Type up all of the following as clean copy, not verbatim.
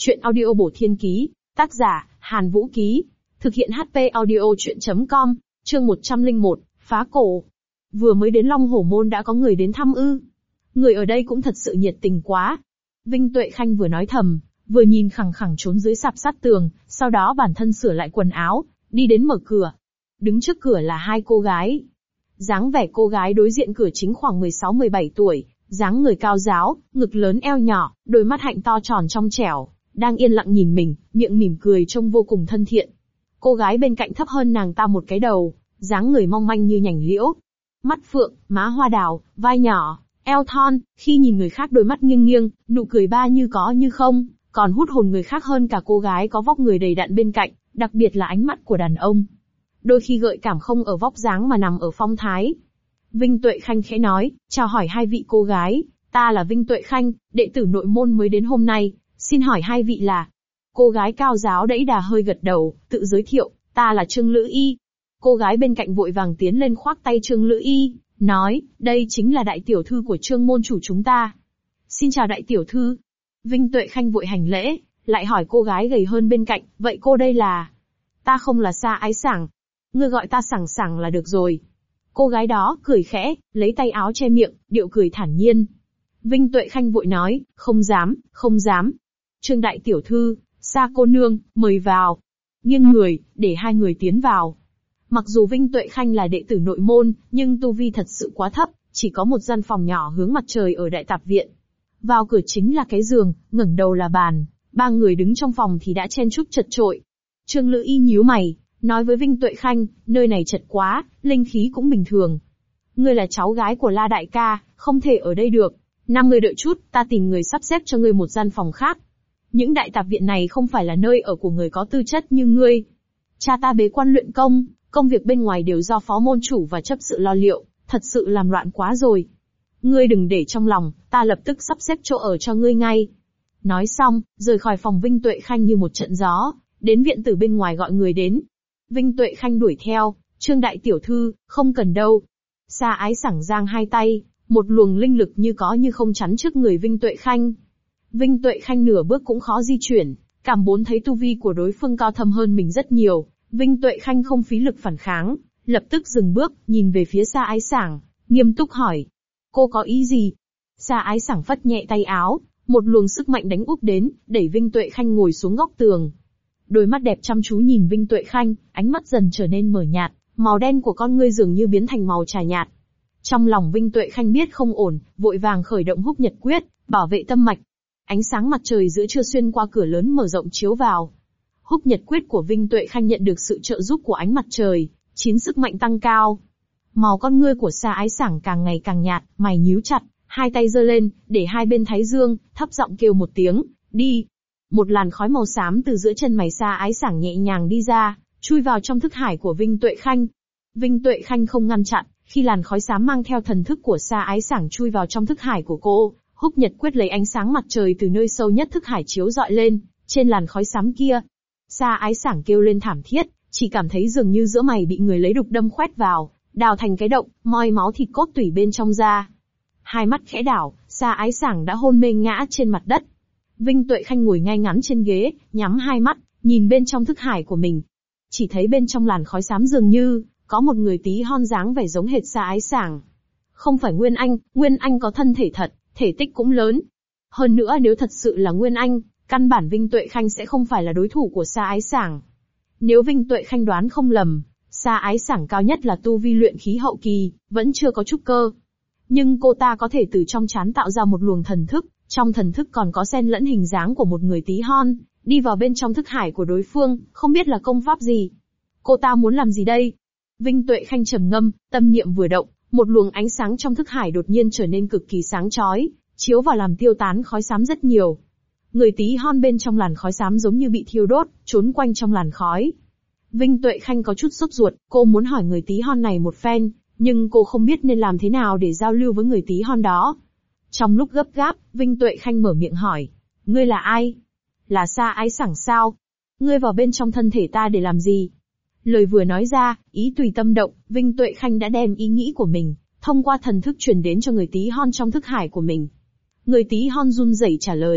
Chuyện audio bổ thiên ký, tác giả, Hàn Vũ Ký. Thực hiện HP audio chuyện.com, chương 101, phá cổ. Vừa mới đến Long Hổ Môn đã có người đến thăm ư. Người ở đây cũng thật sự nhiệt tình quá. Vinh Tuệ Khanh vừa nói thầm, vừa nhìn khẳng khẳng trốn dưới sạp sát tường, sau đó bản thân sửa lại quần áo, đi đến mở cửa. Đứng trước cửa là hai cô gái. Dáng vẻ cô gái đối diện cửa chính khoảng 16-17 tuổi, dáng người cao ráo, ngực lớn eo nhỏ, đôi mắt hạnh to tròn trong trẻo, đang yên lặng nhìn mình, miệng mỉm cười trông vô cùng thân thiện. Cô gái bên cạnh thấp hơn nàng ta một cái đầu, dáng người mong manh như nhành liễu. Mắt phượng, má hoa đào, vai nhỏ, eo thon, khi nhìn người khác đôi mắt nghiêng nghiêng, nụ cười ba như có như không, còn hút hồn người khác hơn cả cô gái có vóc người đầy đặn bên cạnh, đặc biệt là ánh mắt của đàn ông. Đôi khi gợi cảm không ở vóc dáng mà nằm ở phong thái. Vinh Tuệ Khanh khẽ nói, chào hỏi hai vị cô gái, ta là Vinh Tuệ Khanh, đệ tử nội môn mới đến hôm nay, xin hỏi hai vị là. Cô gái cao ráo đẫy đà hơi gật đầu, tự giới thiệu, ta là Trương Lữ Y. Cô gái bên cạnh vội vàng tiến lên khoác tay Trương Lữ Y, nói, đây chính là đại tiểu thư của Trương môn chủ chúng ta. Xin chào đại tiểu thư. Vinh Tuệ Khanh vội hành lễ, lại hỏi cô gái gầy hơn bên cạnh, vậy cô đây là? Ta không là Sa Ái Sảng. Ngươi gọi ta Sảng Sảng là được rồi. Cô gái đó cười khẽ, lấy tay áo che miệng, điệu cười thản nhiên. Vinh Tuệ Khanh vội nói, không dám, không dám. Trương đại tiểu thư, Sa cô nương, mời vào. Nghiêng người, để hai người tiến vào. Mặc dù Vinh Tuệ Khanh là đệ tử nội môn, nhưng tu vi thật sự quá thấp, chỉ có một gian phòng nhỏ hướng mặt trời ở đại tạp viện. Vào cửa chính là cái giường, ngẩng đầu là bàn, ba người đứng trong phòng thì đã chen chúc chật chội. Trương Lữ Y nhíu mày, nói với Vinh Tuệ Khanh, nơi này chật quá, linh khí cũng bình thường. Ngươi là cháu gái của La đại ca, không thể ở đây được. 5 người đợi chút, ta tìm người sắp xếp cho ngươi một gian phòng khác. Những đại tạp viện này không phải là nơi ở của người có tư chất như ngươi. Cha ta bế quan luyện công, công việc bên ngoài đều do phó môn chủ và chấp sự lo liệu, thật sự làm loạn quá rồi. Ngươi đừng để trong lòng, ta lập tức sắp xếp chỗ ở cho ngươi ngay. Nói xong, rời khỏi phòng Vinh Tuệ Khanh như một trận gió, đến viện tử bên ngoài gọi người đến. Vinh Tuệ Khanh đuổi theo, Trương đại tiểu thư, không cần đâu. Sa Ái Sảng giang hai tay, một luồng linh lực như có như không chắn trước người Vinh Tuệ Khanh. Vinh Tuệ Khanh nửa bước cũng khó di chuyển, cảm bốn thấy tu vi của đối phương cao thâm hơn mình rất nhiều. Vinh Tuệ Khanh không phí lực phản kháng, lập tức dừng bước, nhìn về phía Sa Ái Sảng, nghiêm túc hỏi. Cô có ý gì? Sa Ái Sảng phất nhẹ tay áo, một luồng sức mạnh đánh úp đến, đẩy Vinh Tuệ Khanh ngồi xuống góc tường. Đôi mắt đẹp chăm chú nhìn Vinh Tuệ Khanh, ánh mắt dần trở nên mờ nhạt, màu đen của con ngươi dường như biến thành màu trà nhạt. Trong lòng Vinh Tuệ Khanh biết không ổn, vội vàng khởi động Húc Nhật Quyết, bảo vệ tâm mạch. Ánh sáng mặt trời giữa trưa xuyên qua cửa lớn mở rộng chiếu vào. Húc Nhật Quyết của Vinh Tuệ Khanh nhận được sự trợ giúp của ánh mặt trời, chín sức mạnh tăng cao. Màu con ngươi của Sa Ái Sảng càng ngày càng nhạt, mày nhíu chặt, hai tay giơ lên, để hai bên thái dương, thấp giọng kêu một tiếng, đi. Một làn khói màu xám từ giữa chân mày Sa Ái Sảng nhẹ nhàng đi ra, chui vào trong thức hải của Vinh Tuệ Khanh. Vinh Tuệ Khanh không ngăn chặn, khi làn khói xám mang theo thần thức của Sa Ái Sảng chui vào trong thức hải của cô, Húc Nhật Quyết lấy ánh sáng mặt trời từ nơi sâu nhất thức hải chiếu rọi lên, trên làn khói xám kia. Sa Ái Sảng kêu lên thảm thiết, chỉ cảm thấy dường như giữa mày bị người lấy đục đâm khoét vào, đào thành cái động, moi máu thịt cốt tủy bên trong ra. Hai mắt khẽ đảo, Sa Ái Sảng đã hôn mê ngã trên mặt đất. Vinh Tuệ Khanh ngồi ngay ngắn trên ghế, nhắm hai mắt, nhìn bên trong thức hải của mình. Chỉ thấy bên trong làn khói xám dường như có một người tí hon dáng vẻ giống hệt Sa Ái Sảng. Không phải Nguyên Anh có thân thể thật, thể tích cũng lớn. Hơn nữa nếu thật sự là Nguyên Anh, căn bản Vinh Tuệ Khanh sẽ không phải là đối thủ của Sa Ái Sảng. Nếu Vinh Tuệ Khanh đoán không lầm, Sa Ái Sảng cao nhất là tu vi luyện khí hậu kỳ, vẫn chưa có trúc cơ. Nhưng cô ta có thể từ trong trán tạo ra một luồng thần thức, trong thần thức còn có xen lẫn hình dáng của một người tí hon, đi vào bên trong thức hải của đối phương, không biết là công pháp gì. Cô ta muốn làm gì đây? Vinh Tuệ Khanh trầm ngâm, tâm niệm vừa động, một luồng ánh sáng trong thức hải đột nhiên trở nên cực kỳ sáng chói, chiếu vào làm tiêu tán khói xám rất nhiều. Người tí hon bên trong làn khói xám giống như bị thiêu đốt, trốn quanh trong làn khói. Vinh Tuệ Khanh có chút sốt ruột, cô muốn hỏi người tí hon này một phen, nhưng cô không biết nên làm thế nào để giao lưu với người tí hon đó. Trong lúc gấp gáp, Vinh Tuệ Khanh mở miệng hỏi, ngươi là ai? Là Sa Ái Sảng sao? Ngươi vào bên trong thân thể ta để làm gì? Lời vừa nói ra, ý tùy tâm động, Vinh Tuệ Khanh đã đem ý nghĩ của mình, thông qua thần thức truyền đến cho người tí hon trong thức hải của mình. Người tí hon run rẩy trả lời,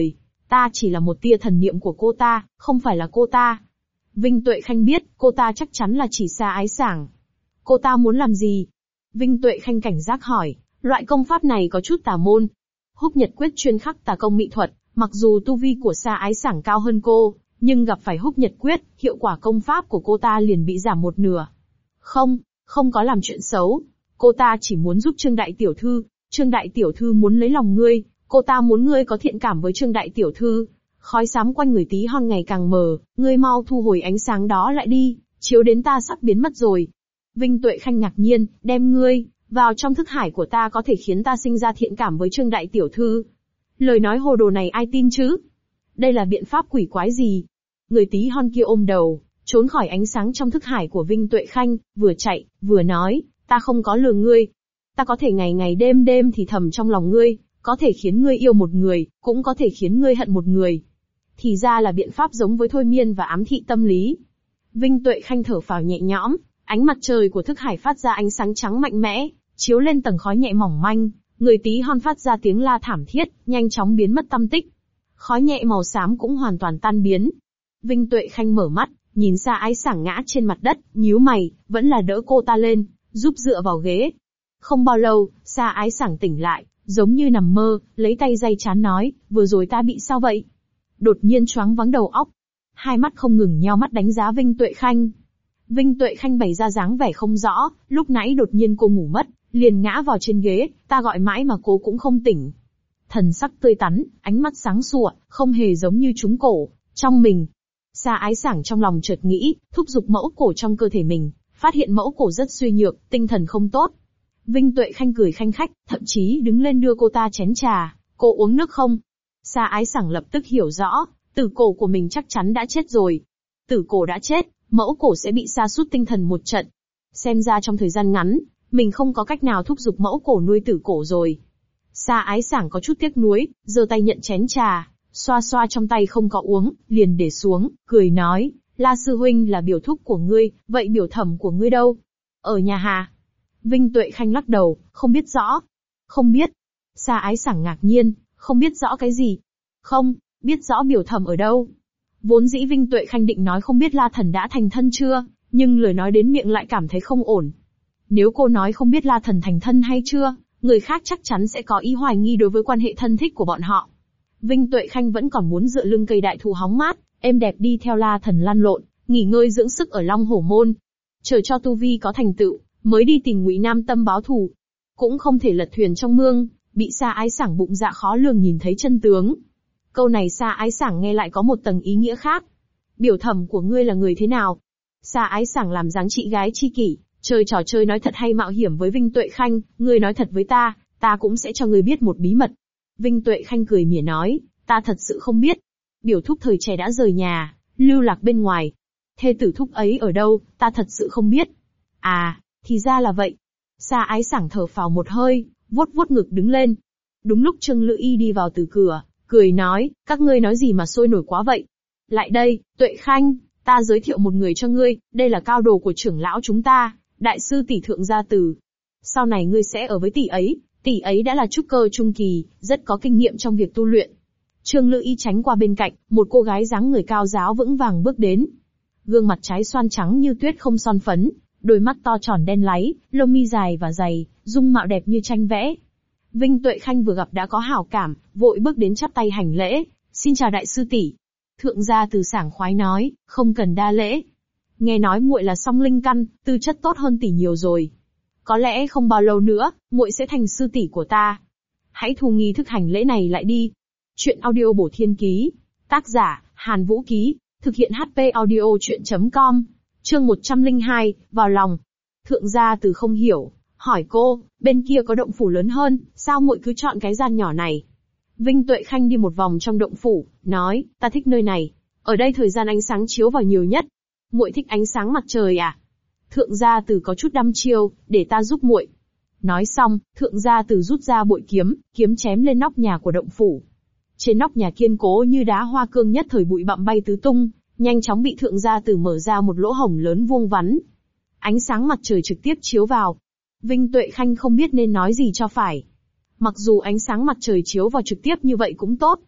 Ta chỉ là một tia thần niệm của cô ta, không phải là cô ta. Vinh Tuệ Khanh biết, cô ta chắc chắn là chỉ Sa Ái Sảng. Cô ta muốn làm gì? Vinh Tuệ Khanh cảnh giác hỏi, loại công pháp này có chút tà môn. Húc Nhật Quyết chuyên khắc tà công mỹ thuật, mặc dù tu vi của Sa Ái Sảng cao hơn cô, nhưng gặp phải Húc Nhật Quyết, hiệu quả công pháp của cô ta liền bị giảm một nửa. Không, không có làm chuyện xấu. Cô ta chỉ muốn giúp Trương Đại Tiểu Thư. Trương Đại Tiểu Thư muốn lấy lòng ngươi, cô ta muốn ngươi có thiện cảm với Trương Đại Tiểu Thư. Khói xám quanh người Tí Hon ngày càng mờ, ngươi mau thu hồi ánh sáng đó lại đi, chiếu đến ta sắp biến mất rồi. Vinh Tuệ Khanh ngạc nhiên, đem ngươi vào trong thức hải của ta có thể khiến ta sinh ra thiện cảm với Trương Đại Tiểu Thư. Lời nói hồ đồ này ai tin chứ? Đây là biện pháp quỷ quái gì? Người Tí Hon kia ôm đầu, trốn khỏi ánh sáng trong thức hải của Vinh Tuệ Khanh, vừa chạy, vừa nói, ta không có lừa ngươi. Ta có thể ngày ngày đêm đêm thì thầm trong lòng ngươi, có thể khiến ngươi yêu một người, cũng có thể khiến ngươi hận một người. Thì ra là biện pháp giống với thôi miên và ám thị tâm lý. Vinh Tuệ Khanh thở phào nhẹ nhõm, ánh mặt trời của thức hải phát ra ánh sáng trắng mạnh mẽ, chiếu lên tầng khói nhẹ mỏng manh, người Tí Hon phát ra tiếng la thảm thiết, nhanh chóng biến mất tăm tích. Khói nhẹ màu xám cũng hoàn toàn tan biến. Vinh Tuệ Khanh mở mắt, nhìn Sa Ái Sảng ngã trên mặt đất, nhíu mày, vẫn là đỡ cô ta lên, giúp dựa vào ghế. Không bao lâu, Sa Ái Sảng tỉnh lại, giống như nằm mơ, lấy tay day trán nói, vừa rồi ta bị sao vậy? Đột nhiên choáng váng đầu óc. Hai mắt không ngừng nheo mắt đánh giá Vinh Tuệ Khanh. Vinh Tuệ Khanh bày ra dáng vẻ không rõ, lúc nãy đột nhiên cô ngủ mất, liền ngã vào trên ghế, ta gọi mãi mà cô cũng không tỉnh. Thần sắc tươi tắn, ánh mắt sáng sủa, không hề giống như trúng cổ, trong mình. Sa Ái Sảng trong lòng chợt nghĩ, thúc giục mẫu cổ trong cơ thể mình, phát hiện mẫu cổ rất suy nhược, tinh thần không tốt. Vinh Tuệ Khanh cười khanh khách, thậm chí đứng lên đưa cô ta chén trà, cô uống nước không? Sa Ái Sảng lập tức hiểu rõ, tử cổ của mình chắc chắn đã chết rồi. Tử cổ đã chết, mẫu cổ sẽ bị sa sút tinh thần một trận. Xem ra trong thời gian ngắn, mình không có cách nào thúc giục mẫu cổ nuôi tử cổ rồi. Sa Ái Sảng có chút tiếc nuối, giơ tay nhận chén trà, xoa xoa trong tay không có uống, liền để xuống, cười nói, La sư huynh là biểu thúc của ngươi, vậy biểu thẩm của ngươi đâu? Ở nhà hà? Vinh Tuệ Khanh lắc đầu, không biết rõ. Không biết. Sa Ái Sảng ngạc nhiên, không biết rõ cái gì? Không, biết rõ biểu thẩm ở đâu. Vốn dĩ Vinh Tuệ Khanh định nói không biết La Thần đã thành thân chưa, nhưng lời nói đến miệng lại cảm thấy không ổn. Nếu cô nói không biết La Thần thành thân hay chưa, người khác chắc chắn sẽ có ý hoài nghi đối với quan hệ thân thích của bọn họ. Vinh Tuệ Khanh vẫn còn muốn dựa lưng cây đại thụ hóng mát, êm đẹp đi theo La Thần lăn lộn, nghỉ ngơi dưỡng sức ở Long Hổ Môn. Chờ cho tu vi có thành tựu, mới đi tìm Ngụy Nam Tâm báo thù. Cũng không thể lật thuyền trong mương, bị Sa Ái Sảng bụng dạ khó lường nhìn thấy chân tướng. Câu này Sa Ái Sảng nghe lại có một tầng ý nghĩa khác. Biểu thẩm của ngươi là người thế nào? Sa Ái Sảng làm dáng chị gái chi kỷ, chơi trò chơi nói thật hay mạo hiểm với Vinh Tuệ Khanh, ngươi nói thật với ta cũng sẽ cho ngươi biết một bí mật. Vinh Tuệ Khanh cười mỉa nói, ta thật sự không biết. Biểu thúc thời trẻ đã rời nhà, lưu lạc bên ngoài. Thê tử thúc ấy ở đâu, ta thật sự không biết. À, thì ra là vậy. Sa Ái Sảng thở phào một hơi, vuốt vuốt ngực đứng lên. Đúng lúc Trương Lữ Y đi vào từ cửa, cười nói, các ngươi nói gì mà sôi nổi quá vậy? Lại đây, Tuệ Khanh, ta giới thiệu một người cho ngươi, đây là cao đồ của trưởng lão chúng ta, đại sư tỷ Thượng Gia Từ. Sau này ngươi sẽ ở với tỷ ấy đã là trúc cơ trung kỳ, rất có kinh nghiệm trong việc tu luyện. Trương Lữ Y tránh qua bên cạnh, một cô gái dáng người cao ráo vững vàng bước đến. Gương mặt trái xoan trắng như tuyết không son phấn, đôi mắt to tròn đen láy, lông mi dài và dày, dung mạo đẹp như tranh vẽ. Vinh Tuệ Khanh vừa gặp đã có hảo cảm, vội bước đến chắp tay hành lễ, xin chào đại sư tỷ. Thượng Gia Từ sảng khoái nói, không cần đa lễ. Nghe nói muội là song linh căn, tư chất tốt hơn tỷ nhiều rồi. Có lẽ không bao lâu nữa, muội sẽ thành sư tỷ của ta. Hãy thu nghi thức hành lễ này lại đi. Chuyện audio bổ thiên ký. Tác giả, Hàn Vũ Ký. Thực hiện HP audio chuyện.com. Chương 102, vào lòng. Thượng Gia Từ không hiểu, hỏi cô, bên kia có động phủ lớn hơn, sao muội cứ chọn cái gian nhỏ này? Vinh Tuệ Khanh đi một vòng trong động phủ, nói, ta thích nơi này. Ở đây thời gian ánh sáng chiếu vào nhiều nhất. Muội thích ánh sáng mặt trời à? Thượng Gia Từ có chút đăm chiêu, để ta giúp muội. Nói xong, Thượng Gia Từ rút ra bội kiếm, kiếm chém lên nóc nhà của động phủ. Trên nóc nhà kiên cố như đá hoa cương nhất thời bụi bặm bay tứ tung, nhanh chóng bị Thượng Gia Từ mở ra một lỗ hổng lớn vuông vắn. Ánh sáng mặt trời trực tiếp chiếu vào. Vinh Tuệ Khanh không biết nên nói gì cho phải. Mặc dù ánh sáng mặt trời chiếu vào trực tiếp như vậy cũng tốt.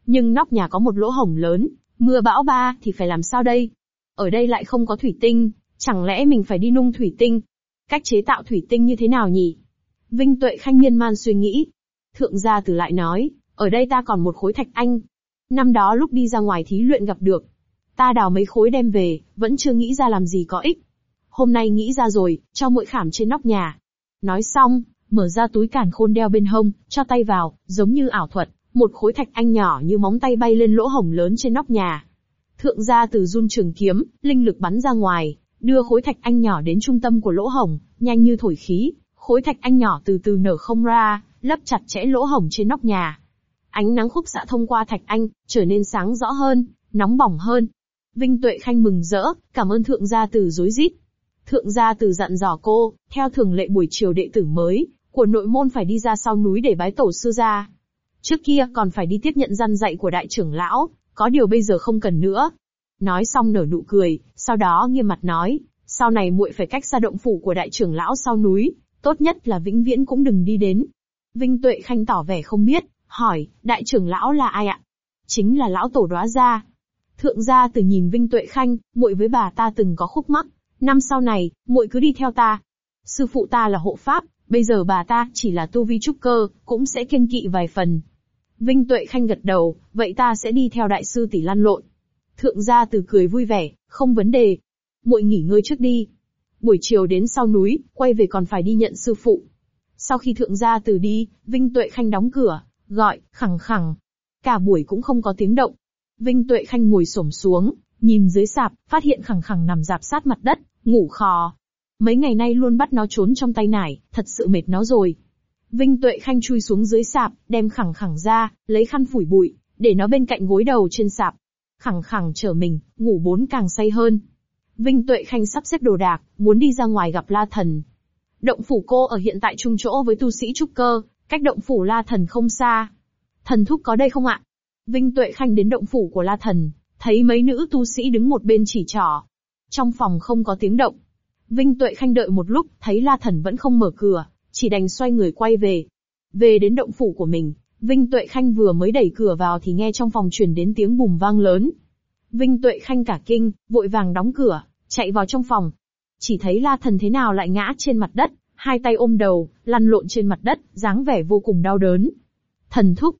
Nhưng nóc nhà có một lỗ hổng lớn, mưa bão ba thì phải làm sao đây? Ở đây lại không có thủy tinh, chẳng lẽ mình phải đi nung thủy tinh? Cách chế tạo thủy tinh như thế nào nhỉ? Vinh Tuệ Khanh miên man suy nghĩ. Thượng gia Tử lại nói, ở đây ta còn một khối thạch anh. Năm đó lúc đi ra ngoài thí luyện gặp được. Ta đào mấy khối đem về, vẫn chưa nghĩ ra làm gì có ích. Hôm nay nghĩ ra rồi, cho muội khảm trên nóc nhà. Nói xong, mở ra túi càn khôn đeo bên hông, cho tay vào, giống như ảo thuật, một khối thạch anh nhỏ như móng tay bay lên lỗ hổng lớn trên nóc nhà. Thượng gia Tử run trường kiếm, linh lực bắn ra ngoài, đưa khối thạch anh nhỏ đến trung tâm của lỗ hổng, nhanh như thổi khí, khối thạch anh nhỏ từ từ nở không ra, lấp chặt chẽ lỗ hổng trên nóc nhà. Ánh nắng khúc xạ thông qua thạch anh, trở nên sáng rõ hơn, nóng bỏng hơn. Vinh Tuệ Khanh mừng rỡ, cảm ơn Thượng gia Tử rối rít. Thượng gia Tử dặn dò cô, theo thường lệ buổi chiều đệ tử mới của nội môn phải đi ra sau núi để bái tổ sư gia. Trước kia còn phải đi tiếp nhận răn dạy của đại trưởng lão, có điều bây giờ không cần nữa. Nói xong nở nụ cười, sau đó nghiêm mặt nói, sau này muội phải cách xa động phủ của đại trưởng lão sau núi, tốt nhất là vĩnh viễn cũng đừng đi đến. Vinh Tuệ Khanh tỏ vẻ không biết, hỏi, đại trưởng lão là ai ạ? Chính là lão tổ Đóa gia. Thượng gia Tử nhìn Vinh Tuệ Khanh, muội với bà ta từng có khúc mắc, năm sau này, muội cứ đi theo ta. Sư phụ ta là hộ pháp, bây giờ bà ta chỉ là tu vi trúc cơ, cũng sẽ kiêng kỵ vài phần. Vinh Tuệ Khanh gật đầu, vậy ta sẽ đi theo đại sư tỷ lăn lộn. Thượng gia Tử cười vui vẻ, không vấn đề. Muội nghỉ ngơi trước đi. Buổi chiều đến sau núi, quay về còn phải đi nhận sư phụ. Sau khi thượng gia Tử đi, Vinh Tuệ Khanh đóng cửa, gọi, khẳng khẳng. Cả buổi cũng không có tiếng động. Vinh Tuệ Khanh ngồi xổm xuống, nhìn dưới sạp, phát hiện khẳng khẳng nằm rạp sát mặt đất, ngủ khò. Mấy ngày nay luôn bắt nó trốn trong tay nải, thật sự mệt nó rồi. Vinh Tuệ Khanh chui xuống dưới sạp, đem khẳng khẳng ra, lấy khăn phủi bụi, để nó bên cạnh gối đầu trên sạp. Khẳng khẳng trở mình, ngủ bốn càng say hơn. Vinh Tuệ Khanh sắp xếp đồ đạc, muốn đi ra ngoài gặp La Thần. Động phủ cô ở hiện tại chung chỗ với tu sĩ trúc cơ, cách động phủ La Thần không xa. Thần thúc có đây không ạ? Vinh Tuệ Khanh đến động phủ của La Thần, thấy mấy nữ tu sĩ đứng một bên chỉ trỏ. Trong phòng không có tiếng động. Vinh Tuệ Khanh đợi một lúc, thấy La Thần vẫn không mở cửa, chỉ đành xoay người quay về. Về đến động phủ của mình, Vinh Tuệ Khanh vừa mới đẩy cửa vào thì nghe trong phòng truyền đến tiếng bùm vang lớn. Vinh Tuệ Khanh cả kinh, vội vàng đóng cửa, chạy vào trong phòng. Chỉ thấy La Thần thế nào lại ngã trên mặt đất, hai tay ôm đầu, lăn lộn trên mặt đất, dáng vẻ vô cùng đau đớn. Thần thúc,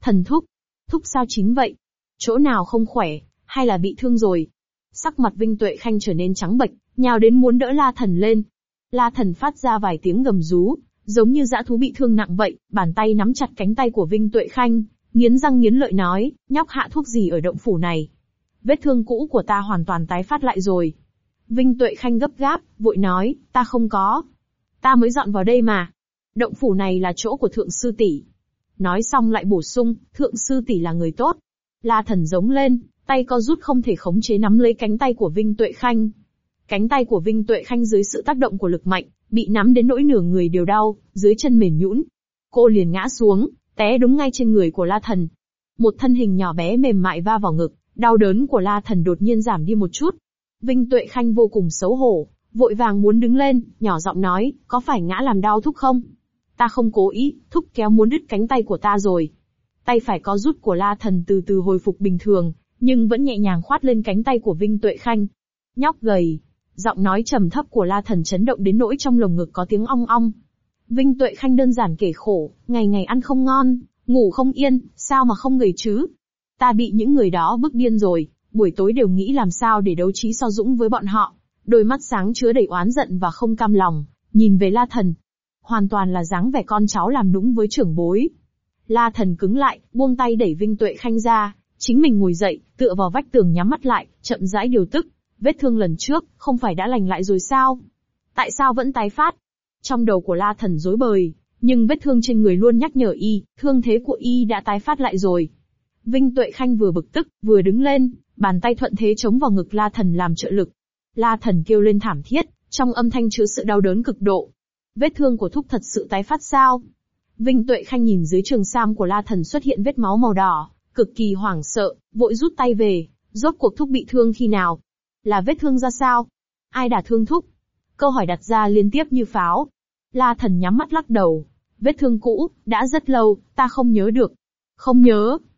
thúc sao chính vậy? Chỗ nào không khỏe, hay là bị thương rồi? Sắc mặt Vinh Tuệ Khanh trở nên trắng bệch, nhào đến muốn đỡ La Thần lên. La Thần phát ra vài tiếng gầm rú, giống như dã thú bị thương nặng vậy, bàn tay nắm chặt cánh tay của Vinh Tuệ Khanh, nghiến răng nghiến lợi nói, nhóc hạ thuốc gì ở động phủ này? Vết thương cũ của ta hoàn toàn tái phát lại rồi. Vinh Tuệ Khanh gấp gáp, vội nói, ta không có. Ta mới dọn vào đây mà. Động phủ này là chỗ của thượng sư tỷ. Nói xong lại bổ sung, thượng sư tỷ là người tốt. La Thần giống lên, tay co rút không thể khống chế nắm lấy cánh tay của Vinh Tuệ Khanh. Cánh tay của Vinh Tuệ Khanh dưới sự tác động của lực mạnh, bị nắm đến nỗi nửa người đều đau, dưới chân mềm nhũn. Cô liền ngã xuống, té đúng ngay trên người của La Thần. Một thân hình nhỏ bé mềm mại va vào ngực, đau đớn của La Thần đột nhiên giảm đi một chút. Vinh Tuệ Khanh vô cùng xấu hổ, vội vàng muốn đứng lên, nhỏ giọng nói, có phải ngã làm đau thúc không? Ta không cố ý, thúc kéo muốn đứt cánh tay của ta rồi. Tay phải co rút của La Thần từ từ hồi phục bình thường, nhưng vẫn nhẹ nhàng khoát lên cánh tay của Vinh Tuệ Khanh. Nhóc gầy. Giọng nói trầm thấp của La Thần chấn động đến nỗi trong lồng ngực có tiếng ong ong. Vinh Tuệ Khanh đơn giản kể khổ, ngày ngày ăn không ngon, ngủ không yên, sao mà không gầy chứ? Ta bị những người đó bức điên rồi, buổi tối đều nghĩ làm sao để đấu trí so dũng với bọn họ. Đôi mắt sáng chứa đầy oán giận và không cam lòng, nhìn về La Thần. Hoàn toàn là dáng vẻ con cháu làm nũng với trưởng bối. La Thần cứng lại, buông tay đẩy Vinh Tuệ Khanh ra, chính mình ngồi dậy, tựa vào vách tường nhắm mắt lại, chậm rãi điều tức. Vết thương lần trước, không phải đã lành lại rồi sao? Tại sao vẫn tái phát? Trong đầu của La Thần rối bời, nhưng vết thương trên người luôn nhắc nhở y, thương thế của y đã tái phát lại rồi. Vinh Tuệ Khanh vừa bực tức, vừa đứng lên, bàn tay thuận thế chống vào ngực La Thần làm trợ lực. La Thần kêu lên thảm thiết, trong âm thanh chứa sự đau đớn cực độ. Vết thương của thúc thật sự tái phát sao? Vinh Tuệ Khanh nhìn dưới trường sam của La Thần xuất hiện vết máu màu đỏ, cực kỳ hoảng sợ, vội rút tay về. Rốt cuộc thúc bị thương khi nào? Là vết thương ra sao? Ai đả thương thúc? Câu hỏi đặt ra liên tiếp như pháo. La Thần nhắm mắt lắc đầu. Vết thương cũ, đã rất lâu, ta không nhớ được. Không nhớ.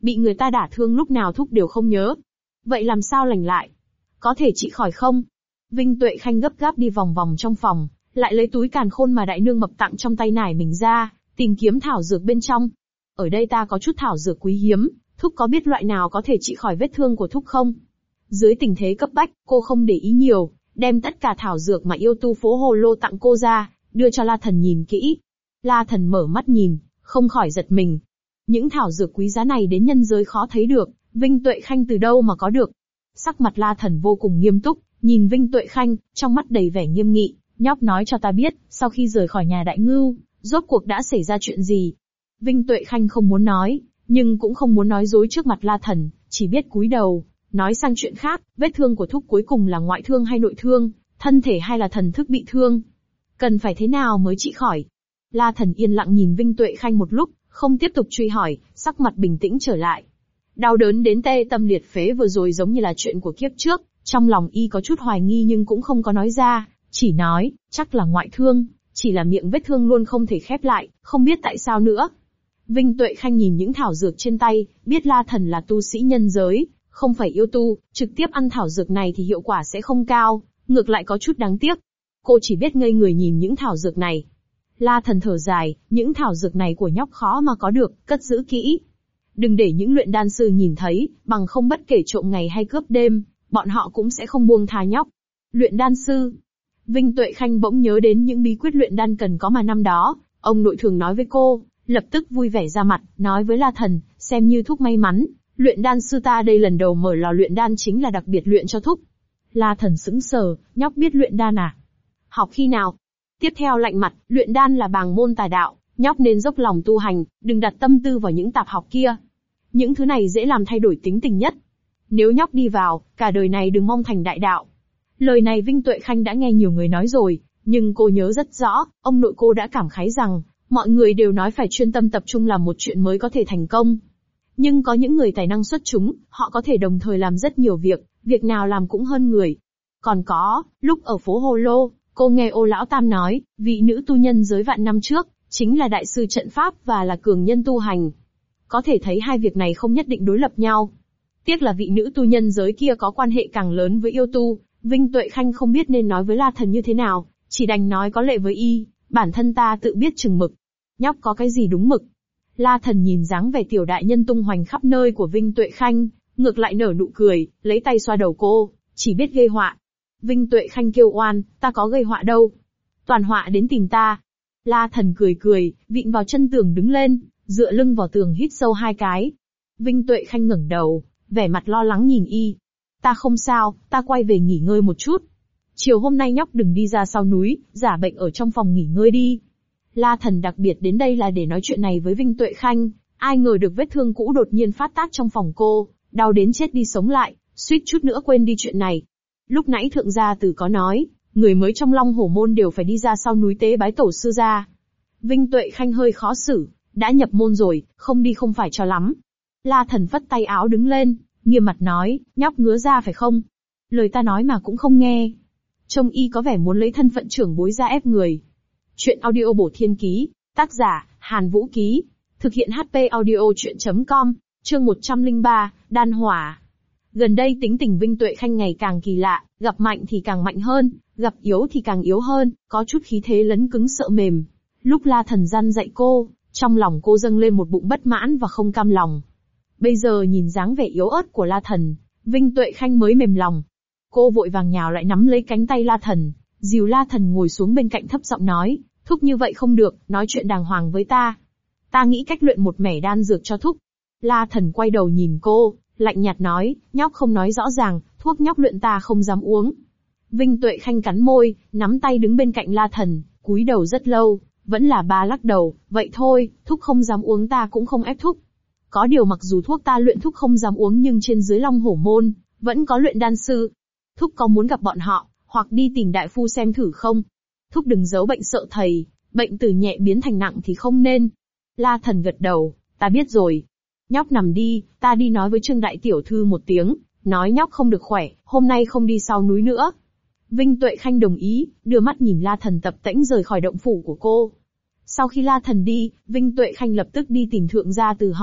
Bị người ta đả thương lúc nào thúc đều không nhớ. Vậy làm sao lành lại? Có thể trị khỏi không? Vinh Tuệ Khanh gấp gáp đi vòng vòng trong phòng, lại lấy túi càn khôn mà đại nương mập tặng trong tay nải mình ra, tìm kiếm thảo dược bên trong. Ở đây ta có chút thảo dược quý hiếm, thúc có biết loại nào có thể trị khỏi vết thương của thúc không? Dưới tình thế cấp bách, cô không để ý nhiều, đem tất cả thảo dược mà yêu tu phố Hồ Lô tặng cô ra, đưa cho La Thần nhìn kỹ. La Thần mở mắt nhìn, không khỏi giật mình. Những thảo dược quý giá này đến nhân giới khó thấy được, Vinh Tuệ Khanh từ đâu mà có được? Sắc mặt La Thần vô cùng nghiêm túc, nhìn Vinh Tuệ Khanh, trong mắt đầy vẻ nghiêm nghị. Nhóc nói cho ta biết, sau khi rời khỏi nhà Đại Ngưu, rốt cuộc đã xảy ra chuyện gì? Vinh Tuệ Khanh không muốn nói, nhưng cũng không muốn nói dối trước mặt La Thần, chỉ biết cúi đầu, nói sang chuyện khác. Vết thương của thúc cuối cùng là ngoại thương hay nội thương, thân thể hay là thần thức bị thương? Cần phải thế nào mới trị khỏi? La Thần yên lặng nhìn Vinh Tuệ Khanh một lúc, không tiếp tục truy hỏi, sắc mặt bình tĩnh trở lại. Đau đớn đến tê tâm liệt phế vừa rồi giống như là chuyện của kiếp trước, trong lòng y có chút hoài nghi nhưng cũng không có nói ra, chỉ nói, chắc là ngoại thương, chỉ là miệng vết thương luôn không thể khép lại, không biết tại sao nữa. Vinh Tuệ Khanh nhìn những thảo dược trên tay, biết La Thần là tu sĩ nhân giới, không phải yêu tu, trực tiếp ăn thảo dược này thì hiệu quả sẽ không cao, ngược lại có chút đáng tiếc. Cô chỉ biết ngây người nhìn những thảo dược này. La Thần thở dài, những thảo dược này của nhóc khó mà có được, cất giữ kỹ. Đừng để những luyện đan sư nhìn thấy, bằng không bất kể trộm ngày hay cướp đêm, bọn họ cũng sẽ không buông tha nhóc. Luyện đan sư. Vinh Tuệ Khanh bỗng nhớ đến những bí quyết luyện đan cần có mà năm đó, ông nội thường nói với cô, lập tức vui vẻ ra mặt, nói với La Thần, xem như thúc may mắn, luyện đan sư ta đây lần đầu mở lò luyện đan chính là đặc biệt luyện cho thúc. La Thần sững sờ, nhóc biết luyện đan à? Học khi nào? Tiếp theo lạnh mặt, luyện đan là bàng môn tà đạo, nhóc nên dốc lòng tu hành, đừng đặt tâm tư vào những tạp học kia. Những thứ này dễ làm thay đổi tính tình nhất. Nếu nhóc đi vào, cả đời này đừng mong thành đại đạo. Lời này Vinh Tuệ Khanh đã nghe nhiều người nói rồi, nhưng cô nhớ rất rõ, ông nội cô đã cảm khái rằng, mọi người đều nói phải chuyên tâm tập trung làm một chuyện mới có thể thành công. Nhưng có những người tài năng xuất chúng, họ có thể đồng thời làm rất nhiều việc, việc nào làm cũng hơn người. Còn có, lúc ở phố Hồ Lô, cô nghe Ô Lão Tam nói, vị nữ tu nhân giới vạn năm trước, chính là đại sư trận pháp và là cường nhân tu hành. Có thể thấy hai việc này không nhất định đối lập nhau. Tiếc là vị nữ tu nhân giới kia có quan hệ càng lớn với yêu tu, Vinh Tuệ Khanh không biết nên nói với La Thần như thế nào, chỉ đành nói có lệ với y, bản thân ta tự biết chừng mực. Nhóc có cái gì đúng mực? La Thần nhìn dáng vẻ tiểu đại nhân tung hoành khắp nơi của Vinh Tuệ Khanh, ngược lại nở nụ cười, lấy tay xoa đầu cô, chỉ biết gây họa. Vinh Tuệ Khanh kêu oan, ta có gây họa đâu. Toàn họa đến tìm ta. La Thần cười cười, vịn vào chân tường đứng lên, dựa lưng vào tường hít sâu 2 cái. Vinh Tuệ Khanh ngẩng đầu, vẻ mặt lo lắng nhìn y. Ta không sao, ta quay về nghỉ ngơi một chút. Chiều hôm nay nhóc đừng đi ra sau núi, giả bệnh ở trong phòng nghỉ ngơi đi. La Thần đặc biệt đến đây là để nói chuyện này với Vinh Tuệ Khanh, ai ngờ được vết thương cũ đột nhiên phát tác trong phòng cô, đau đến chết đi sống lại, suýt chút nữa quên đi chuyện này. Lúc nãy thượng gia tử có nói, người mới trong Long Hổ môn đều phải đi ra sau núi tế bái tổ sư gia. Vinh Tuệ Khanh hơi khó xử, đã nhập môn rồi, không đi không phải cho lắm. La Thần phất tay áo đứng lên, nghiêm mặt nói, nhóc ngứa ra phải không? Lời ta nói mà cũng không nghe. Trông y có vẻ muốn lấy thân phận trưởng bối ra ép người. Chuyện audio bổ thiên ký, tác giả, Hàn Vũ Ký. Thực hiện HP audio chuyện.com, chương 103, đan hỏa. Gần đây tính tình Vinh Tuệ Khanh ngày càng kỳ lạ, gặp mạnh thì càng mạnh hơn, gặp yếu thì càng yếu hơn, có chút khí thế lấn cứng sợ mềm. Lúc La Thần gian dạy cô, trong lòng cô dâng lên một bụng bất mãn và không cam lòng. Bây giờ nhìn dáng vẻ yếu ớt của La Thần, Vinh Tuệ Khanh mới mềm lòng. Cô vội vàng nhào lại nắm lấy cánh tay La Thần, dìu La Thần ngồi xuống bên cạnh thấp giọng nói, thúc như vậy không được, nói chuyện đàng hoàng với ta. Ta nghĩ cách luyện một mẻ đan dược cho thúc. La Thần quay đầu nhìn cô, lạnh nhạt nói, nhóc không nói rõ ràng, thuốc nhóc luyện ta không dám uống. Vinh Tuệ Khanh cắn môi, nắm tay đứng bên cạnh La Thần, cúi đầu rất lâu, vẫn là ba lắc đầu, vậy thôi, thúc không dám uống ta cũng không ép thúc. Có điều mặc dù thuốc ta luyện thúc không dám uống nhưng trên dưới Long Hổ môn, vẫn có luyện đan sư. Thúc có muốn gặp bọn họ, hoặc đi tìm đại phu xem thử không? Thúc đừng giấu bệnh sợ thầy, bệnh từ nhẹ biến thành nặng thì không nên. La Thần gật đầu, ta biết rồi. Nhóc nằm đi, ta đi nói với Trương đại tiểu thư một tiếng, nói nhóc không được khỏe, hôm nay không đi sau núi nữa. Vinh Tuệ Khanh đồng ý, đưa mắt nhìn La Thần tập tễnh rời khỏi động phủ của cô. Sau khi La Thần đi, Vinh Tuệ Khanh lập tức đi tìm thượng gia tử hỏi,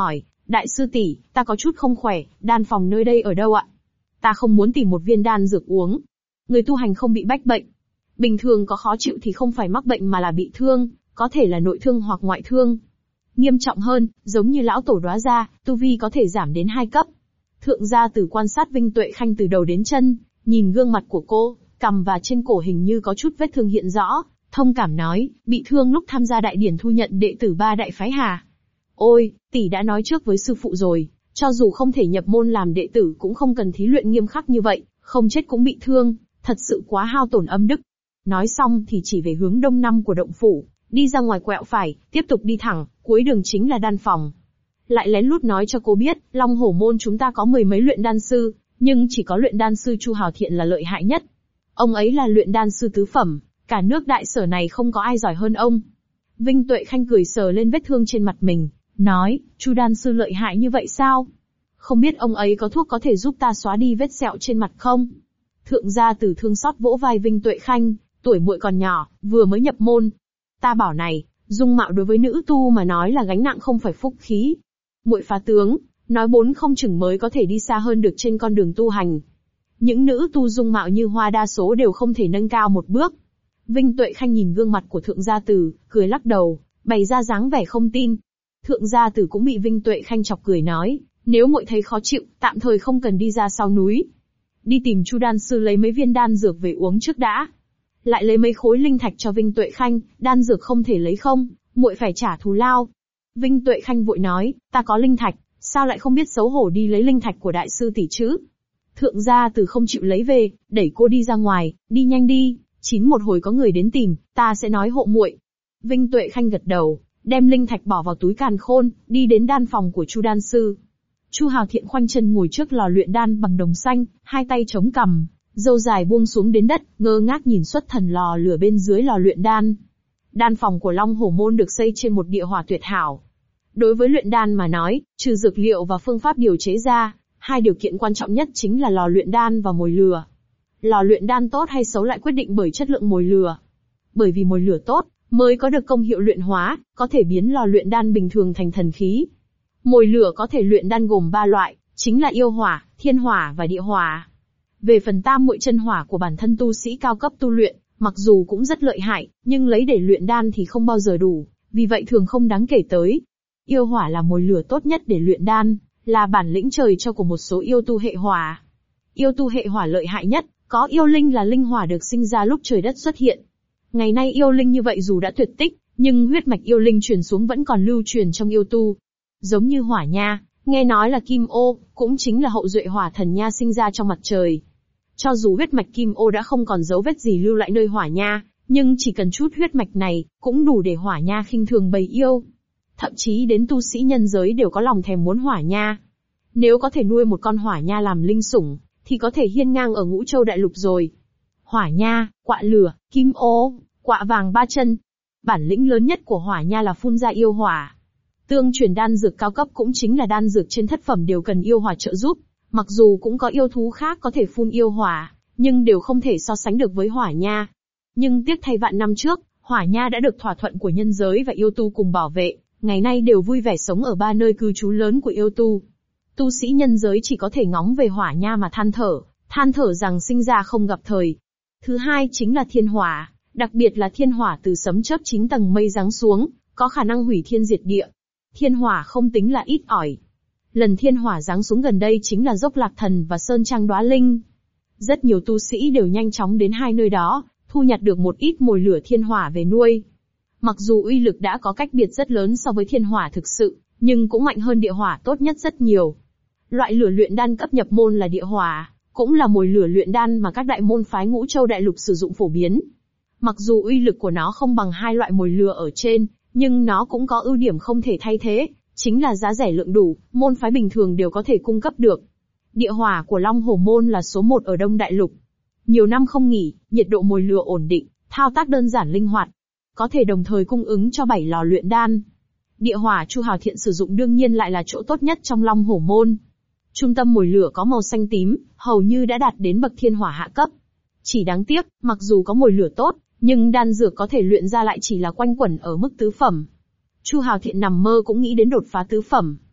Đại sư tỷ, ta có chút không khỏe, đan phòng nơi đây ở đâu ạ? Ta không muốn tìm một viên đan dược uống. Người tu hành không bị bách bệnh. Bình thường có khó chịu thì không phải mắc bệnh mà là bị thương, có thể là nội thương hoặc ngoại thương. Nghiêm trọng hơn, giống như lão tổ Đóa Gia, tu vi có thể giảm đến 2 cấp. Thượng gia tử quan sát Vinh Tuệ Khanh từ đầu đến chân, nhìn gương mặt của cô, cằm và trên cổ hình như có chút vết thương hiện rõ, thông cảm nói, bị thương lúc tham gia đại điển thu nhận đệ tử 3 đại phái hà. Ôi, tỷ đã nói trước với sư phụ rồi, cho dù không thể nhập môn làm đệ tử cũng không cần thí luyện nghiêm khắc như vậy, không chết cũng bị thương, thật sự quá hao tổn âm đức. Nói xong thì chỉ về hướng đông nam của động phủ, đi ra ngoài quẹo phải, tiếp tục đi thẳng, cuối đường chính là đan phòng. Lại lén lút nói cho cô biết, Long Hổ môn chúng ta có 10 mấy luyện đan sư, nhưng chỉ có luyện đan sư Chu Hào Thiện là lợi hại nhất. Ông ấy là luyện đan sư tứ phẩm, cả nước đại sở này không có ai giỏi hơn ông. Vinh Tuệ Khanh cười sờ lên vết thương trên mặt mình, nói, Chu đan sư lợi hại như vậy sao? Không biết ông ấy có thuốc có thể giúp ta xóa đi vết sẹo trên mặt không? Thượng gia tử thương xót vỗ vai Vinh Tuệ Khanh, tuổi muội còn nhỏ, vừa mới nhập môn. Ta bảo này, dung mạo đối với nữ tu mà nói là gánh nặng không phải phúc khí. Muội phá tướng, nói 4 không chừng mới có thể đi xa hơn được trên con đường tu hành. Những nữ tu dung mạo như hoa đa số đều không thể nâng cao một bước. Vinh Tuệ Khanh nhìn gương mặt của thượng gia tử, cười lắc đầu, bày ra dáng vẻ không tin. Thượng gia tử cũng bị Vinh Tuệ Khanh chọc cười nói, nếu muội thấy khó chịu, tạm thời không cần đi ra sau núi. Đi tìm Chu đan sư lấy mấy viên đan dược về uống trước đã. Lại lấy mấy khối linh thạch cho Vinh Tuệ Khanh, đan dược không thể lấy không, muội phải trả thù lao. Vinh Tuệ Khanh vội nói, ta có linh thạch, sao lại không biết xấu hổ đi lấy linh thạch của đại sư tỷ chứ? Thượng gia tử không chịu lấy về, đẩy cô đi ra ngoài, đi nhanh đi, chín một hồi có người đến tìm, ta sẽ nói hộ muội. Vinh Tuệ Khanh gật đầu, đem linh thạch bỏ vào túi càn khôn, đi đến đan phòng của Chu đan sư. Chu Hào Thiện khoanh chân ngồi trước lò luyện đan bằng đồng xanh, hai tay chống cằm, râu dài buông xuống đến đất, ngơ ngác nhìn xuất thần lò lửa bên dưới lò luyện đan. Đan phòng của Long Hổ môn được xây trên một địa hỏa tuyệt hảo. Đối với luyện đan mà nói, trừ dược liệu và phương pháp điều chế ra, hai điều kiện quan trọng nhất chính là lò luyện đan và mồi lửa. Lò luyện đan tốt hay xấu lại quyết định bởi chất lượng mồi lửa. Bởi vì mồi lửa tốt, mới có được công hiệu luyện hóa, có thể biến lò luyện đan bình thường thành thần khí. Mồi lửa có thể luyện đan gồm 3 loại, chính là yêu hỏa, thiên hỏa và địa hỏa. Về phần tam muội chân hỏa của bản thân tu sĩ cao cấp tu luyện, mặc dù cũng rất lợi hại, nhưng lấy để luyện đan thì không bao giờ đủ, vì vậy thường không đáng kể tới. Yêu hỏa là mồi lửa tốt nhất để luyện đan, là bản lĩnh trời cho của một số yêu tu hệ hỏa. Yêu tu hệ hỏa lợi hại nhất, có yêu linh là linh hỏa được sinh ra lúc trời đất xuất hiện. Ngày nay yêu linh như vậy dù đã tuyệt tích, nhưng huyết mạch yêu linh truyền xuống vẫn còn lưu truyền trong yêu tu. Giống như hỏa nha, nghe nói là kim ô, cũng chính là hậu duệ hỏa thần nha sinh ra trong mặt trời. Cho dù huyết mạch kim ô đã không còn dấu vết gì lưu lại nơi hỏa nha, nhưng chỉ cần chút huyết mạch này, cũng đủ để hỏa nha khinh thường bầy yêu. Thậm chí đến tu sĩ nhân giới đều có lòng thèm muốn hỏa nha. Nếu có thể nuôi một con hỏa nha làm linh sủng, thì có thể hiên ngang ở Ngũ Châu Đại Lục rồi. Hỏa nha, quạ lửa, kim ô, quạ vàng 3 chân. Bản lĩnh lớn nhất của hỏa nha là phun ra yêu hỏa. Tương truyền đan dược cao cấp cũng chính là đan dược trên thất phẩm đều cần yêu hỏa trợ giúp. Mặc dù cũng có yêu thú khác có thể phun yêu hỏa, nhưng đều không thể so sánh được với hỏa nha. Nhưng tiếc thay vạn năm trước, hỏa nha đã được thỏa thuận của nhân giới và yêu tu cùng bảo vệ, ngày nay đều vui vẻ sống ở 3 nơi cư trú lớn của yêu tu. Tu sĩ nhân giới chỉ có thể ngóng về hỏa nha mà than thở rằng sinh ra không gặp thời. Thứ hai chính là thiên hỏa, đặc biệt là thiên hỏa từ sấm chớp 9 tầng mây giáng xuống, có khả năng hủy thiên diệt địa. Thiên hỏa không tính là ít ỏi. Lần thiên hỏa giáng xuống gần đây chính là dốc Lạc Thần và Sơn Trang Đóa Linh. Rất nhiều tu sĩ đều nhanh chóng đến hai nơi đó, thu nhặt được một ít mồi lửa thiên hỏa về nuôi. Mặc dù uy lực đã có cách biệt rất lớn so với thiên hỏa thực sự, nhưng cũng mạnh hơn địa hỏa tốt nhất rất nhiều. Loại lửa luyện đan cấp nhập môn là địa hỏa, cũng là mồi lửa luyện đan mà các đại môn phái Ngũ Châu Đại Lục sử dụng phổ biến. Mặc dù uy lực của nó không bằng hai loại mồi lửa ở trên, nhưng nó cũng có ưu điểm không thể thay thế, chính là giá rẻ lượng đủ, môn phái bình thường đều có thể cung cấp được. Địa hỏa của Long Hổ môn là số 1 ở Đông Đại Lục. Nhiều năm không nghỉ, nhiệt độ mồi lửa ổn định, thao tác đơn giản linh hoạt, có thể đồng thời cung ứng cho 7 lò luyện đan. Địa hỏa Chu Hào Thiện sử dụng đương nhiên lại là chỗ tốt nhất trong Long Hổ môn. Trung tâm mồi lửa có màu xanh tím, hầu như đã đạt đến bậc thiên hỏa hạ cấp. Chỉ đáng tiếc, mặc dù có mồi lửa tốt, nhưng đan dược có thể luyện ra lại chỉ là quanh quẩn ở mức tứ phẩm. Chu Hào Thiện nằm mơ cũng nghĩ đến đột phá tứ phẩm.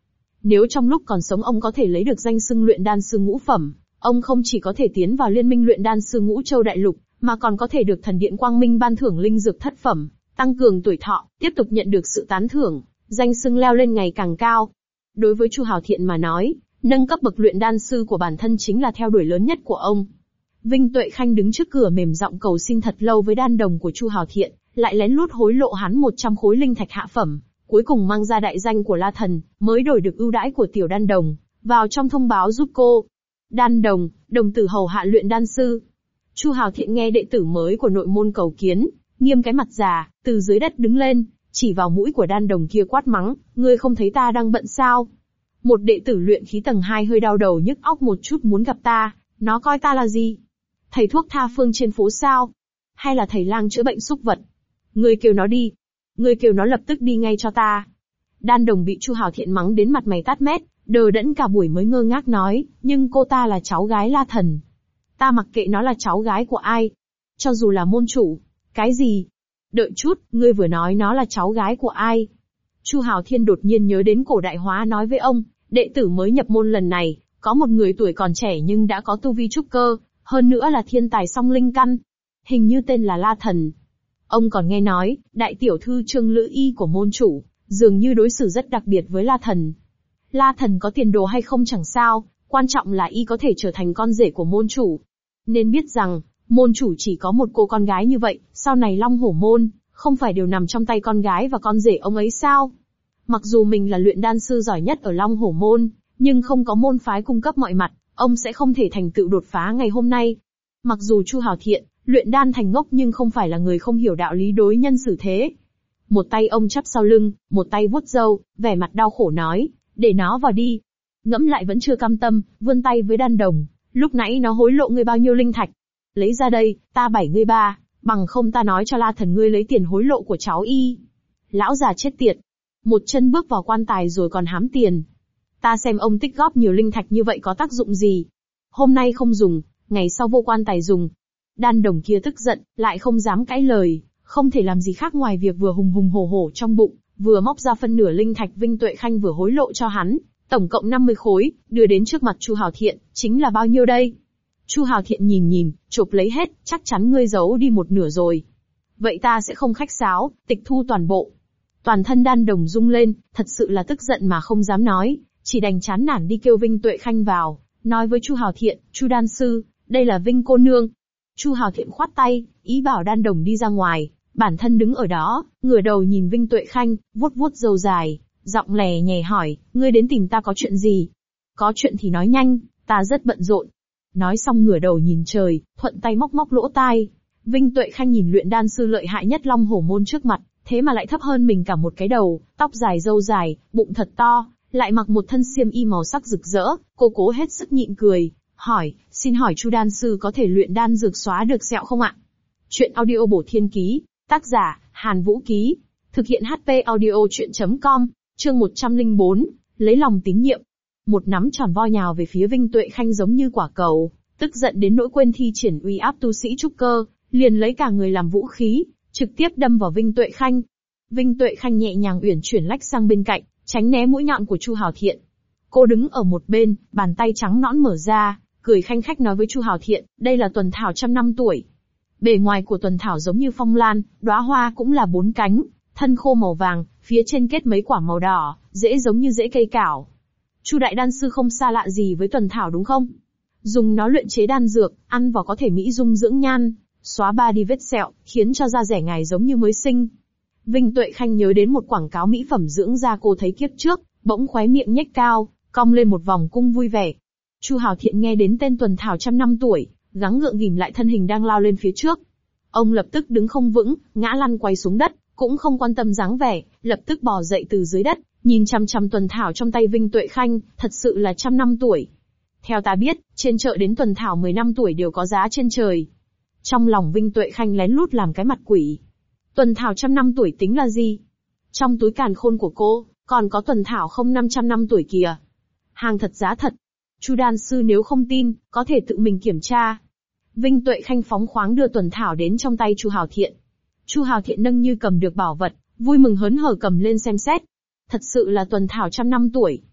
Nếu trong lúc còn sống ông có thể lấy được danh xưng luyện đan sư ngũ phẩm, ông không chỉ có thể tiến vào liên minh luyện đan sư ngũ châu đại lục, mà còn có thể được thần điện Quang Minh ban thưởng linh dược thất phẩm, tăng cường tuổi thọ, tiếp tục nhận được sự tán thưởng, danh xưng leo lên ngày càng cao. Đối với Chu Hào Thiện mà nói, nâng cấp bậc luyện đan sư của bản thân chính là theo đuổi lớn nhất của ông. Vinh Tuệ Khanh đứng trước cửa mềm giọng cầu xin thật lâu với đan đồng của Chu Hào Thiện, lại lén lút hối lộ hắn 100 khối linh thạch hạ phẩm, cuối cùng mang ra đại danh của La Thần, mới đổi được ưu đãi của tiểu đan đồng, vào trong thông báo giúp cô. Đan đồng, đồng tử hầu hạ luyện đan sư. Chu Hào Thiện nghe đệ tử mới của nội môn cầu kiến, nghiêm cái mặt già, từ dưới đất đứng lên, chỉ vào mũi của đan đồng kia quát mắng, ngươi không thấy ta đang bận sao? Một đệ tử luyện khí tầng 2 hơi đau đầu nhức óc một chút muốn gặp ta, nó coi ta là gì? Thầy thuốc tha phương trên phố sao? Hay là thầy lang chữa bệnh súc vật? Ngươi kêu nó đi. Ngươi kêu nó lập tức đi ngay cho ta. Đan đồng bị Chu Hào Thiện mắng đến mặt mày tát mét, đờ đẫn cả buổi mới ngơ ngác nói, nhưng cô ta là cháu gái La Thần. Ta mặc kệ nó là cháu gái của ai. Cho dù là môn chủ. Cái gì? Đợi chút, ngươi vừa nói nó là cháu gái của ai? Chu Hào Thiên đột nhiên nhớ đến Cổ Đại Hóa nói với ông, đệ tử mới nhập môn lần này, có một người tuổi còn trẻ nhưng đã có tu vi trúc cơ, hơn nữa là thiên tài song linh căn. Hình như tên là La Thần. Ông còn nghe nói, đại tiểu thư Trương Lữ Y của môn chủ, dường như đối xử rất đặc biệt với La Thần. La Thần có tiền đồ hay không chẳng sao, quan trọng là y có thể trở thành con rể của môn chủ. Nên biết rằng, môn chủ chỉ có một cô con gái như vậy, sau này Long Hổ môn, không phải đều nằm trong tay con gái và con rể ông ấy sao? Mặc dù mình là luyện đan sư giỏi nhất ở Long Hổ môn, nhưng không có môn phái cung cấp mọi mặt, ông sẽ không thể thành tựu đột phá ngày hôm nay. Mặc dù Chu Hào Thiện, luyện đan thành ngốc nhưng không phải là người không hiểu đạo lý đối nhân xử thế. Một tay ông chắp sau lưng, một tay vuốt râu, vẻ mặt đau khổ nói, để nó vào đi. Ngẫm lại vẫn chưa cam tâm, vươn tay với đan đồng, lúc nãy nó hối lộ ngươi bao nhiêu linh thạch? Lấy ra đây, ta 7 ngươi 3, bằng không ta nói cho La Thần ngươi lấy tiền hối lộ của cháu y. Lão già chết tiệt. Một chân bước vào quan tài rồi còn hám tiền. Ta xem ông tích góp nhiều linh thạch như vậy có tác dụng gì? Hôm nay không dùng, ngày sau vô quan tài dùng. Đan đồng kia tức giận, lại không dám cãi lời, không thể làm gì khác ngoài việc vừa hùng hùng hổ hổ trong bụng, vừa móc ra phân nửa linh thạch Vinh Tuệ Khanh vừa hối lộ cho hắn, tổng cộng 50 khối, đưa đến trước mặt Chu Hào Thiện, chính là bao nhiêu đây? Chu Hào Thiện nhìn, chộp lấy hết, chắc chắn ngươi giấu đi một nửa rồi. Vậy ta sẽ không khách sáo, tịch thu toàn bộ. Toàn thân đan đồng rung lên, thật sự là tức giận mà không dám nói, chỉ đành chán nản đi kêu Vinh Tuệ Khanh vào, nói với Chu Hào Thiện, Chu đan sư, đây là Vinh cô nương. Chu Hào Thiện khoát tay, ý bảo đan đồng đi ra ngoài, bản thân đứng ở đó, ngửa đầu nhìn Vinh Tuệ Khanh, vuốt vuốt râu dài, giọng lè nhè hỏi, ngươi đến tìm ta có chuyện gì? Có chuyện thì nói nhanh, ta rất bận rộn. Nói xong ngửa đầu nhìn trời, thuận tay móc móc lỗ tai. Vinh Tuệ Khanh nhìn luyện đan sư lợi hại nhất Long Hổ môn trước mặt, thế mà lại thấp hơn mình cả một cái đầu, tóc dài râu dài, bụng thật to, lại mặc một thân xiêm y màu sắc rực rỡ, cô cố hết sức nhịn cười, hỏi, xin hỏi Chu đan sư có thể luyện đan dược xóa được sẹo không ạ? Chuyện audio bổ thiên ký, tác giả, Hàn Vũ Ký, thực hiện HP audio chuyện.com, chương 104, lấy lòng tín nhiệm. Một nắm tròn vo nhào về phía Vinh Tuệ Khanh giống như quả cầu, tức giận đến nỗi quên thi triển uy áp tu sĩ trúc cơ, liền lấy cả người làm vũ khí, trực tiếp đâm vào Vinh Tuệ Khanh. Vinh Tuệ Khanh nhẹ nhàng uyển chuyển lách sang bên cạnh, tránh né mũi nhọn của Chu Hào Thiện. Cô đứng ở một bên, bàn tay trắng nõn mở ra, cười khanh khách nói với Chu Hào Thiện, đây là tuần thảo 100 năm tuổi. Bề ngoài của tuần thảo giống như phong lan, đóa hoa cũng là 4 cánh, thân khô màu vàng, phía trên kết mấy quả màu đỏ, rễ giống như rễ cây cảo. Chu đại đan sư không xa lạ gì với tuần thảo đúng không? Dùng nó luyện chế đan dược, ăn vào có thể mỹ dung dưỡng nhan, xóa ba đi vết sẹo, khiến cho da rẻ ngài giống như mới sinh. Vinh Tuệ Khanh nhớ đến một quảng cáo mỹ phẩm dưỡng da cô thấy kiếp trước, bỗng khóe miệng nhếch cao, cong lên một vòng cung vui vẻ. Chu Hào Thiện nghe đến tên tuần thảo 100 năm tuổi, gắng gượng ghìm lại thân hình đang lao lên phía trước. Ông lập tức đứng không vững, ngã lăn quay xuống đất, cũng không quan tâm dáng vẻ, lập tức bò dậy từ dưới đất, nhìn chằm chằm tuần thảo trong tay Vinh Tuệ Khanh, thật sự là 100 năm tuổi. Theo ta biết, trên chợ đến tuần thảo 10 năm tuổi đều có giá trên trời. Trong lòng Vinh Tuệ Khanh lén lút làm cái mặt quỷ. Tuần thảo 100 năm tuổi tính là gì? Trong túi càn khôn của cô, còn có tuần thảo không 500 năm tuổi kìa. Hàng thật giá thật. Chu đan sư nếu không tin, có thể tự mình kiểm tra. Vinh Tuệ Khanh phóng khoáng đưa tuần thảo đến trong tay Chu Hào Thiện. Chu Hào Thiện nâng như cầm được bảo vật, vui mừng hớn hở cầm lên xem xét. Thật sự là tuần thảo 100 năm tuổi.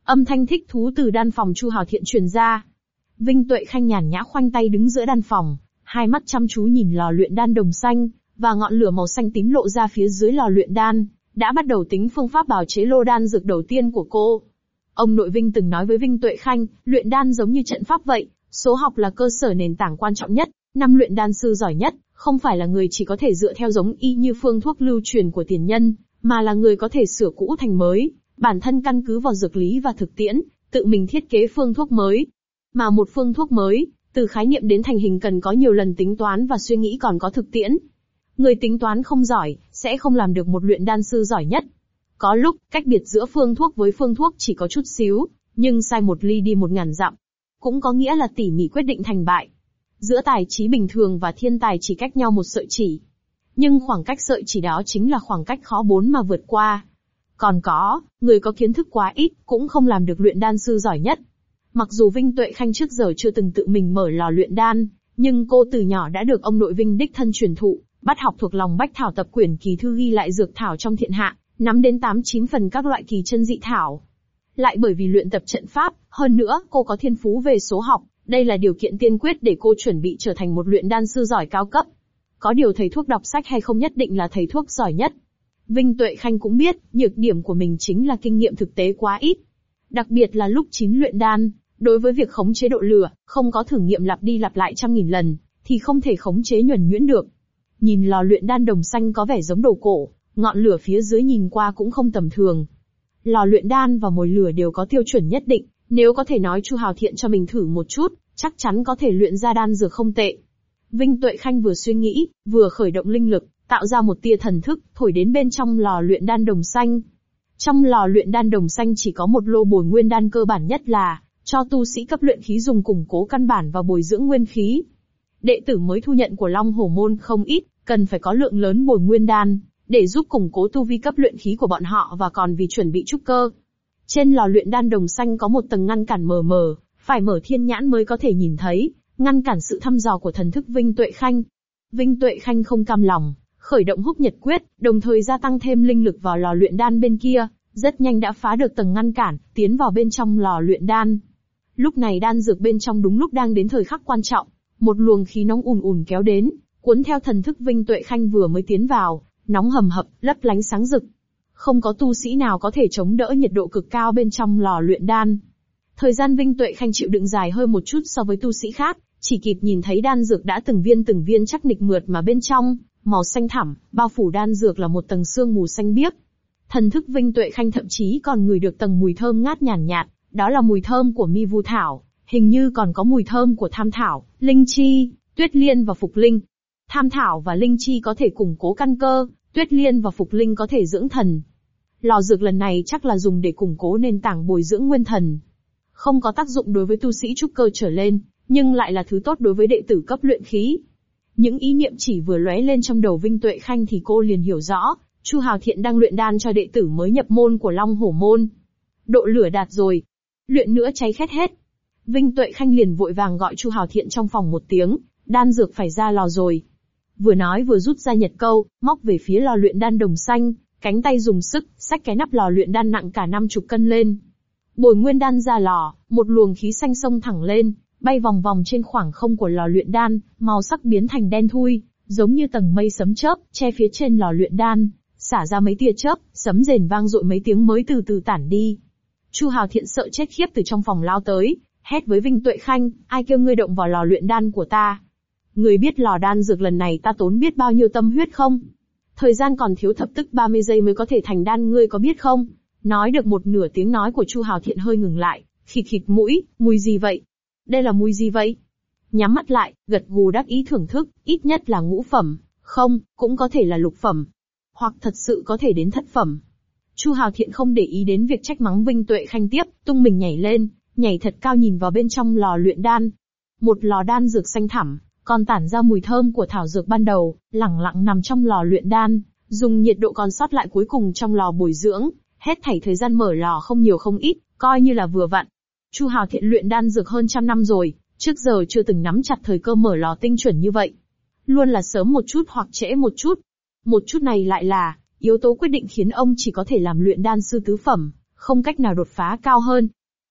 Âm thanh thích thú từ đan phòng Chu Hào Thiện truyền ra. Vinh Tuệ Khanh nhàn nhã khoanh tay đứng giữa đan phòng, hai mắt chăm chú nhìn lò luyện đan đồng xanh, và ngọn lửa màu xanh tím lộ ra phía dưới lò luyện đan, đã bắt đầu tính phương pháp bào chế lô đan dược đầu tiên của cô. Ông nội Vinh từng nói với Vinh Tuệ Khanh, luyện đan giống như trận pháp vậy, số học là cơ sở nền tảng quan trọng nhất, năm luyện đan sư giỏi nhất, không phải là người chỉ có thể dựa theo giống y như phương thuốc lưu truyền của tiền nhân, mà là người có thể sửa cũ thành mới, bản thân căn cứ vào dược lý và thực tiễn, tự mình thiết kế phương thuốc mới. Mà một phương thuốc mới, từ khái niệm đến thành hình cần có nhiều lần tính toán và suy nghĩ còn có thực tiễn. Người tính toán không giỏi, sẽ không làm được một luyện đan sư giỏi nhất. Có lúc, cách biệt giữa phương thuốc với phương thuốc chỉ có chút xíu, nhưng sai một ly đi 1000 dặm. Cũng có nghĩa là tỉ mỉ quyết định thành bại. Giữa tài trí bình thường và thiên tài chỉ cách nhau một sợi chỉ. Nhưng khoảng cách sợi chỉ đó chính là khoảng cách khó bốn mà vượt qua. Còn có, người có kiến thức quá ít, cũng không làm được luyện đan sư giỏi nhất. Mặc dù Vinh Tuệ Khanh trước giờ chưa từng tự mình mở lò luyện đan, nhưng cô từ nhỏ đã được ông nội Vinh đích thân truyền thụ, bắt học thuộc lòng bách thảo tập quyển kỳ thư ghi lại dược thảo trong thiên hạ, nắm đến 8-9 phần các loại kỳ chân dị thảo. Lại bởi vì luyện tập trận pháp, hơn nữa cô có thiên phú về số học, đây là điều kiện tiên quyết để cô chuẩn bị trở thành một luyện đan sư giỏi cao cấp. Có điều thầy thuốc đọc sách hay không nhất định là thầy thuốc giỏi nhất. Vinh Tuệ Khanh cũng biết, nhược điểm của mình chính là kinh nghiệm thực tế quá ít. Đặc biệt là lúc chín luyện đan, đối với việc khống chế độ lửa, không có thử nghiệm lặp đi lặp lại 100.000 lần, thì không thể khống chế nhuần nhuyễn được. Nhìn lò luyện đan đồng xanh có vẻ giống đồ cổ, ngọn lửa phía dưới nhìn qua cũng không tầm thường. Lò luyện đan và mồi lửa đều có tiêu chuẩn nhất định, nếu có thể nói Chu Hào Thiện cho mình thử một chút, chắc chắn có thể luyện ra đan dược không tệ. Vinh Tuệ Khanh vừa suy nghĩ, vừa khởi động linh lực, tạo ra một tia thần thức, thổi đến bên trong lò luyện đan đồng xanh. Trong lò luyện đan đồng xanh chỉ có một lô bồi nguyên đan cơ bản nhất là cho tu sĩ cấp luyện khí dùng củng cố căn bản và bồi dưỡng nguyên khí. Đệ tử mới thu nhận của Long Hổ Môn không ít, cần phải có lượng lớn bồi nguyên đan, để giúp củng cố tu vi cấp luyện khí của bọn họ và còn vì chuẩn bị trúc cơ. Trên lò luyện đan đồng xanh có một tầng ngăn cản mờ mờ, phải mở thiên nhãn mới có thể nhìn thấy, ngăn cản sự thăm dò của thần thức Vinh Tuệ Khanh. Vinh Tuệ Khanh không cam lòng, khởi động Húc Nhật Quyết, đồng thời gia tăng thêm linh lực vào lò luyện đan bên kia, rất nhanh đã phá được tầng ngăn cản, tiến vào bên trong lò luyện đan. Lúc này đan dược bên trong đúng lúc đang đến thời khắc quan trọng, một luồng khí nóng ùn ùn kéo đến, cuốn theo thần thức Vinh Tuệ Khanh vừa mới tiến vào, nóng hầm hập, lấp lánh sáng rực. Không có tu sĩ nào có thể chống đỡ nhiệt độ cực cao bên trong lò luyện đan. Thời gian Vinh Tuệ Khanh chịu đựng dài hơn một chút so với tu sĩ khác, chỉ kịp nhìn thấy đan dược đã từng viên chắc nịch mượt mà bên trong, màu xanh thẳm, bao phủ đan dược là một tầng sương mù xanh biếc. Thần thức Vinh Tuệ Khanh thậm chí còn ngửi được tầng mùi thơm ngát nhàn nhạt, đó là mùi thơm của mi vu thảo, hình như còn có mùi thơm của tham thảo, linh chi, tuyết liên và phục linh. Tham thảo và linh chi có thể củng cố căn cơ, tuyết liên và phục linh có thể dưỡng thần. Lò dược lần này chắc là dùng để củng cố nền tảng bồi dưỡng nguyên thần. Không có tác dụng đối với tu sĩ trúc cơ trở lên, nhưng lại là thứ tốt đối với đệ tử cấp luyện khí. Những ý niệm chỉ vừa lóe lên trong đầu Vinh Tuệ Khanh thì cô liền hiểu rõ, Chu Hào Thiện đang luyện đan cho đệ tử mới nhập môn của Long Hổ Môn. Độ lửa đạt rồi, luyện nữa cháy khét hết. Vinh Tuệ Khanh liền vội vàng gọi Chu Hào Thiện trong phòng một tiếng, đan dược phải ra lò rồi. Vừa nói vừa rút ra nhật câu, móc về phía lò luyện đan đồng xanh, cánh tay dùng sức, xách cái nắp lò luyện đan nặng cả 50 cân lên. Bồi nguyên đan ra lò, một luồng khí xanh xông thẳng lên, bay vòng vòng trên khoảng không của lò luyện đan, màu sắc biến thành đen thui, giống như tầng mây sấm chớp, che phía trên lò luyện đan, xả ra mấy tia chớp, sấm rền vang dội mấy tiếng mới từ từ tản đi. Chu Hào Thiện sợ chết khiếp từ trong phòng lao tới, hét với Vinh Tuệ Khanh, ai kêu ngươi động vào lò luyện đan của ta? Ngươi biết lò đan dược lần này ta tốn biết bao nhiêu tâm huyết không? Thời gian còn thiếu thập tức 30 giây mới có thể thành đan, ngươi có biết không? Nói được một nửa tiếng nói của Chu Hào Thiện hơi ngừng lại, khịt khịt mũi, mùi gì vậy? Đây là mùi gì vậy? Nhắm mắt lại, gật gù đắc ý thưởng thức, ít nhất là ngũ phẩm, không, cũng có thể là lục phẩm, hoặc thật sự có thể đến thất phẩm. Chu Hào Thiện không để ý đến việc trách mắng Vinh Tuệ Khanh tiếp, tung mình nhảy lên, nhảy thật cao nhìn vào bên trong lò luyện đan. Một lò đan dược xanh thẳm, còn tản ra mùi thơm của thảo dược ban đầu, lẳng lặng nằm trong lò luyện đan, dùng nhiệt độ còn sót lại cuối cùng trong lò bồi dưỡng, hết thảy thời gian mở lò không nhiều không ít, coi như là vừa vặn. Chu Hào Thiện luyện đan dược hơn 100 năm rồi, trước giờ chưa từng nắm chặt thời cơ mở lò tinh chuẩn như vậy. Luôn là sớm một chút hoặc trễ một chút. Một chút này lại là yếu tố quyết định khiến ông chỉ có thể làm luyện đan sư tứ phẩm, không cách nào đột phá cao hơn.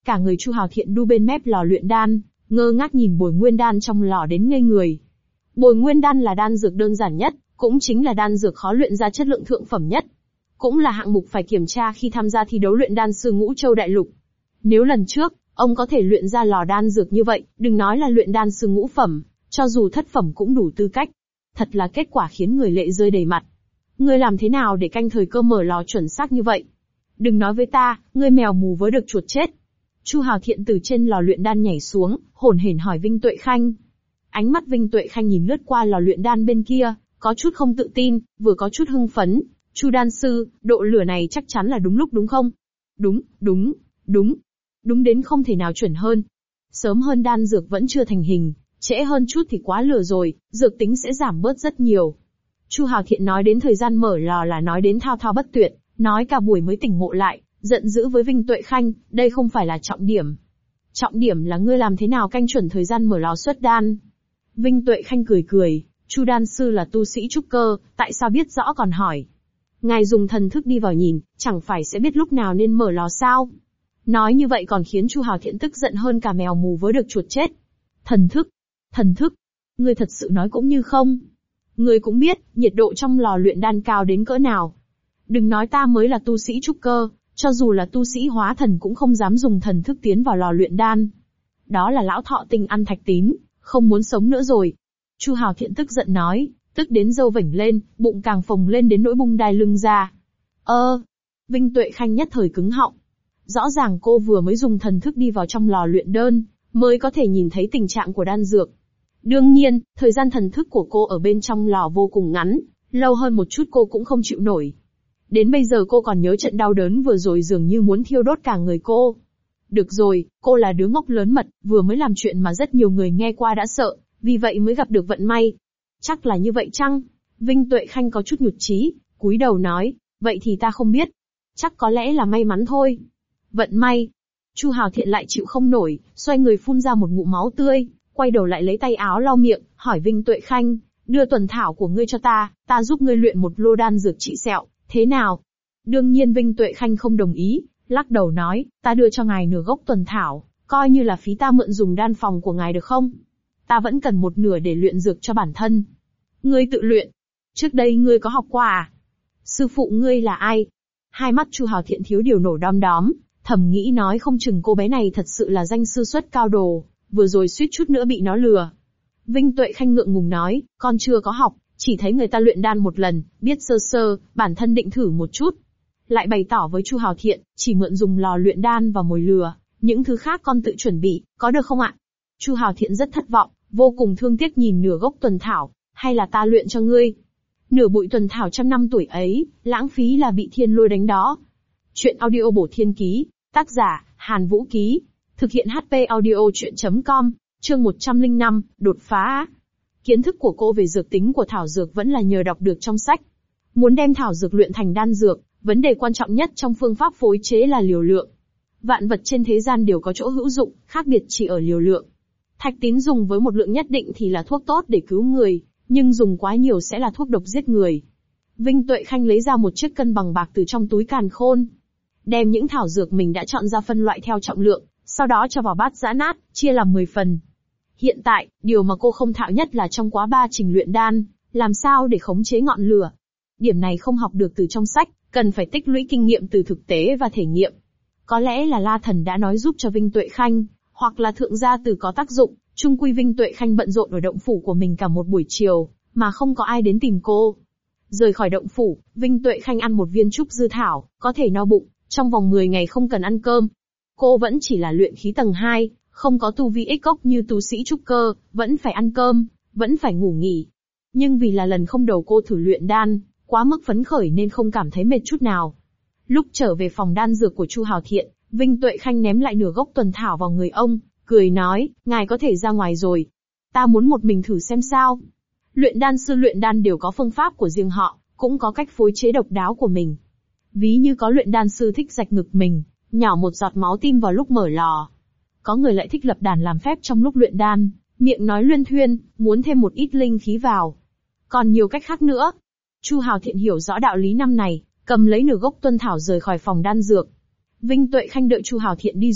Cả người Chu Hào Thiện đu bên mép lò luyện đan, ngơ ngác nhìn bồi nguyên đan trong lò đến ngây người. Bồi nguyên đan là đan dược đơn giản nhất, cũng chính là đan dược khó luyện ra chất lượng thượng phẩm nhất. Cũng là hạng mục phải kiểm tra khi tham gia thi đấu luyện đan sư Ngũ Châu Đại Lục. Nếu lần trước, ông có thể luyện ra lò đan dược như vậy, đừng nói là luyện đan sư ngũ phẩm, cho dù thất phẩm cũng đủ tư cách. Thật là kết quả khiến người lệ rơi đầy mặt. Ngươi làm thế nào để canh thời cơ mở lò chuẩn xác như vậy? Đừng nói với ta, ngươi mèo mù với được chuột chết. Chu Hào Thiện từ trên lò luyện đan nhảy xuống, hổn hển hỏi Vinh Tuệ Khanh. Ánh mắt Vinh Tuệ Khanh nhìn lướt qua lò luyện đan bên kia, có chút không tự tin, vừa có chút hưng phấn. Chu đan sư, độ lửa này chắc chắn là đúng lúc đúng không? Đúng. Đúng đến không thể nào chuẩn hơn. Sớm hơn đan dược vẫn chưa thành hình, trễ hơn chút thì quá lửa rồi, dược tính sẽ giảm bớt rất nhiều. Chu Hào Thiện nói đến thời gian mở lò là nói đến thao thao bất tuyệt, nói cả buổi mới tỉnh ngộ lại, giận dữ với Vinh Tuệ Khanh, đây không phải là trọng điểm. Trọng điểm là ngươi làm thế nào canh chuẩn thời gian mở lò xuất đan. Vinh Tuệ Khanh cười, Chu đan sư là tu sĩ trúc cơ, tại sao biết rõ còn hỏi. Ngài dùng thần thức đi vào nhìn, chẳng phải sẽ biết lúc nào nên mở lò sao? Nói như vậy còn khiến Chu Hào Thiện tức giận hơn cả mèo mù với được chuột chết. Thần thức, ngươi thật sự nói cũng như không. Ngươi cũng biết, nhiệt độ trong lò luyện đan cao đến cỡ nào. Đừng nói ta mới là tu sĩ trúc cơ, cho dù là tu sĩ hóa thần cũng không dám dùng thần thức tiến vào lò luyện đan. Đó là lão thọ tinh ăn thạch tín, không muốn sống nữa rồi. Chu Hào Thiện tức giận nói, tức đến râu vểnh lên, bụng càng phồng lên đến nỗi bung đai lưng ra. Vinh Tuệ Khanh nhất thời cứng họng. Rõ ràng cô vừa mới dùng thần thức đi vào trong lò luyện đơn, mới có thể nhìn thấy tình trạng của đan dược. Đương nhiên, thời gian thần thức của cô ở bên trong lò vô cùng ngắn, lâu hơn một chút cô cũng không chịu nổi. Đến bây giờ cô còn nhớ trận đau đớn vừa rồi dường như muốn thiêu đốt cả người cô. Được rồi, cô là đứa ngốc lớn mật, vừa mới làm chuyện mà rất nhiều người nghe qua đã sợ, vì vậy mới gặp được vận may. Chắc là như vậy chăng? Vinh Tuệ Khanh có chút nhụt chí, cúi đầu nói, vậy thì ta không biết. Chắc có lẽ là may mắn thôi. Vận may. Chu Hào Thiện lại chịu không nổi, xoay người phun ra một ngụm máu tươi, quay đầu lại lấy tay áo lau miệng, hỏi Vinh Tuệ Khanh, đưa tuần thảo của ngươi cho ta giúp ngươi luyện một lô đan dược trị sẹo, thế nào? Đương nhiên Vinh Tuệ Khanh không đồng ý, lắc đầu nói, ta đưa cho ngài nửa gốc tuần thảo, coi như là phí ta mượn dùng đan phòng của ngài được không? Ta vẫn cần một nửa để luyện dược cho bản thân. Ngươi tự luyện? Trước đây ngươi có học qua à? Sư phụ ngươi là ai? Hai mắt Chu Hào Thiện thiếu điều nổ đom đóm, thầm nghĩ nói không chừng cô bé này thật sự là danh sư xuất cao đồ, vừa rồi suýt chút nữa bị nó lừa. Vinh Tuệ Khanh ngượng ngùng nói, con chưa có học, chỉ thấy người ta luyện đan một lần, biết sơ sơ, bản thân định thử một chút. Lại bày tỏ với Chu Hào Thiện, chỉ mượn dùng lò luyện đan và mồi lừa, những thứ khác con tự chuẩn bị, có được không ạ? Chu Hào Thiện rất thất vọng, vô cùng thương tiếc nhìn nửa gốc tuần thảo, hay là ta luyện cho ngươi? Nửa bụi tuần thảo trăm năm tuổi ấy, lãng phí là bị thiên lôi đánh đó. Chuyện audio bổ thiên ký, tác giả, Hàn Vũ Ký, thực hiện HP audio chuyện.com, chương 105, đột phá. Kiến thức của cô về dược tính của thảo dược vẫn là nhờ đọc được trong sách. Muốn đem thảo dược luyện thành đan dược, vấn đề quan trọng nhất trong phương pháp phối chế là liều lượng. Vạn vật trên thế gian đều có chỗ hữu dụng, khác biệt chỉ ở liều lượng. Thạch tín dùng với một lượng nhất định thì là thuốc tốt để cứu người, nhưng dùng quá nhiều sẽ là thuốc độc giết người. Vinh Tuệ Khanh lấy ra một chiếc cân bằng bạc từ trong túi càn khôn. Đem những thảo dược mình đã chọn ra phân loại theo trọng lượng, sau đó cho vào bát giã nát, chia làm 10 phần. Hiện tại, điều mà cô không thạo nhất là trong quá trình luyện đan, làm sao để khống chế ngọn lửa. Điểm này không học được từ trong sách, cần phải tích lũy kinh nghiệm từ thực tế và thể nghiệm. Có lẽ là La Thần đã nói giúp cho Vinh Tuệ Khanh, hoặc là thượng gia tử có tác dụng, chung quy Vinh Tuệ Khanh bận rộn ở động phủ của mình cả một buổi chiều, mà không có ai đến tìm cô. Rời khỏi động phủ, Vinh Tuệ Khanh ăn một viên trúc dư thảo, có thể no bụng, trong vòng 10 ngày không cần ăn cơm. Cô vẫn chỉ là luyện khí tầng 2, không có tu vi ích cốc như tu sĩ trúc cơ, vẫn phải ăn cơm, vẫn phải ngủ nghỉ. Nhưng vì là lần không đầu cô thử luyện đan, quá mức phấn khởi nên không cảm thấy mệt chút nào. Lúc trở về phòng đan dược của Chu Hào Thiện, Vinh Tuệ Khanh ném lại nửa gốc tuần thảo vào người ông, cười nói, ngài có thể ra ngoài rồi. Ta muốn một mình thử xem sao. Luyện đan sư luyện đan đều có phương pháp của riêng họ, cũng có cách phối chế độc đáo của mình. Ví như có luyện đan sư thích rạch ngực mình, nhỏ một giọt máu tim vào lúc mở lò. Có người lại thích lập đàn làm phép trong lúc luyện đan, miệng nói luyên thuyên, muốn thêm một ít linh khí vào. Còn nhiều cách khác nữa. Chu Hào Thiện hiểu rõ đạo lý năm này, cầm lấy nửa gốc tuân thảo rời khỏi phòng đan dược. Vinh Tuệ Khanh đợi Chu Hào Thiện đi rồi,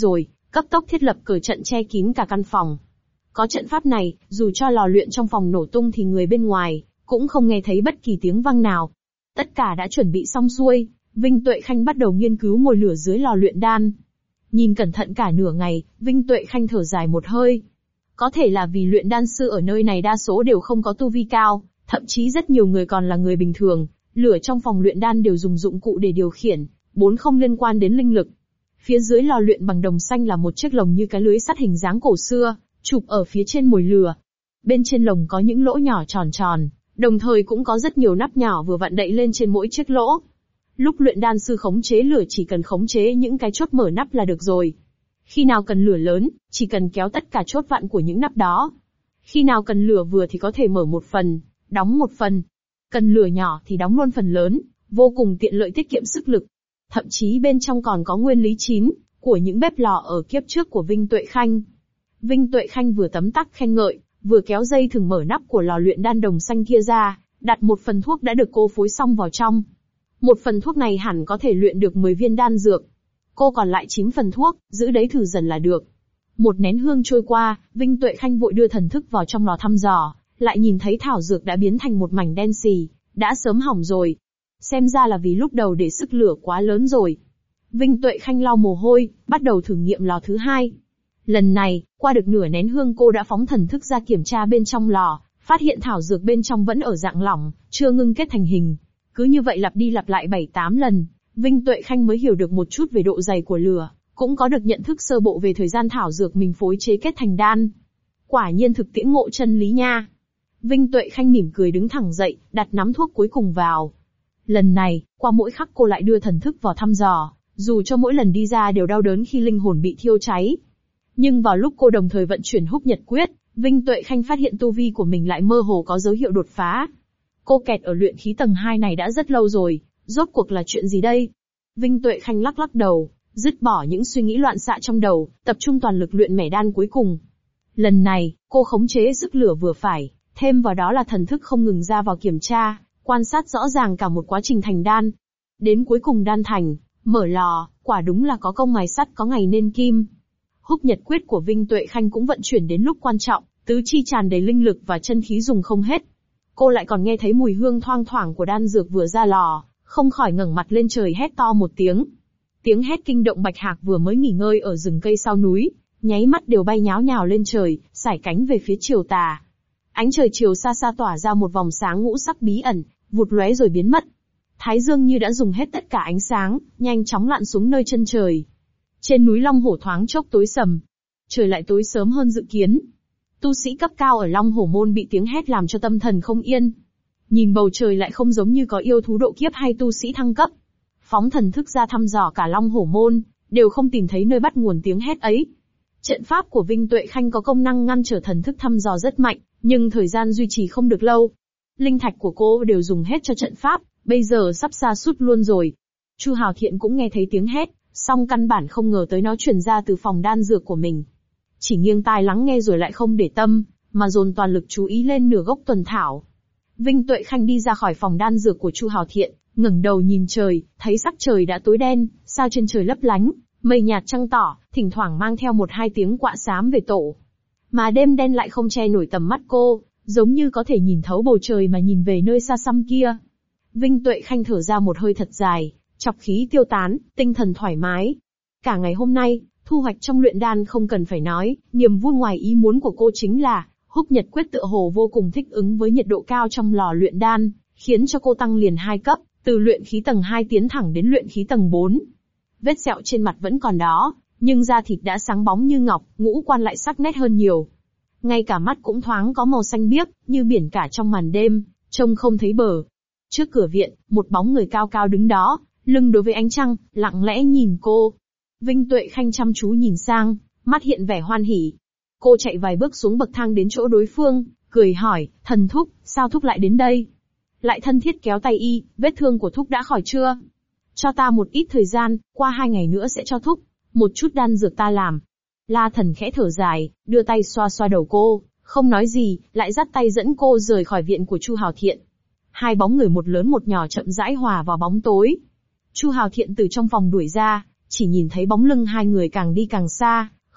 cấp tốc thiết lập cờ trận che kín cả căn phòng. Có trận pháp này, dù cho lò luyện trong phòng nổ tung thì người bên ngoài cũng không nghe thấy bất kỳ tiếng vang nào. Tất cả đã chuẩn bị xong xuôi, Vinh Tuệ Khanh bắt đầu nghiên cứu mồi lửa dưới lò luyện đan. Nhìn cẩn thận cả nửa ngày, Vinh Tuệ Khanh thở dài một hơi. Có thể là vì luyện đan sư ở nơi này đa số đều không có tu vi cao, thậm chí rất nhiều người còn là người bình thường, lửa trong phòng luyện đan đều dùng dụng cụ để điều khiển, không liên quan đến linh lực. Phía dưới lò luyện bằng đồng xanh là một chiếc lồng như cái lưới sắt hình dáng cổ xưa, chụp ở phía trên mồi lửa. Bên trên lồng có những lỗ nhỏ tròn tròn, đồng thời cũng có rất nhiều nắp nhỏ vừa vặn đậy lên trên mỗi chiếc lỗ. Lúc luyện đan sư khống chế lửa chỉ cần khống chế những cái chốt mở nắp là được rồi. Khi nào cần lửa lớn, chỉ cần kéo tất cả chốt vặn của những nắp đó. Khi nào cần lửa vừa thì có thể mở một phần, đóng một phần. Cần lửa nhỏ thì đóng luôn phần lớn, vô cùng tiện lợi tiết kiệm sức lực. Thậm chí bên trong còn có nguyên lý chín của những bếp lò ở kiếp trước của Vinh Tuệ Khanh. Vinh Tuệ Khanh vừa tấm tắc khen ngợi, vừa kéo dây thừng mở nắp của lò luyện đan đồng xanh kia ra, đặt một phần thuốc đã được cô phối xong vào trong. Một phần thuốc này hẳn có thể luyện được 10 viên đan dược. Cô còn lại 9 phần thuốc, giữ đấy thử dần là được. Một nén hương trôi qua, Vinh Tuệ Khanh vội đưa thần thức vào trong lò thăm dò, lại nhìn thấy thảo dược đã biến thành một mảnh đen xì, đã sớm hỏng rồi. Xem ra là vì lúc đầu để sức lửa quá lớn rồi. Vinh Tuệ Khanh lau mồ hôi, bắt đầu thử nghiệm lò thứ hai. Lần này, qua được nửa nén hương cô đã phóng thần thức ra kiểm tra bên trong lò, phát hiện thảo dược bên trong vẫn ở dạng lỏng, chưa ngưng kết thành hình. Cứ như vậy lặp đi lặp lại 7-8 lần, Vinh Tuệ Khanh mới hiểu được một chút về độ dày của lửa, cũng có được nhận thức sơ bộ về thời gian thảo dược mình phối chế kết thành đan. Quả nhiên thực tiễn ngộ chân lý nha. Vinh Tuệ Khanh mỉm cười đứng thẳng dậy, đặt nắm thuốc cuối cùng vào. Lần này, qua mỗi khắc cô lại đưa thần thức vào thăm dò, dù cho mỗi lần đi ra đều đau đớn khi linh hồn bị thiêu cháy. Nhưng vào lúc cô đồng thời vận chuyển Húc Nhật Quyết, Vinh Tuệ Khanh phát hiện tu vi của mình lại mơ hồ có dấu hiệu đột phá. Cô kẹt ở luyện khí tầng 2 này đã rất lâu rồi, rốt cuộc là chuyện gì đây? Vinh Tuệ Khanh lắc lắc đầu, dứt bỏ những suy nghĩ loạn xạ trong đầu, tập trung toàn lực luyện mẻ đan cuối cùng. Lần này, cô khống chế sức lửa vừa phải, thêm vào đó là thần thức không ngừng ra vào kiểm tra, quan sát rõ ràng cả một quá trình thành đan. Đến cuối cùng đan thành, mở lò, quả đúng là có công mài sắt có ngày nên kim. Húc Nhật Quyết của Vinh Tuệ Khanh cũng vận chuyển đến lúc quan trọng, tứ chi tràn đầy linh lực và chân khí dùng không hết. Cô lại còn nghe thấy mùi hương thoang thoảng của đan dược vừa ra lò, không khỏi ngẩng mặt lên trời hét to một tiếng. Tiếng hét kinh động bạch hạc vừa mới nghỉ ngơi ở rừng cây sau núi, nháy mắt đều bay nháo nhào lên trời, sải cánh về phía chiều tà. Ánh trời chiều xa xa tỏa ra một vòng sáng ngũ sắc bí ẩn, vụt lóe rồi biến mất. Thái dương như đã dùng hết tất cả ánh sáng, nhanh chóng lặn xuống nơi chân trời. Trên núi Long Hổ thoáng chốc tối sầm. Trời lại tối sớm hơn dự kiến. Tu sĩ cấp cao ở Long Hổ Môn bị tiếng hét làm cho tâm thần không yên. Nhìn bầu trời lại không giống như có yêu thú độ kiếp hay tu sĩ thăng cấp. Phóng thần thức ra thăm dò cả Long Hổ Môn, đều không tìm thấy nơi bắt nguồn tiếng hét ấy. Trận pháp của Vinh Tuệ Khanh có công năng ngăn trở thần thức thăm dò rất mạnh, nhưng thời gian duy trì không được lâu. Linh thạch của cô đều dùng hết cho trận pháp, bây giờ sắp sa sút luôn rồi. Chu Hào Thiện cũng nghe thấy tiếng hét, song căn bản không ngờ tới nó truyền ra từ phòng đan dược của mình. Chỉ nghiêng tai lắng nghe rồi lại không để tâm, mà dồn toàn lực chú ý lên nửa gốc tuần thảo. Vinh Tuệ Khanh đi ra khỏi phòng đan dược của Chu Hào Thiện, ngẩng đầu nhìn trời, thấy sắc trời đã tối đen, sao trên trời lấp lánh, mây nhạt trăng tỏ, thỉnh thoảng mang theo 1-2 tiếng quạ xám về tổ. Mà đêm đen lại không che nổi tầm mắt cô, giống như có thể nhìn thấu bầu trời mà nhìn về nơi xa xăm kia. Vinh Tuệ Khanh thở ra một hơi thật dài, chọc khí tiêu tán, tinh thần thoải mái. Cả ngày hôm nay, thu hoạch trong luyện đan không cần phải nói, niềm vui ngoài ý muốn của cô chính là, Húc Nhật Quyết tựa hồ vô cùng thích ứng với nhiệt độ cao trong lò luyện đan, khiến cho cô tăng liền 2 cấp, từ luyện khí tầng 2 tiến thẳng đến luyện khí tầng 4. Vết sẹo trên mặt vẫn còn đó, nhưng da thịt đã sáng bóng như ngọc, ngũ quan lại sắc nét hơn nhiều. Ngay cả mắt cũng thoáng có màu xanh biếc, như biển cả trong màn đêm, trông không thấy bờ. Trước cửa viện, một bóng người cao cao đứng đó, lưng đối với ánh trăng, lặng lẽ nhìn cô. Vinh Tuệ Khanh chăm chú nhìn sang, mắt hiện vẻ hoan hỉ. Cô chạy vài bước xuống bậc thang đến chỗ đối phương, cười hỏi, thần thúc, sao thúc lại đến đây? Lại thân thiết kéo tay y, vết thương của thúc đã khỏi chưa? Cho ta một ít thời gian, qua 2 ngày nữa sẽ cho thúc. Một chút đan dược ta làm. La Thần khẽ thở dài, đưa tay xoa xoa đầu cô, không nói gì, lại dắt tay dẫn cô rời khỏi viện của Chu Hào Thiện. Hai bóng người một lớn một nhỏ chậm rãi hòa vào bóng tối. Chu Hào Thiện từ trong phòng đuổi ra, chỉ nhìn thấy bóng lưng hai người càng đi càng xa,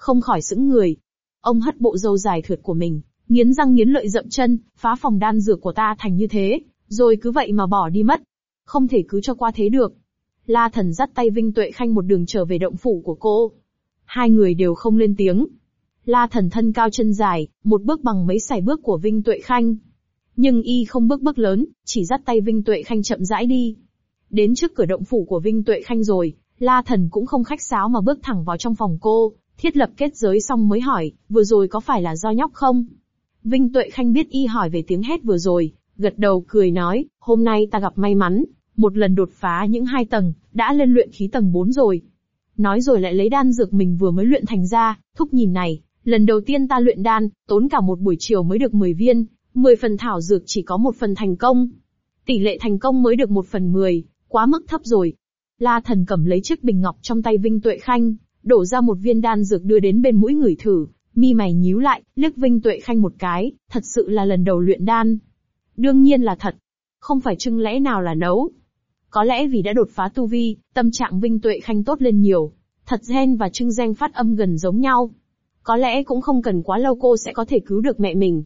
không khỏi sững người. Ông hất bộ râu dài thượt của mình, nghiến răng nghiến lợi dậm chân, phá phòng đan dược của ta thành như thế, rồi cứ vậy mà bỏ đi mất. Không thể cứ cho qua thế được. La Thần dắt tay Vinh Tuệ Khanh một đường trở về động phủ của cô. Hai người đều không lên tiếng. La Thần thân cao chân dài, một bước bằng mấy sải bước của Vinh Tuệ Khanh. Nhưng y không bước lớn, chỉ dắt tay Vinh Tuệ Khanh chậm rãi đi. Đến trước cửa động phủ của Vinh Tuệ Khanh rồi, La Thần cũng không khách sáo mà bước thẳng vào trong phòng cô, thiết lập kết giới xong mới hỏi, vừa rồi có phải là do nhóc không? Vinh Tuệ Khanh biết y hỏi về tiếng hét vừa rồi, gật đầu cười nói, hôm nay ta gặp may mắn, một lần đột phá những 2 tầng, đã lên luyện khí tầng 4 rồi. Nói rồi lại lấy đan dược mình vừa mới luyện thành ra, thúc nhìn này, lần đầu tiên ta luyện đan, tốn cả một buổi chiều mới được 10 viên, 10 phần thảo dược chỉ có 1 phần thành công. Tỷ lệ thành công mới được 1/10, quá mức thấp rồi. La Thần cầm lấy chiếc bình ngọc trong tay Vinh Tuệ Khanh, đổ ra một viên đan dược đưa đến bên mũi ngửi thử, mi mày nhíu lại, liếc Vinh Tuệ Khanh một cái, thật sự là lần đầu luyện đan. Đương nhiên là thật. Không phải chừng lẽ nào là nấu. Có lẽ vì đã đột phá tu vi, tâm trạng Vinh Tuệ Khanh tốt lên nhiều. Thật gen và Trưng Danh phát âm gần giống nhau. Có lẽ cũng không cần quá lâu cô sẽ có thể cứu được mẹ mình.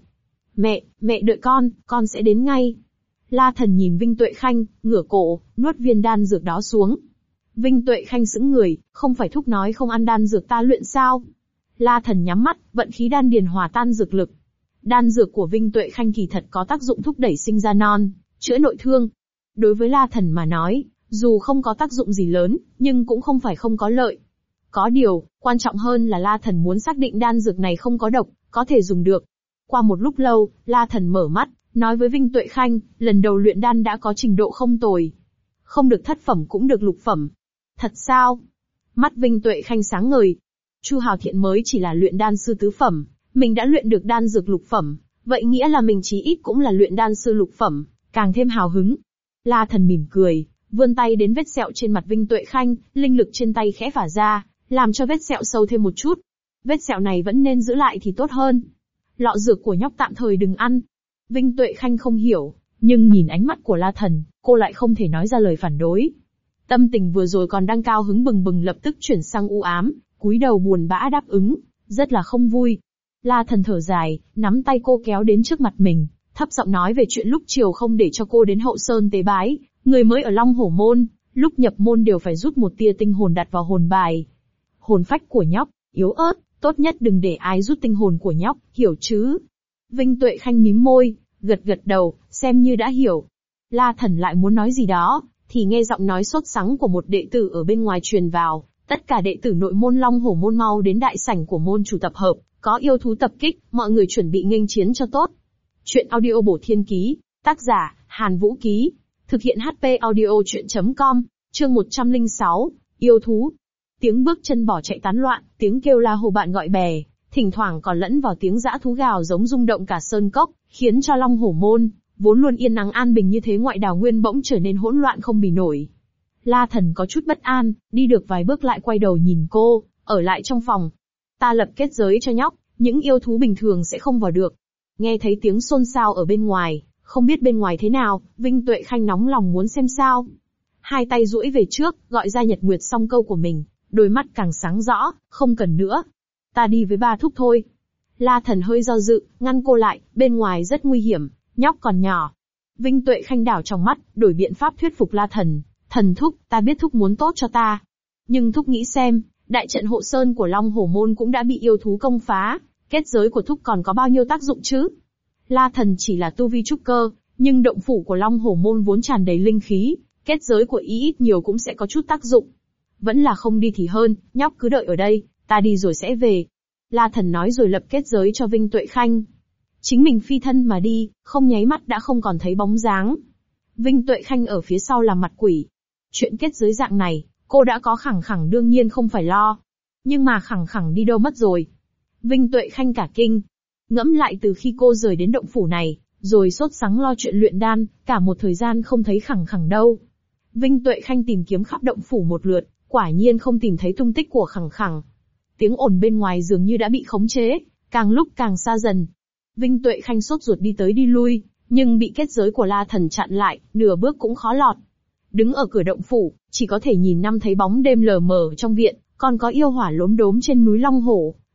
Mẹ đợi con sẽ đến ngay. La Thần nhìn Vinh Tuệ Khanh, ngửa cổ, nuốt viên đan dược đó xuống. Vinh Tuệ Khanh sững người, không phải thúc nói không ăn đan dược ta luyện sao? La Thần nhắm mắt, vận khí đan điền hòa tan dược lực. Đan dược của Vinh Tuệ Khanh kỳ thật có tác dụng thúc đẩy sinh ra non, chữa nội thương. Đối với La Thần mà nói, dù không có tác dụng gì lớn, nhưng cũng không phải không có lợi. Có điều, quan trọng hơn là La Thần muốn xác định đan dược này không có độc, có thể dùng được. Qua một lúc lâu, La Thần mở mắt, nói với Vinh Tuệ Khanh, lần đầu luyện đan đã có trình độ không tồi. Không được thất phẩm cũng được lục phẩm. Thật sao? Mắt Vinh Tuệ Khanh sáng ngời. Chu Hào Thiện mới chỉ là luyện đan sư tứ phẩm, mình đã luyện được đan dược lục phẩm, vậy nghĩa là mình chí ít cũng là luyện đan sư lục phẩm, càng thêm hào hứng. La Thần mỉm cười, vươn tay đến vết sẹo trên mặt Vinh Tuệ Khanh, linh lực trên tay khẽ phả ra, làm cho vết sẹo sâu thêm một chút. Vết sẹo này vẫn nên giữ lại thì tốt hơn. Lọ dược của nhóc tạm thời đừng ăn. Vinh Tuệ Khanh không hiểu, nhưng nhìn ánh mắt của La Thần, cô lại không thể nói ra lời phản đối. Tâm tình vừa rồi còn đang cao hứng bừng bừng lập tức chuyển sang u ám, cúi đầu buồn bã đáp ứng, rất là không vui. La Thần thở dài, nắm tay cô kéo đến trước mặt mình, thấp giọng nói về chuyện lúc chiều không để cho cô đến Hậu Sơn tế bái, người mới ở Long Hổ Môn, lúc nhập môn đều phải rút một tia tinh hồn đặt vào hồn bài. Hồn phách của nhóc, yếu ớt, tốt nhất đừng để ai rút tinh hồn của nhóc, hiểu chứ? Vinh Tuệ Khanh mím môi, gật gật đầu, xem như đã hiểu. La Thần lại muốn nói gì đó, thì nghe giọng nói sốt sắng của một đệ tử ở bên ngoài truyền vào, tất cả đệ tử nội môn Long Hổ Môn mau đến đại sảnh của môn chủ tập hợp, có yêu thú tập kích, mọi người chuẩn bị nghênh chiến cho tốt. Chuyện audio bổ thiên ký, tác giả, Hàn Vũ Ký, thực hiện HP audio chuyện.com, chương 106, yêu thú. Tiếng bước chân bỏ chạy tán loạn, tiếng kêu la hồ bạn gọi bè, thỉnh thoảng còn lẫn vào tiếng dã thú gào giống rung động cả sơn cốc, khiến cho Long Hổ Môn, vốn luôn yên nắng an bình như thế ngoại đào nguyên bỗng trở nên hỗn loạn không bì nổi. La Thần có chút bất an, đi được vài bước lại quay đầu nhìn cô, ở lại trong phòng. Ta lập kết giới cho nhóc, những yêu thú bình thường sẽ không vào được. Nghe thấy tiếng xôn xao ở bên ngoài, không biết bên ngoài thế nào, Vinh Tuệ Khanh nóng lòng muốn xem sao. Hai tay duỗi về trước, gọi ra Nhật Nguyệt song câu của mình, đôi mắt càng sáng rõ, không cần nữa. Ta đi với ba thúc thôi. La Thần hơi do dự, ngăn cô lại, bên ngoài rất nguy hiểm, nhóc còn nhỏ. Vinh Tuệ Khanh đảo trong mắt, đổi biện pháp thuyết phục La Thần. Thần thúc, ta biết thúc muốn tốt cho ta. Nhưng thúc nghĩ xem, đại trận hộ sơn của Long Hổ Môn cũng đã bị yêu thú công phá, kết giới của thúc còn có bao nhiêu tác dụng chứ? La Thần chỉ là tu vi trúc cơ, nhưng động phủ của Long Hổ Môn vốn tràn đầy linh khí, kết giới của ý ít nhiều cũng sẽ có chút tác dụng. Vẫn là không đi thì hơn, nhóc cứ đợi ở đây, ta đi rồi sẽ về. La Thần nói rồi lập kết giới cho Vinh Tuệ Khanh. Chính mình phi thân mà đi, không nháy mắt đã không còn thấy bóng dáng. Vinh Tuệ Khanh ở phía sau làm mặt quỷ. Chuyện kết giới dạng này, cô đã có khẳng khẳng đương nhiên không phải lo. Nhưng mà khẳng khẳng đi đâu mất rồi? Vinh Tuệ Khanh cả kinh. Ngẫm lại từ khi cô rời đến động phủ này, rồi sốt sắng lo chuyện luyện đan, cả một thời gian không thấy khẳng khẳng đâu. Vinh Tuệ Khanh tìm kiếm khắp động phủ một lượt, quả nhiên không tìm thấy tung tích của khẳng khẳng. Tiếng ồn bên ngoài dường như đã bị khống chế, càng lúc càng xa dần. Vinh Tuệ Khanh sốt ruột đi tới đi lui, nhưng bị kết giới của La Thần chặn lại, nửa bước cũng khó lọt. Đứng ở cửa động phủ, chỉ có thể nhìn năm thấy bóng đêm lờ mờ trong viện, còn có yêu hỏa lốm đốm trên núi Long Hổ.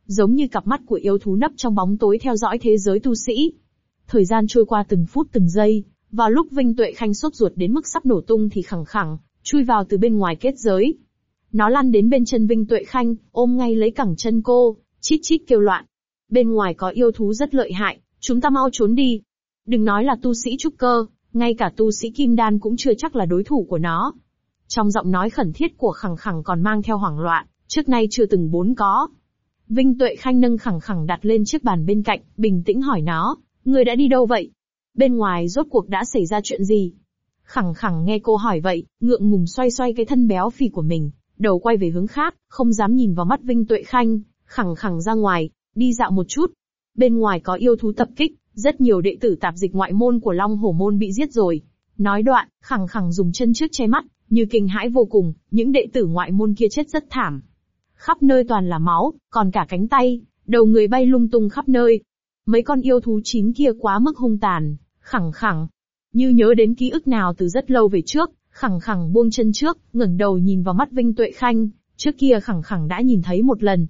giống như cặp mắt của yêu thú nấp trong bóng tối theo dõi thế giới tu sĩ. Thời gian trôi qua từng phút từng giây, vào lúc Vinh Tuệ Khanh sốt ruột đến mức sắp nổ tung thì khẳng khẳng chui vào từ bên ngoài kết giới. Nó lăn đến bên chân Vinh Tuệ Khanh, ôm ngay lấy cẳng chân cô, chít chít kêu loạn. Bên ngoài có yêu thú rất lợi hại, chúng ta mau trốn đi. Đừng nói là tu sĩ trúc cơ, ngay cả tu sĩ kim đan cũng chưa chắc là đối thủ của nó. Trong giọng nói khẩn thiết của khẳng khẳng còn mang theo hoảng loạn, trước nay chưa từng bốn có. Vinh Tuệ Khanh nâng khẳng khẳng đặt lên chiếc bàn bên cạnh, bình tĩnh hỏi nó, người đã đi đâu vậy? Bên ngoài rốt cuộc đã xảy ra chuyện gì? Khẳng khẳng nghe cô hỏi vậy, ngượng ngùng xoay xoay cái thân béo phì của mình, đầu quay về hướng khác, không dám nhìn vào mắt Vinh Tuệ Khanh, khẳng khẳng ra ngoài, đi dạo một chút. Bên ngoài có yêu thú tập kích, rất nhiều đệ tử tạp dịch ngoại môn của Long Hổ môn bị giết rồi. Nói đoạn, khẳng khẳng dùng chân trước che mắt, như kinh hãi vô cùng, những đệ tử ngoại môn kia chết rất thảm. Khắp nơi toàn là máu, còn cả cánh tay, đầu người bay lung tung khắp nơi. Mấy con yêu thú chín kia quá mức hung tàn, khẳng khẳng như nhớ đến ký ức nào từ rất lâu về trước, khẳng khẳng buông chân trước, ngẩng đầu nhìn vào mắt Vinh Tuệ Khanh, trước kia khẳng khẳng đã nhìn thấy một lần,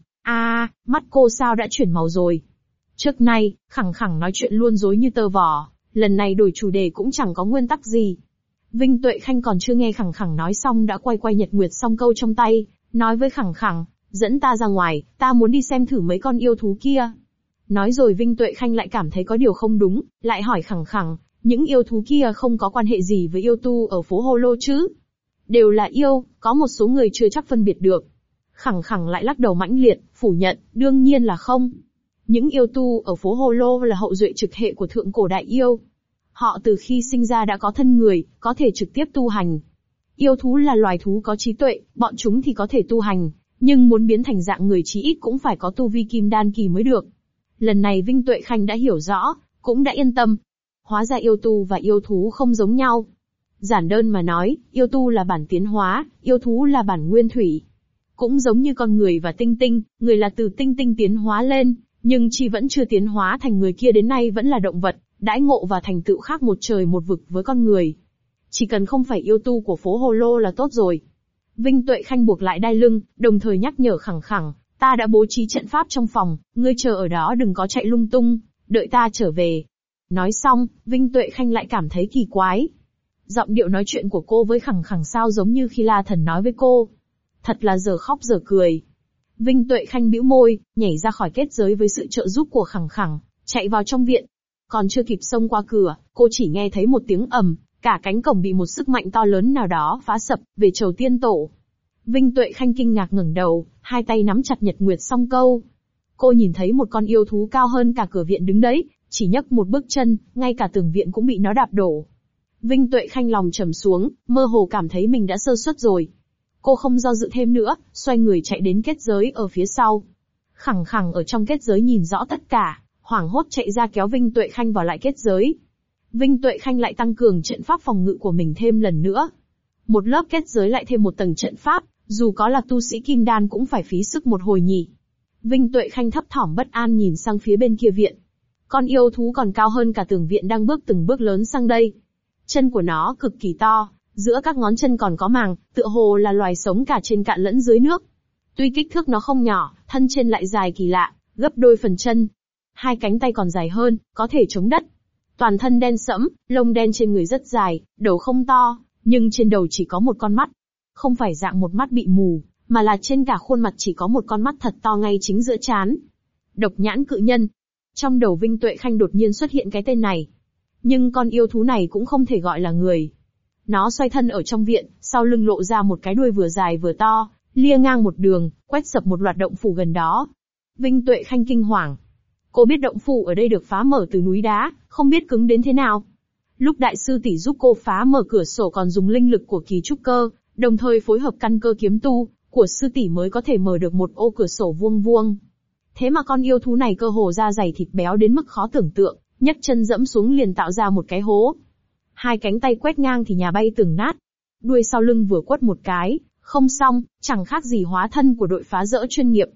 mắt cô sao đã chuyển màu rồi. Trước nay, khẳng khẳng nói chuyện luôn dối như tơ vò, lần này đổi chủ đề cũng chẳng có nguyên tắc gì. Vinh Tuệ Khanh còn chưa nghe khẳng khẳng nói xong đã quay quay Nhật Nguyệt song câu trong tay, nói với khẳng khẳng, dẫn ta ra ngoài, ta muốn đi xem thử mấy con yêu thú kia. Nói rồi Vinh Tuệ Khanh lại cảm thấy có điều không đúng, lại hỏi khẳng khẳng, những yêu thú kia không có quan hệ gì với yêu tu ở phố Hồ Lô chứ? Đều là yêu, có một số người chưa chắc phân biệt được. Khẳng khẳng lại lắc đầu mãnh liệt, phủ nhận, đương nhiên là không. Những yêu tu ở phố Hồ Lô là hậu duệ trực hệ của thượng cổ đại yêu. Họ từ khi sinh ra đã có thân người, có thể trực tiếp tu hành. Yêu thú là loài thú có trí tuệ, bọn chúng thì có thể tu hành, nhưng muốn biến thành dạng người chí ít cũng phải có tu vi kim đan kỳ mới được. Lần này Vinh Tuệ Khanh đã hiểu rõ, cũng đã yên tâm. Hóa ra yêu tu và yêu thú không giống nhau. Giản đơn mà nói, yêu tu là bản tiến hóa, yêu thú là bản nguyên thủy. Cũng giống như con người và tinh tinh, người là từ tinh tinh tiến hóa lên, nhưng chỉ vẫn chưa tiến hóa thành người kia đến nay vẫn là động vật, đãi ngộ và thành tựu khác một trời một vực với con người. Chỉ cần không phải yêu tu của phố Hồ Lô là tốt rồi. Vinh Tuệ Khanh buộc lại đai lưng, đồng thời nhắc nhở khẳng khẳng, ta đã bố trí trận pháp trong phòng, ngươi chờ ở đó đừng có chạy lung tung, đợi ta trở về. Nói xong, Vinh Tuệ Khanh lại cảm thấy kỳ quái. Giọng điệu nói chuyện của cô với khẳng khẳng sao giống như khi La Thần nói với cô. Thật là giờ khóc giờ cười. Vinh Tuệ Khanh bĩu môi, nhảy ra khỏi kết giới với sự trợ giúp của khẳng khẳng, chạy vào trong viện. Còn chưa kịp xông qua cửa, cô chỉ nghe thấy một tiếng ầm, cả cánh cổng bị một sức mạnh to lớn nào đó phá sập, về chầu tiên tổ. Vinh Tuệ Khanh kinh ngạc ngẩng đầu, hai tay nắm chặt Nhật Nguyệt song câu. Cô nhìn thấy một con yêu thú cao hơn cả cửa viện đứng đấy, chỉ nhấc một bước chân, ngay cả tường viện cũng bị nó đạp đổ. Vinh Tuệ Khanh lòng trầm xuống, mơ hồ cảm thấy mình đã sơ suất rồi. Cô không do dự thêm nữa, xoay người chạy đến kết giới ở phía sau. Khẳng khẳng ở trong kết giới nhìn rõ tất cả, hoảng hốt chạy ra kéo Vinh Tuệ Khanh vào lại kết giới. Vinh Tuệ Khanh lại tăng cường trận pháp phòng ngự của mình thêm lần nữa. Một lớp kết giới lại thêm một tầng trận pháp, dù có là tu sĩ kim đan cũng phải phí sức một hồi nhỉ. Vinh Tuệ Khanh thấp thỏm bất an nhìn sang phía bên kia viện. Con yêu thú còn cao hơn cả tường viện đang bước từng bước lớn sang đây. Chân của nó cực kỳ to, giữa các ngón chân còn có màng, tựa hồ là loài sống cả trên cạn lẫn dưới nước. Tuy kích thước nó không nhỏ, thân trên lại dài kỳ lạ, gấp đôi phần chân. Hai cánh tay còn dài hơn, có thể chống đất. Toàn thân đen sẫm, lông đen trên người rất dài, đầu không to, nhưng trên đầu chỉ có một con mắt. Không phải dạng một mắt bị mù, mà là trên cả khuôn mặt chỉ có một con mắt thật to ngay chính giữa trán. Độc nhãn cự nhân. Trong đầu Vinh Tuệ Khanh đột nhiên xuất hiện cái tên này. Nhưng con yêu thú này cũng không thể gọi là người. Nó xoay thân ở trong viện, sau lưng lộ ra một cái đuôi vừa dài vừa to, lia ngang một đường, quét sập một loạt động phủ gần đó. Vinh Tuệ Khanh kinh hoàng. Cô biết động phủ ở đây được phá mở từ núi đá, không biết cứng đến thế nào. Lúc đại sư tỷ giúp cô phá mở cửa sổ còn dùng linh lực của kỳ trúc cơ, đồng thời phối hợp căn cơ kiếm tu của sư tỷ mới có thể mở được một ô cửa sổ vuông vuông. Thế mà con yêu thú này cơ hồ da dày thịt béo đến mức khó tưởng tượng, nhấc chân dẫm xuống liền tạo ra một cái hố. Hai cánh tay quét ngang thì nhà bay từng nát. Đuôi sau lưng vừa quất một cái, không xong, chẳng khác gì hóa thân của đội phá rỡ chuyên nghiệp.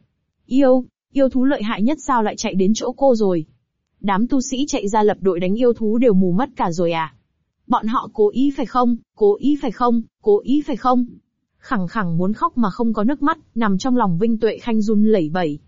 Yêu thú lợi hại nhất sao lại chạy đến chỗ cô rồi? Đám tu sĩ chạy ra lập đội đánh yêu thú đều mù mắt cả rồi à? Bọn họ cố ý phải không? Cố ý phải không? Cố ý phải không? Khẳng khẳng muốn khóc mà không có nước mắt, nằm trong lòng Vinh Tuệ Khanh run lẩy bẩy.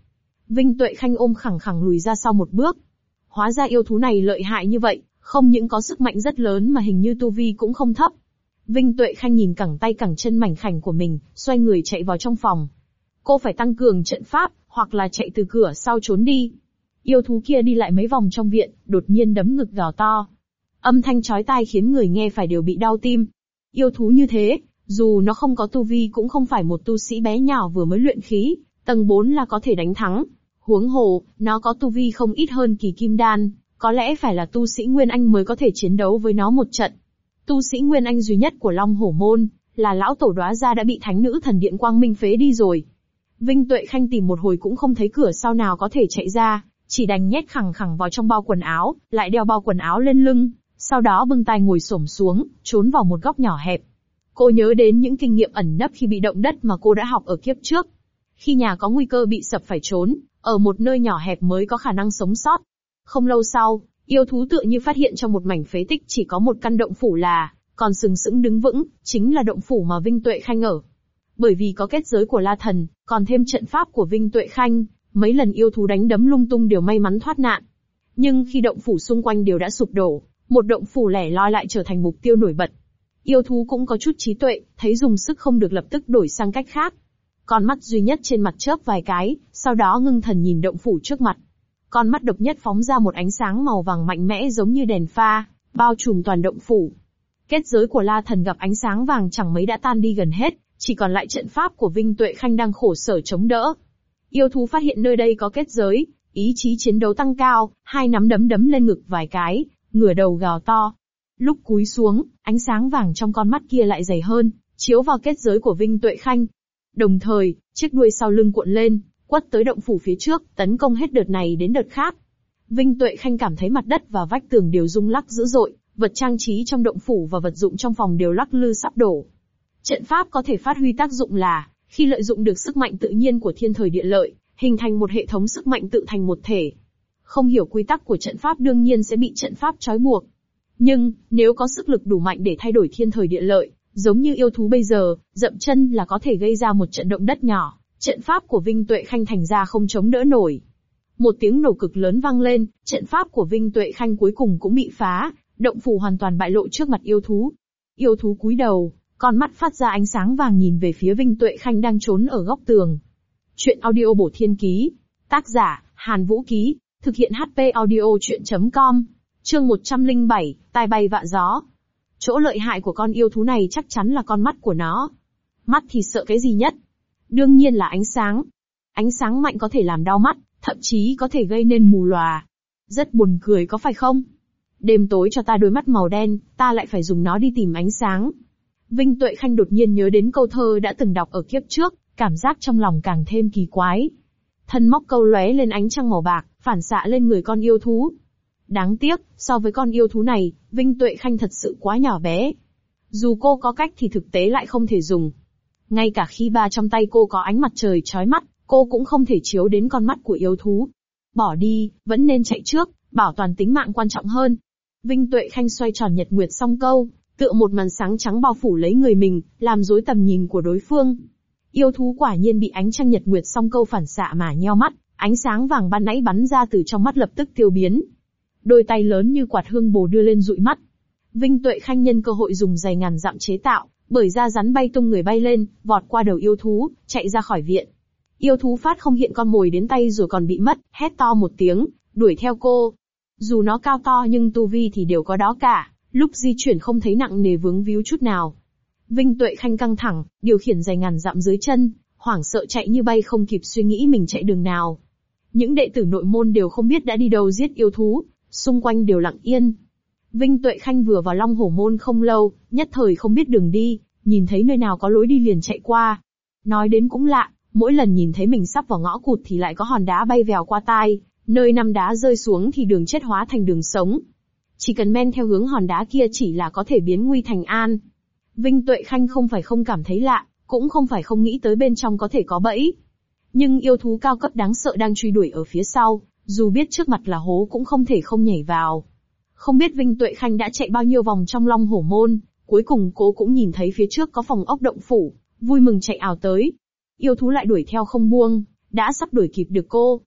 Vinh Tuệ Khanh ôm khẳng khẳng lùi ra sau một bước. Hóa ra yêu thú này lợi hại như vậy, không những có sức mạnh rất lớn mà hình như tu vi cũng không thấp. Vinh Tuệ Khanh nhìn cẳng tay cẳng chân mảnh khảnh của mình, xoay người chạy vào trong phòng. Cô phải tăng cường trận pháp, hoặc là chạy từ cửa sau trốn đi. Yêu thú kia đi lại mấy vòng trong viện, đột nhiên đấm ngực gào to. Âm thanh chói tai khiến người nghe phải đều bị đau tim. Yêu thú như thế, dù nó không có tu vi cũng không phải một tu sĩ bé nhỏ vừa mới luyện khí, tầng 4 là có thể đánh thắng. Huống hồ, nó có tu vi không ít hơn kỳ kim đan, có lẽ phải là tu sĩ Nguyên Anh mới có thể chiến đấu với nó một trận. Tu sĩ Nguyên Anh duy nhất của Long Hổ Môn, là lão tổ Đóa Gia đã bị Thánh Nữ Thần Điện Quang Minh phế đi rồi. Vinh Tuệ Khanh tìm một hồi cũng không thấy cửa sau nào có thể chạy ra, chỉ đành nhét khẳng khẳng vào trong bao quần áo, lại đeo bao quần áo lên lưng, sau đó bưng tay ngồi xổm xuống, trốn vào một góc nhỏ hẹp. Cô nhớ đến những kinh nghiệm ẩn nấp khi bị động đất mà cô đã học ở kiếp trước. Khi nhà có nguy cơ bị sập phải trốn, ở một nơi nhỏ hẹp mới có khả năng sống sót. Không lâu sau, yêu thú tựa như phát hiện trong một mảnh phế tích chỉ có một căn động phủ còn sừng sững đứng vững, chính là động phủ mà Vinh Tuệ Khanh ở. Bởi vì có kết giới của La Thần, còn thêm trận pháp của Vinh Tuệ Khanh, mấy lần yêu thú đánh đấm lung tung đều may mắn thoát nạn. Nhưng khi động phủ xung quanh đều đã sụp đổ, một động phủ lẻ loi lại trở thành mục tiêu nổi bật. Yêu thú cũng có chút trí tuệ, thấy dùng sức không được lập tức đổi sang cách khác. Con mắt duy nhất trên mặt chớp vài cái, sau đó ngưng thần nhìn động phủ trước mặt. Con mắt độc nhất phóng ra một ánh sáng màu vàng mạnh mẽ giống như đèn pha, bao trùm toàn động phủ. Kết giới của La Thần gặp ánh sáng vàng chẳng mấy đã tan đi gần hết, chỉ còn lại trận pháp của Vinh Tuệ Khanh đang khổ sở chống đỡ. Yêu thú phát hiện nơi đây có kết giới, ý chí chiến đấu tăng cao, hai nắm đấm đấm lên ngực vài cái, ngửa đầu gào to. Lúc cúi xuống, ánh sáng vàng trong con mắt kia lại dày hơn, chiếu vào kết giới của Vinh Tuệ Khanh. Đồng thời, chiếc đuôi sau lưng cuộn lên, quất tới động phủ phía trước, tấn công hết đợt này đến đợt khác. Vinh Tuệ Khanh cảm thấy mặt đất và vách tường đều rung lắc dữ dội, vật trang trí trong động phủ và vật dụng trong phòng đều lắc lư sắp đổ. Trận pháp có thể phát huy tác dụng là, khi lợi dụng được sức mạnh tự nhiên của thiên thời địa lợi, hình thành một hệ thống sức mạnh tự thành một thể. Không hiểu quy tắc của trận pháp đương nhiên sẽ bị trận pháp trói buộc. Nhưng, nếu có sức lực đủ mạnh để thay đổi thiên thời địa lợi, giống như yêu thú bây giờ, dậm chân là có thể gây ra một trận động đất nhỏ, trận pháp của Vinh Tuệ Khanh thành ra không chống đỡ nổi. Một tiếng nổ cực lớn vang lên, trận pháp của Vinh Tuệ Khanh cuối cùng cũng bị phá, động phủ hoàn toàn bại lộ trước mặt yêu thú. Yêu thú cúi đầu, con mắt phát ra ánh sáng vàng nhìn về phía Vinh Tuệ Khanh đang trốn ở góc tường. Chuyện audio bổ thiên ký. Tác giả, Hàn Vũ Ký. Thực hiện HP audio chuyện.com. Chương 107, tai bay vạ gió. Chỗ lợi hại của con yêu thú này chắc chắn là con mắt của nó. Mắt thì sợ cái gì nhất? Đương nhiên là ánh sáng. Ánh sáng mạnh có thể làm đau mắt, thậm chí có thể gây nên mù lòa. Rất buồn cười có phải không? Đêm tối cho ta đôi mắt màu đen, ta lại phải dùng nó đi tìm ánh sáng. Vinh Tuệ Khanh đột nhiên nhớ đến câu thơ đã từng đọc ở kiếp trước, cảm giác trong lòng càng thêm kỳ quái. Thân móc câu lóe lên ánh trăng màu bạc, phản xạ lên người con yêu thú. Đáng tiếc, so với con yêu thú này, Vinh Tuệ Khanh thật sự quá nhỏ bé. Dù cô có cách thì thực tế lại không thể dùng. Ngay cả khi trong tay cô có ánh mặt trời chói mắt, cô cũng không thể chiếu đến con mắt của yêu thú. Bỏ đi, vẫn nên chạy trước, bảo toàn tính mạng quan trọng hơn. Vinh Tuệ Khanh xoay tròn nhật nguyệt song câu, tựa một màn sáng trắng bao phủ lấy người mình, làm rối tầm nhìn của đối phương. Yêu thú quả nhiên bị ánh trăng nhật nguyệt song câu phản xạ mà nheo mắt, ánh sáng vàng ban nãy bắn ra từ trong mắt lập tức tiêu biến. Đôi tay lớn như quạt hương bồ đưa lên dụi mắt. Vinh Tuệ Khanh nhân cơ hội dùng giày ngàn dặm chế tạo, bởi ra rắn bay tung người bay lên, vọt qua đầu yêu thú, chạy ra khỏi viện. Yêu thú phát không hiện con mồi đến tay rồi còn bị mất, hét to một tiếng, đuổi theo cô. Dù nó cao to nhưng tu vi thì đều có đó cả, lúc di chuyển không thấy nặng nề vướng víu chút nào. Vinh Tuệ Khanh căng thẳng, điều khiển giày ngàn dặm dưới chân, hoảng sợ chạy như bay không kịp suy nghĩ mình chạy đường nào. Những đệ tử nội môn đều không biết đã đi đâu giết yêu thú, xung quanh đều lặng yên. Vinh Tuệ Khanh vừa vào Long Hổ Môn không lâu, nhất thời không biết đường đi, nhìn thấy nơi nào có lối đi liền chạy qua. Nói đến cũng lạ, mỗi lần nhìn thấy mình sắp vào ngõ cụt thì lại có hòn đá bay vèo qua tai, nơi năm đá rơi xuống thì đường chết hóa thành đường sống. Chỉ cần men theo hướng hòn đá kia chỉ là có thể biến nguy thành an. Vinh Tuệ Khanh không phải không cảm thấy lạ, cũng không phải không nghĩ tới bên trong có thể có bẫy. Nhưng yêu thú cao cấp đáng sợ đang truy đuổi ở phía sau, dù biết trước mặt là hố cũng không thể không nhảy vào. Không biết Vinh Tuệ Khanh đã chạy bao nhiêu vòng trong Long Hổ Môn, cuối cùng cô cũng nhìn thấy phía trước có phòng ốc động phủ, vui mừng chạy ào tới. Yêu thú lại đuổi theo không buông, đã sắp đuổi kịp được cô.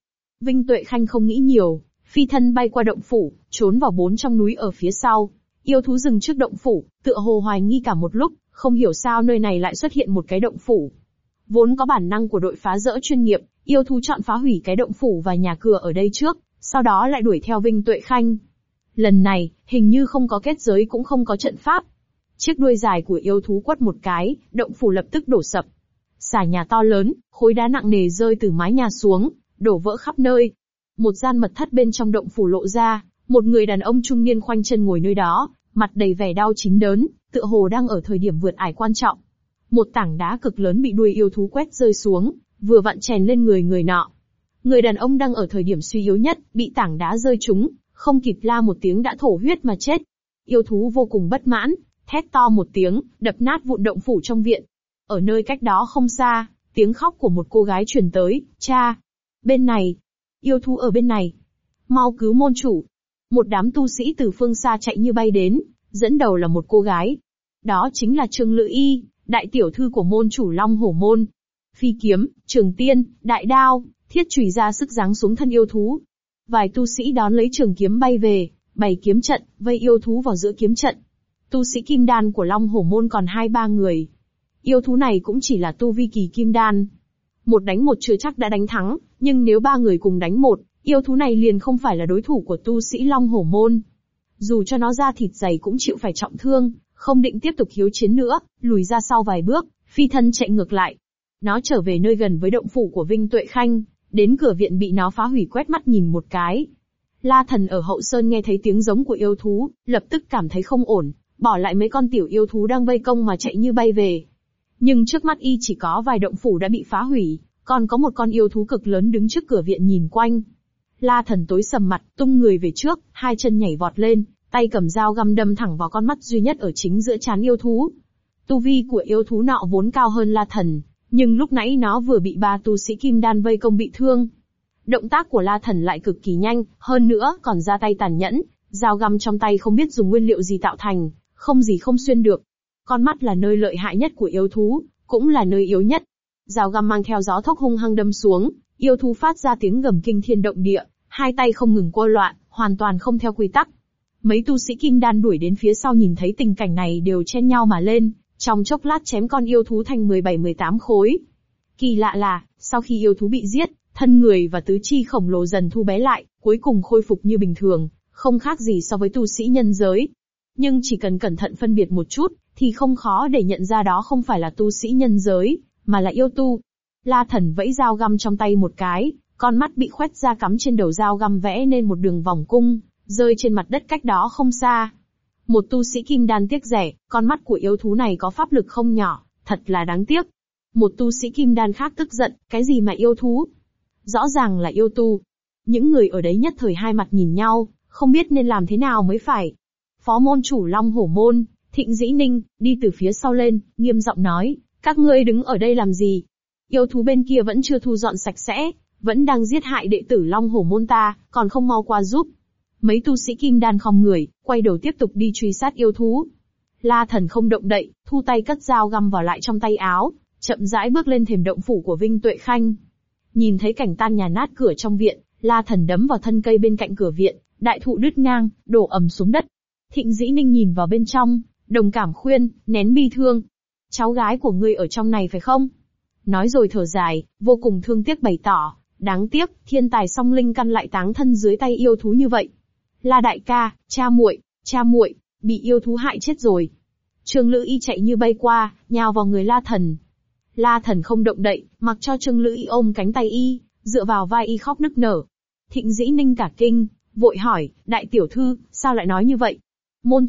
Vinh Tuệ Khanh không nghĩ nhiều, phi thân bay qua động phủ, trốn vào 4 trong núi ở phía sau. Yêu thú dừng trước động phủ, tựa hồ hoài nghi cả một lúc, không hiểu sao nơi này lại xuất hiện một cái động phủ. Vốn có bản năng của đội phá rỡ chuyên nghiệp, yêu thú chọn phá hủy cái động phủ và nhà cửa ở đây trước, sau đó lại đuổi theo Vinh Tuệ Khanh. Lần này, hình như không có kết giới cũng không có trận pháp. Chiếc đuôi dài của yêu thú quất một cái, động phủ lập tức đổ sập. Xà nhà to lớn, khối đá nặng nề rơi từ mái nhà xuống, đổ vỡ khắp nơi. Một gian mật thất bên trong động phủ lộ ra, một người đàn ông trung niên khoanh chân ngồi nơi đó, mặt đầy vẻ đau chính đớn, tựa hồ đang ở thời điểm vượt ải quan trọng. Một tảng đá cực lớn bị đuôi yêu thú quét rơi xuống, vừa vặn chèn lên người nọ. Người đàn ông đang ở thời điểm suy yếu nhất, bị tảng đá rơi trúng, không kịp la một tiếng đã thổ huyết mà chết. Yêu thú vô cùng bất mãn, thét to một tiếng, đập nát vụn động phủ trong viện. Ở nơi cách đó không xa, tiếng khóc của một cô gái truyền tới, cha. Bên này, yêu thú ở bên này. Mau cứu môn chủ. Một đám tu sĩ từ phương xa chạy như bay đến, dẫn đầu là một cô gái. Đó chính là Trương Lữ Y, đại tiểu thư của môn chủ Long Hổ Môn. Phi kiếm, trường tiên, đại đao, thiết chùy ra sức giáng xuống thân yêu thú. Vài tu sĩ đón lấy trường kiếm bay về, bày kiếm trận, vây yêu thú vào giữa kiếm trận. Tu sĩ kim đan của Long Hổ Môn còn 2-3 người. Yêu thú này cũng chỉ là tu vi kỳ kim đan. Một đánh một chưa chắc đã đánh thắng, nhưng nếu 3 người cùng đánh một, yêu thú này liền không phải là đối thủ của tu sĩ Long Hổ Môn. Dù cho nó ra thịt dày cũng chịu phải trọng thương, không định tiếp tục hiếu chiến nữa, lùi ra sau vài bước, phi thân chạy ngược lại. Nó trở về nơi gần với động phủ của Vinh Tuệ Khanh, đến cửa viện bị nó phá hủy quét mắt nhìn một cái. La Thần ở hậu sơn nghe thấy tiếng giống của yêu thú, lập tức cảm thấy không ổn, bỏ lại mấy con tiểu yêu thú đang vây công mà chạy như bay về. Nhưng trước mắt y chỉ có vài động phủ đã bị phá hủy, còn có một con yêu thú cực lớn đứng trước cửa viện nhìn quanh. La Thần tối sầm mặt, tung người về trước, 2 chân nhảy vọt lên, tay cầm dao găm đâm thẳng vào con mắt duy nhất ở chính giữa trán yêu thú. Tu vi của yêu thú nọ vốn cao hơn La Thần, nhưng lúc nãy nó vừa bị 3 tu sĩ kim đan vây công bị thương. Động tác của La Thần lại cực kỳ nhanh, hơn nữa còn ra tay tàn nhẫn, dao găm trong tay không biết dùng nguyên liệu gì tạo thành, không gì không xuyên được. Con mắt là nơi lợi hại nhất của yêu thú, cũng là nơi yếu nhất. Dao găm mang theo gió thốc hung hăng đâm xuống, yêu thú phát ra tiếng gầm kinh thiên động địa, 2 tay không ngừng quơ loạn, hoàn toàn không theo quy tắc. Mấy tu sĩ kim đan đuổi đến phía sau nhìn thấy tình cảnh này đều chen nhau mà lên, trong chốc lát chém con yêu thú thành 17-18 khối. Kỳ lạ là, sau khi yêu thú bị giết, thân người và tứ chi khổng lồ dần thu bé lại, cuối cùng khôi phục như bình thường, không khác gì so với tu sĩ nhân giới. Nhưng chỉ cần cẩn thận phân biệt một chút, thì không khó để nhận ra đó không phải là tu sĩ nhân giới, mà là yêu tu. La Thần vẫy dao găm trong tay một cái, con mắt bị khoét ra cắm trên đầu dao găm vẽ nên một đường vòng cung, rơi trên mặt đất cách đó không xa. Một tu sĩ kim đan tiếc rẻ, con mắt của yêu thú này có pháp lực không nhỏ, thật là đáng tiếc. Một tu sĩ kim đan khác tức giận, cái gì mà yêu thú? Rõ ràng là yêu tu. Những người ở đấy nhất thời hai mặt nhìn nhau, không biết nên làm thế nào mới phải. Phó môn chủ Long Hổ Môn, Thịnh Dĩ Ninh, đi từ phía sau lên, nghiêm giọng nói, các ngươi đứng ở đây làm gì? Yêu thú bên kia vẫn chưa thu dọn sạch sẽ, vẫn đang giết hại đệ tử Long Hổ Môn ta, còn không mau qua giúp. Mấy tu sĩ kim đan khom người, quay đầu tiếp tục đi truy sát yêu thú. La Thần không động đậy, thu tay cất dao găm vào lại trong tay áo, chậm rãi bước lên thềm động phủ của Vinh Tuệ Khanh. Nhìn thấy cảnh tan nhà nát cửa trong viện, La Thần đấm vào thân cây bên cạnh cửa viện, đại thụ đứt ngang, đổ ầm xuống đất. Thịnh Dĩ Ninh nhìn vào bên trong, đồng cảm khuyên, nén bi thương. Cháu gái của ngươi ở trong này phải không? Nói rồi thở dài, vô cùng thương tiếc bày tỏ, đáng tiếc, thiên tài song linh căn lại táng thân dưới tay yêu thú như vậy. La đại ca, cha muội, bị yêu thú hại chết rồi. Trương Lữ Y chạy như bay qua, nhào vào người La Thần. La Thần không động đậy, mặc cho Trương Lữ Y ôm cánh tay y, dựa vào vai y khóc nức nở. Thịnh Dĩ Ninh cả kinh, vội hỏi, đại tiểu thư, sao lại nói như vậy? Môn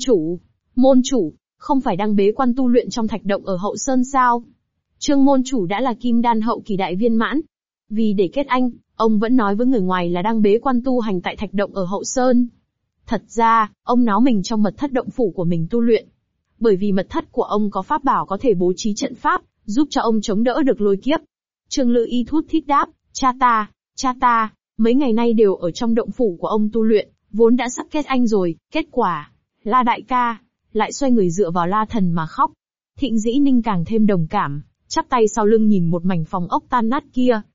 chủ, không phải đang bế quan tu luyện trong thạch động ở hậu sơn sao? Trương môn chủ đã là kim đan hậu kỳ đại viên mãn. Vì để kết anh, ông vẫn nói với người ngoài là đang bế quan tu hành tại thạch động ở hậu sơn. Thật ra, ông náo mình trong mật thất động phủ của mình tu luyện. Bởi vì mật thất của ông có pháp bảo có thể bố trí trận pháp, giúp cho ông chống đỡ được lôi kiếp. Trương Lữ Y thút thít đáp, cha ta, mấy ngày nay đều ở trong động phủ của ông tu luyện, vốn đã sắp kết anh rồi, kết quả, La đại ca, lại xoay người dựa vào La Thần mà khóc. Thịnh Dĩ Ninh càng thêm đồng cảm, chắp tay sau lưng nhìn một mảnh phòng ốc tan nát kia,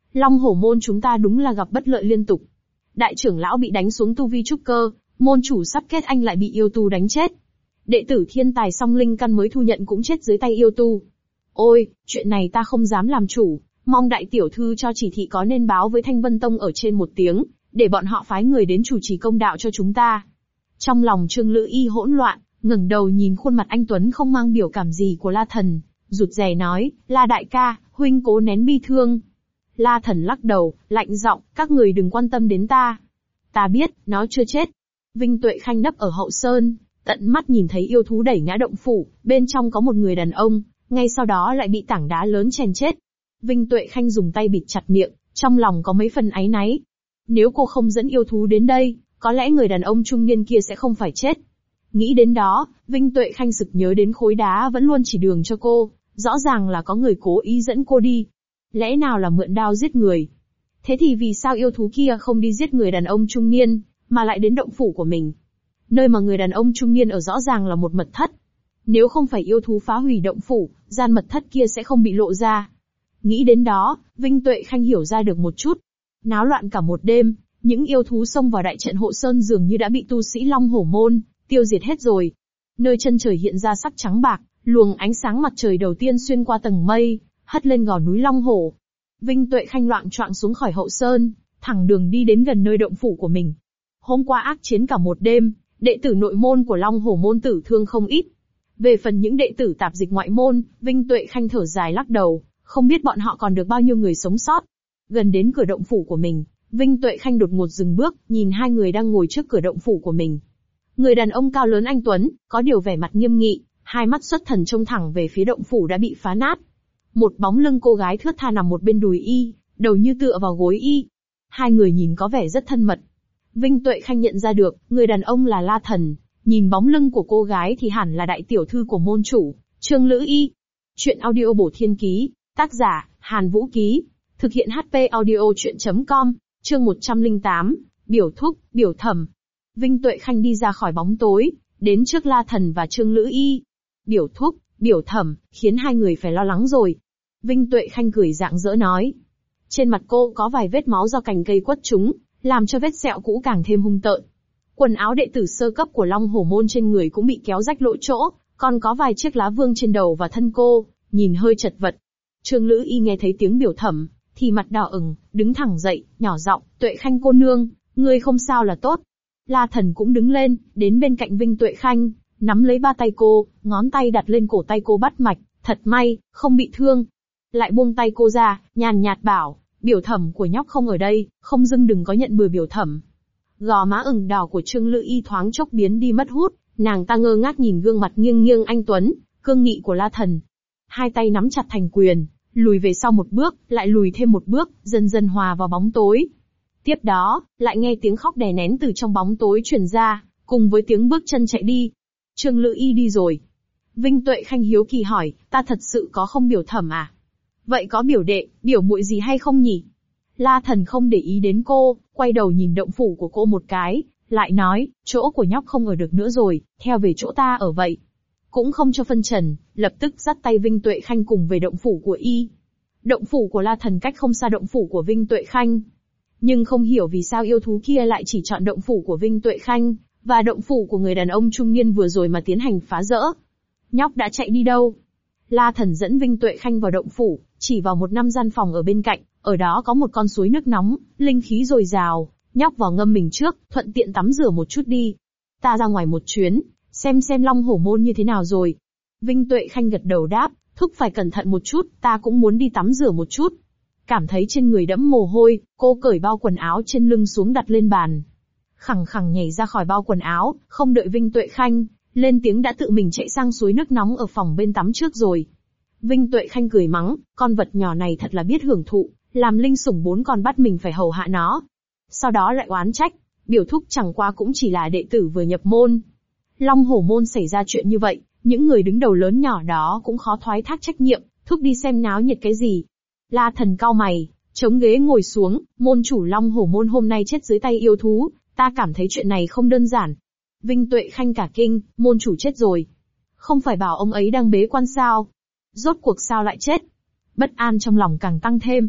Long Hổ môn chúng ta đúng là gặp bất lợi liên tục. Đại trưởng lão bị đánh xuống tu vi trúc cơ, môn chủ sắp kết anh lại bị yêu tu đánh chết. Đệ tử thiên tài song linh căn mới thu nhận cũng chết dưới tay yêu tu. Ôi, chuyện này ta không dám làm chủ, mong đại tiểu thư cho chỉ thị có nên báo với Thanh Vân Tông ở trên một tiếng, để bọn họ phái người đến chủ trì công đạo cho chúng ta. Trong lòng Trương Lữ Y hỗn loạn, ngẩng đầu nhìn khuôn mặt anh tuấn không mang biểu cảm gì của La Thần, rụt rè nói, La đại ca, huynh cố nén bi thương. La Thần lắc đầu, lạnh giọng, các người đừng quan tâm đến ta. Ta biết, nó chưa chết. Vinh Tuệ Khanh nấp ở hậu sơn, tận mắt nhìn thấy yêu thú đẩy ngã động phủ, bên trong có một người đàn ông, ngay sau đó lại bị tảng đá lớn chèn chết. Vinh Tuệ Khanh dùng tay bịt chặt miệng, trong lòng có mấy phần áy náy. Nếu cô không dẫn yêu thú đến đây, có lẽ người đàn ông trung niên kia sẽ không phải chết. Nghĩ đến đó, Vinh Tuệ Khanh sực nhớ đến khối đá vẫn luôn chỉ đường cho cô, rõ ràng là có người cố ý dẫn cô đi. Lẽ nào là mượn đao giết người? Thế thì vì sao yêu thú kia không đi giết người đàn ông trung niên, mà lại đến động phủ của mình? Nơi mà người đàn ông trung niên ở rõ ràng là một mật thất. Nếu không phải yêu thú phá hủy động phủ, gian mật thất kia sẽ không bị lộ ra. Nghĩ đến đó, Vinh Tuệ Khanh hiểu ra được một chút. Náo loạn cả một đêm, những yêu thú xông vào đại trận hộ sơn dường như đã bị tu sĩ Long Hổ môn tiêu diệt hết rồi. Nơi chân trời hiện ra sắc trắng bạc, luồng ánh sáng mặt trời đầu tiên xuyên qua tầng mây, hất lên gò núi Long Hổ. Vinh Tuệ Khanh loạng choạng xuống khỏi hậu sơn, thẳng đường đi đến gần nơi động phủ của mình. Hôm qua ác chiến cả một đêm, đệ tử nội môn của Long Hổ môn tử thương không ít. Về phần những đệ tử tạp dịch ngoại môn, Vinh Tuệ Khanh thở dài lắc đầu, không biết bọn họ còn được bao nhiêu người sống sót. Gần đến cửa động phủ của mình, Vinh Tuệ Khanh đột ngột dừng bước, nhìn hai người đang ngồi trước cửa động phủ của mình. Người đàn ông cao lớn anh tuấn, có điều vẻ mặt nghiêm nghị, hai mắt xuất thần trông thẳng về phía động phủ đã bị phá nát. Một bóng lưng cô gái thướt tha nằm một bên đùi y, đầu như tựa vào gối y. Hai người nhìn có vẻ rất thân mật. Vinh Tuệ Khanh nhận ra được, người đàn ông là La Thần, nhìn bóng lưng của cô gái thì hẳn là đại tiểu thư của môn chủ, Trương Lữ Y. Chuyện audio bổ thiên ký, tác giả, Hàn Vũ Ký, thực hiện HP audio chuyện.com, chương 108, biểu thúc, biểu thẩm. Vinh Tuệ Khanh đi ra khỏi bóng tối, đến trước La Thần và Trương Lữ Y. Biểu thúc, biểu thẩm, khiến hai người phải lo lắng rồi. Vinh Tuệ Khanh cười rạng rỡ nói. Trên mặt cô có vài vết máu do cành cây quất trúng, làm cho vết sẹo cũ càng thêm hung tợn. Quần áo đệ tử sơ cấp của Long Hổ môn trên người cũng bị kéo rách lỗ chỗ, còn có vài chiếc lá vương trên đầu và thân cô, nhìn hơi chật vật. Trương Lữ Y nghe thấy tiếng biểu thẩm, thì mặt đỏ ửng, đứng thẳng dậy, nhỏ giọng, Tuệ Khanh cô nương, ngươi không sao là tốt. La Thần cũng đứng lên, đến bên cạnh Vinh Tuệ Khanh, nắm lấy ba tay cô, ngón tay đặt lên cổ tay cô bắt mạch, thật may, không bị thương. Lại buông tay cô ra, nhàn nhạt bảo, biểu thẩm của nhóc không ở đây, không dưng đừng có nhận bừa biểu thẩm. Gò má ửng đỏ của Trương Lữ Y thoáng chốc biến đi mất hút, nàng ta ngơ ngác nhìn gương mặt nghiêng nghiêng anh tuấn, cương nghị của La Thần. Hai tay nắm chặt thành quyền, lùi về sau một bước, lại lùi thêm một bước, dần dần hòa vào bóng tối. Tiếp đó, lại nghe tiếng khóc đè nén từ trong bóng tối truyền ra, cùng với tiếng bước chân chạy đi. Trương Lữ Y đi rồi. Vinh Tuệ Khanh hiếu kỳ hỏi, ta thật sự có không biểu thẩm à? Vậy có biểu đệ, biểu muội gì hay không nhỉ? La Thần không để ý đến cô, quay đầu nhìn động phủ của cô một cái, lại nói, chỗ của nhóc không ở được nữa rồi, theo về chỗ ta ở vậy. Cũng không cho phân trần, lập tức dắt tay Vinh Tuệ Khanh cùng về động phủ của y. Động phủ của La Thần cách không xa động phủ của Vinh Tuệ Khanh. Nhưng không hiểu vì sao yêu thú kia lại chỉ chọn động phủ của Vinh Tuệ Khanh, và động phủ của người đàn ông trung niên vừa rồi mà tiến hành phá rỡ. Nhóc đã chạy đi đâu? La Thần dẫn Vinh Tuệ Khanh vào động phủ, chỉ vào một năm gian phòng ở bên cạnh, ở đó có một con suối nước nóng, linh khí dồi dào, nhóc vào ngâm mình trước, thuận tiện tắm rửa một chút đi. Ta ra ngoài một chuyến, xem Long Hổ môn như thế nào rồi. Vinh Tuệ Khanh gật đầu đáp, thúc phải cẩn thận một chút, ta cũng muốn đi tắm rửa một chút. Cảm thấy trên người đẫm mồ hôi, cô cởi bao quần áo trên lưng xuống đặt lên bàn. Khẳng khẳng nhảy ra khỏi bao quần áo, không đợi Vinh Tuệ Khanh lên tiếng đã tự mình chạy sang suối nước nóng ở phòng bên tắm trước rồi. Vinh Tuệ Khanh cười mắng, con vật nhỏ này thật là biết hưởng thụ, làm linh sủng bốn còn bắt mình phải hầu hạ nó. Sau đó lại oán trách, biểu thúc chẳng qua cũng chỉ là đệ tử vừa nhập môn. Long Hổ môn xảy ra chuyện như vậy, những người đứng đầu lớn nhỏ đó cũng khó thoái thác trách nhiệm, thúc đi xem náo nhiệt cái gì. La Thần cau mày, chống ghế ngồi xuống, môn chủ Long Hổ môn hôm nay chết dưới tay yêu thú, ta cảm thấy chuyện này không đơn giản. Vinh Tuệ Khanh cả kinh, môn chủ chết rồi. Không phải bảo ông ấy đang bế quan sao? Rốt cuộc sao lại chết? Bất an trong lòng càng tăng thêm.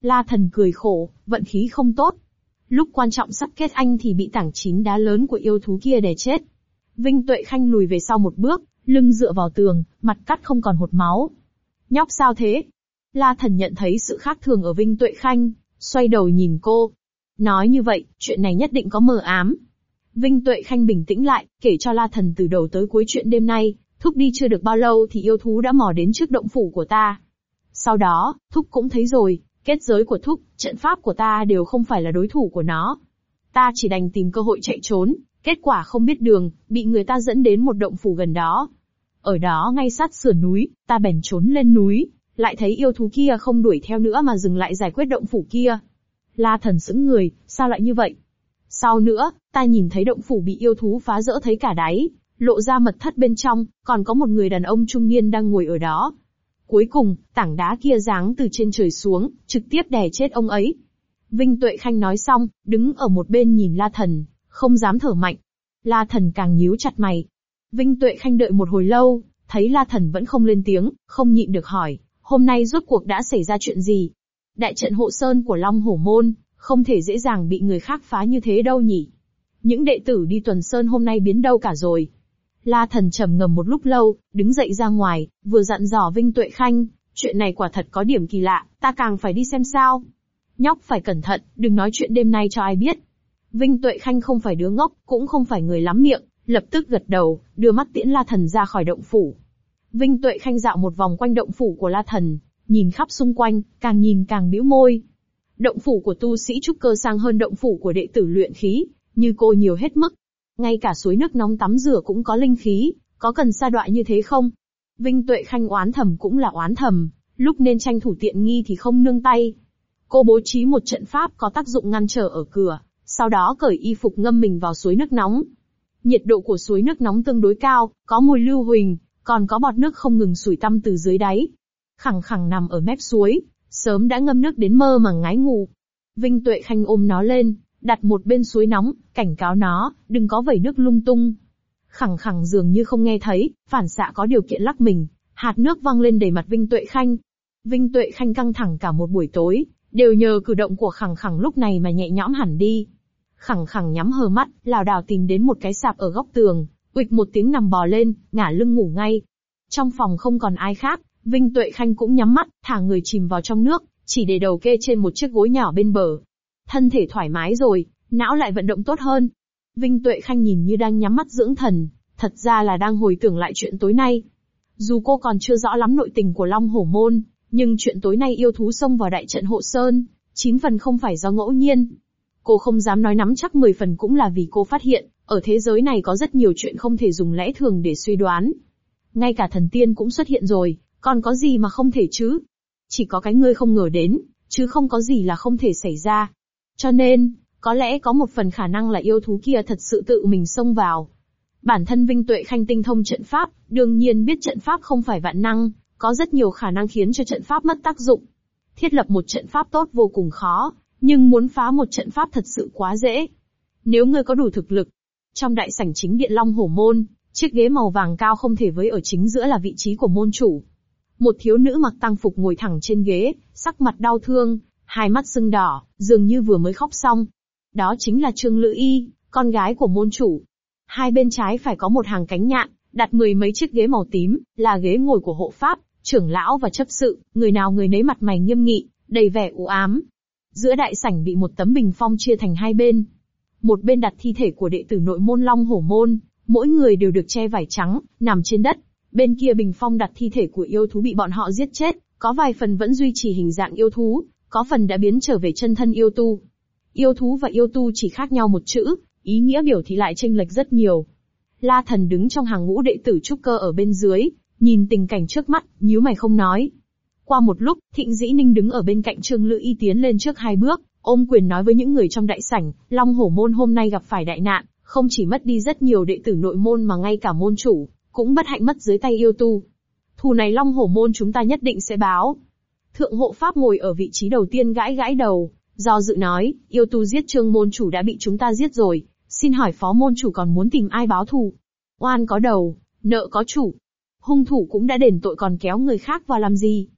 La Thần cười khổ, vận khí không tốt. Lúc quan trọng sắp kết anh thì bị tảng chín đá lớn của yêu thú kia đè chết. Vinh Tuệ Khanh lùi về sau một bước, lưng dựa vào tường, mặt cắt không còn hột máu. Nhóc sao thế? La Thần nhận thấy sự khác thường ở Vinh Tuệ Khanh, xoay đầu nhìn cô. Nói như vậy, chuyện này nhất định có mờ ám. Vinh Tuệ Khanh bình tĩnh lại, kể cho La Thần từ đầu tới cuối chuyện đêm nay. Thúc đi chưa được bao lâu thì yêu thú đã mò đến trước động phủ của ta. Sau đó, Thúc cũng thấy rồi, kết giới của Thúc, trận pháp của ta đều không phải là đối thủ của nó. Ta chỉ đành tìm cơ hội chạy trốn, kết quả không biết đường, bị người ta dẫn đến một động phủ gần đó. Ở đó ngay sát sườn núi, ta bèn trốn lên núi, lại thấy yêu thú kia không đuổi theo nữa mà dừng lại giải quyết động phủ kia. La Thần sững người, sao lại như vậy? Sau nữa, ta nhìn thấy động phủ bị yêu thú phá rỡ thấy cả đáy, lộ ra mật thất bên trong, còn có một người đàn ông trung niên đang ngồi ở đó. Cuối cùng, tảng đá kia giáng từ trên trời xuống, trực tiếp đè chết ông ấy. Vinh Tuệ Khanh nói xong, đứng ở một bên nhìn La Thần, không dám thở mạnh. La Thần càng nhíu chặt mày. Vinh Tuệ Khanh đợi một hồi lâu, thấy La Thần vẫn không lên tiếng, không nhịn được hỏi, hôm nay rốt cuộc đã xảy ra chuyện gì? Đại trận hộ sơn của Long Hổ Môn, không thể dễ dàng bị người khác phá như thế đâu nhỉ? Những đệ tử đi tuần sơn hôm nay biến đâu cả rồi? La Thần trầm ngâm một lúc lâu, đứng dậy ra ngoài, vừa dặn dò Vinh Tuệ Khanh, chuyện này quả thật có điểm kỳ lạ, ta càng phải đi xem sao. Nhóc phải cẩn thận, đừng nói chuyện đêm nay cho ai biết. Vinh Tuệ Khanh không phải đứa ngốc, cũng không phải người lắm miệng, lập tức gật đầu, đưa mắt tiễn La Thần ra khỏi động phủ. Vinh Tuệ Khanh dạo một vòng quanh động phủ của La Thần, nhìn khắp xung quanh, càng nhìn càng bĩu môi. Động phủ của tu sĩ trúc cơ sang hơn động phủ của đệ tử luyện khí, như cô nhiều hết mức. Ngay cả suối nước nóng tắm rửa cũng có linh khí, có cần sa đọa như thế không? Vinh Tuệ Khanh oán thầm cũng là oán thầm, lúc nên tranh thủ tiện nghi thì không nương tay. Cô bố trí một trận pháp có tác dụng ngăn trở ở cửa, sau đó cởi y phục ngâm mình vào suối nước nóng. Nhiệt độ của suối nước nóng tương đối cao, có mùi lưu huỳnh, còn có bọt nước không ngừng sủi tăm từ dưới đáy. Khẳng khẳng nằm ở mép suối, sớm đã ngâm nước đến mơ màng ngái ngủ. Vinh Tuệ Khanh ôm nó lên, đặt một bên suối nóng, cảnh cáo nó, đừng có vẩy nước lung tung. Khẳng khẳng dường như không nghe thấy, phản xạ có điều kiện lắc mình, hạt nước văng lên đầy mặt Vinh Tuệ Khanh. Vinh Tuệ Khanh căng thẳng cả một buổi tối, đều nhờ cử động của khẳng khẳng lúc này mà nhẹ nhõm hẳn đi. Khẳng khẳng nhắm hờ mắt, lảo đảo tìm đến một cái sạp ở góc tường, uịch một tiếng nằm bò lên, ngả lưng ngủ ngay. Trong phòng không còn ai khác, Vinh Tuệ Khanh cũng nhắm mắt, thả người chìm vào trong nước, chỉ để đầu kê trên một chiếc gối nhỏ bên bờ. Thân thể thoải mái rồi, não lại vận động tốt hơn. Vinh Tuệ Khanh nhìn như đang nhắm mắt dưỡng thần, thật ra là đang hồi tưởng lại chuyện tối nay. Dù cô còn chưa rõ lắm nội tình của Long Hổ Môn, nhưng chuyện tối nay yêu thú xông vào đại trận hộ sơn, 9 phần không phải do ngẫu nhiên. Cô không dám nói nắm chắc 10 phần cũng là vì cô phát hiện, ở thế giới này có rất nhiều chuyện không thể dùng lẽ thường để suy đoán. Ngay cả thần tiên cũng xuất hiện rồi, còn có gì mà không thể chứ? Chỉ có cái ngươi không ngờ đến, chứ không có gì là không thể xảy ra. Cho nên, có lẽ có một phần khả năng là yêu thú kia thật sự tự mình xông vào. Bản thân Vinh Tuệ Khanh tinh thông trận pháp, đương nhiên biết trận pháp không phải vạn năng, có rất nhiều khả năng khiến cho trận pháp mất tác dụng. Thiết lập một trận pháp tốt vô cùng khó, nhưng muốn phá một trận pháp thật sự quá dễ. Nếu ngươi có đủ thực lực. Trong đại sảnh chính điện Long Hổ Môn, chiếc ghế màu vàng cao không thể với ở chính giữa là vị trí của môn chủ. Một thiếu nữ mặc tang phục ngồi thẳng trên ghế, sắc mặt đau thương, hai mắt sưng đỏ, dường như vừa mới khóc xong. Đó chính là Trương Lữ Y, con gái của môn chủ. Hai bên trái phải có một hàng cánh nhạn, đặt 10 mấy chiếc ghế màu tím, là ghế ngồi của hộ pháp, trưởng lão và chấp sự, người nào người nấy mặt mày nghiêm nghị, đầy vẻ u ám. Giữa đại sảnh bị một tấm bình phong chia thành hai bên. Một bên đặt thi thể của đệ tử nội môn Long Hổ Môn, mỗi người đều được che vải trắng, nằm trên đất. Bên kia bình phong đặt thi thể của yêu thú bị bọn họ giết chết, có vài phần vẫn duy trì hình dạng yêu thú, có phần đã biến trở về chân thân yêu tu. Yêu thú và yêu tu chỉ khác nhau một chữ, ý nghĩa biểu thị lại chênh lệch rất nhiều. La Thần đứng trong hàng ngũ đệ tử trúc cơ ở bên dưới, nhìn tình cảnh trước mắt, nhíu mày không nói. Qua một lúc, Thịnh Dĩ Ninh đứng ở bên cạnh Trương Lữ Y tiến lên trước 2 bước, ôm quyền nói với những người trong đại sảnh, Long Hổ Môn hôm nay gặp phải đại nạn, không chỉ mất đi rất nhiều đệ tử nội môn mà ngay cả môn chủ, cũng bất hạnh mất dưới tay yêu tu. Thù này Long Hổ Môn chúng ta nhất định sẽ báo. Thượng hộ pháp ngồi ở vị trí đầu tiên gãi gãi đầu, do dự nói, yêu tu giết Trương môn chủ đã bị chúng ta giết rồi, xin hỏi phó môn chủ còn muốn tìm ai báo thù? Oan có đầu, nợ có chủ. Hung thủ cũng đã đền tội còn kéo người khác vào làm gì?